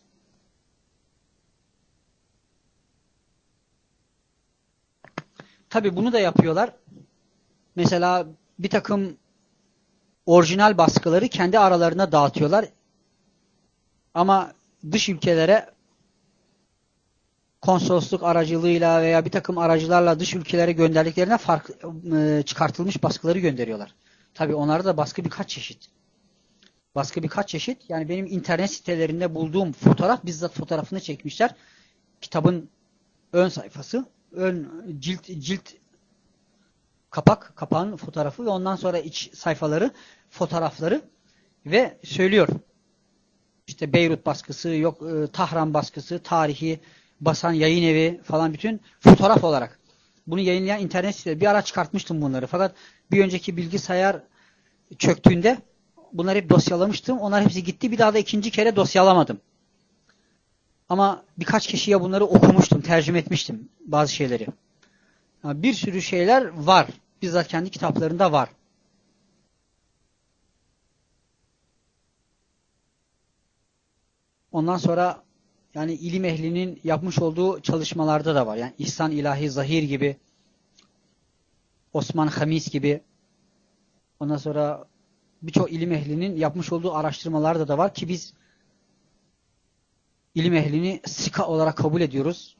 Tabi bunu da yapıyorlar. Mesela bir takım orijinal baskıları kendi aralarına dağıtıyorlar. Ama dış ülkelere konsolosluk aracılığıyla veya bir takım aracılarla dış ülkelere gönderdiklerine çıkartılmış baskıları gönderiyorlar. Tabi onlarda da baskı birkaç çeşit. Baskı birkaç çeşit. Yani benim internet sitelerinde bulduğum fotoğraf bizzat fotoğrafını çekmişler. Kitabın ön sayfası, ön cilt kapağın fotoğrafı ve ondan sonra iç sayfaları, fotoğrafları Ve söylüyor. İşte Beyrut baskısı, yok Tahran baskısı, tarihi basan yayın evi falan bütün fotoğraf olarak. Bunu yayınlayan internet siteleri. Bir ara çıkartmıştım bunları. Fakat bir önceki bilgisayar çöktüğünde bunları hep dosyalamıştım. Onlar hepsi gitti. Bir daha da ikinci kere dosyalamadım. Ama birkaç kişiye bunları okumuştum, tercüme etmiştim bazı şeyleri. Yani bir sürü şeyler var. Bizzat kendi kitaplarında var. Ondan sonra yani ilim ehlinin yapmış olduğu çalışmalarda da var. Yani İhsan İlahi Zahir gibi, Osman Hamis gibi, ondan sonra birçok ilim ehlinin yapmış olduğu araştırmalarda da var ki biz ilim ehlini sika olarak kabul ediyoruz.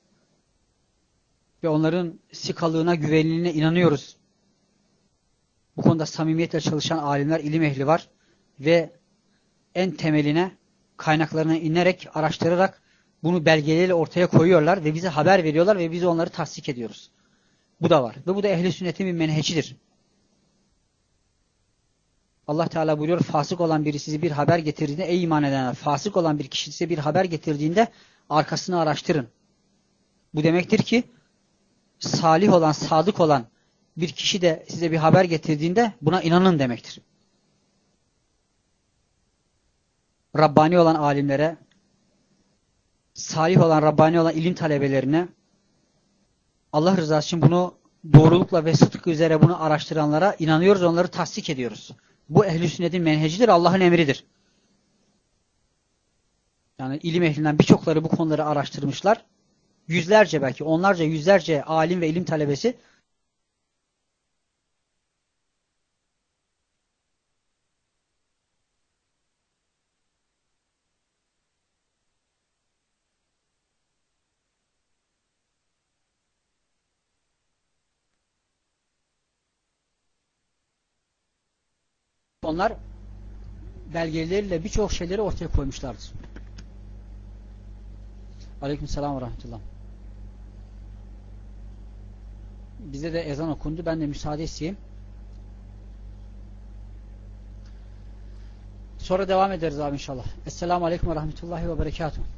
Ve onların sikalığına, güvenilirliğine inanıyoruz. Bu konuda samimiyetle çalışan alimler, ilim ehli var. Ve en temeline, kaynaklarına inerek, araştırarak bunu belgeleriyle ortaya koyuyorlar ve bize haber veriyorlar ve biz onları tasdik ediyoruz. Bu da var. Ve bu da ehl-i sünnetin bir menhecidir. Allah Teala buyuruyor, fasık olan biri size bir haber getirdiğinde, ey iman edenler, fasık olan bir kişi size bir haber getirdiğinde arkasını araştırın. Bu demektir ki salih olan, sadık olan bir kişi de size bir haber getirdiğinde buna inanın demektir. Rabbani olan alimlere, salih olan, Rabbani olan ilim talebelerine, Allah rızası için bunu doğrulukla ve sıdk üzere bunu araştıranlara inanıyoruz, onları tasdik ediyoruz. Bu ehl-i sünnetin menhecidir, Allah'ın emridir. Yani ilim ehlinden birçokları bu konuları araştırmışlar. Yüzlerce, belki onlarca, yüzlerce alim ve ilim talebesi onlar belgeleriyle birçok şeyleri ortaya koymuşlardır. Aleykümselam ve rahmetullah. Bize de ezan okundu. Ben de müsaade isteyeyim. Sonra devam ederiz abi inşallah. Esselamu Aleyküm ve Rahmetullahi ve Berekatuhu.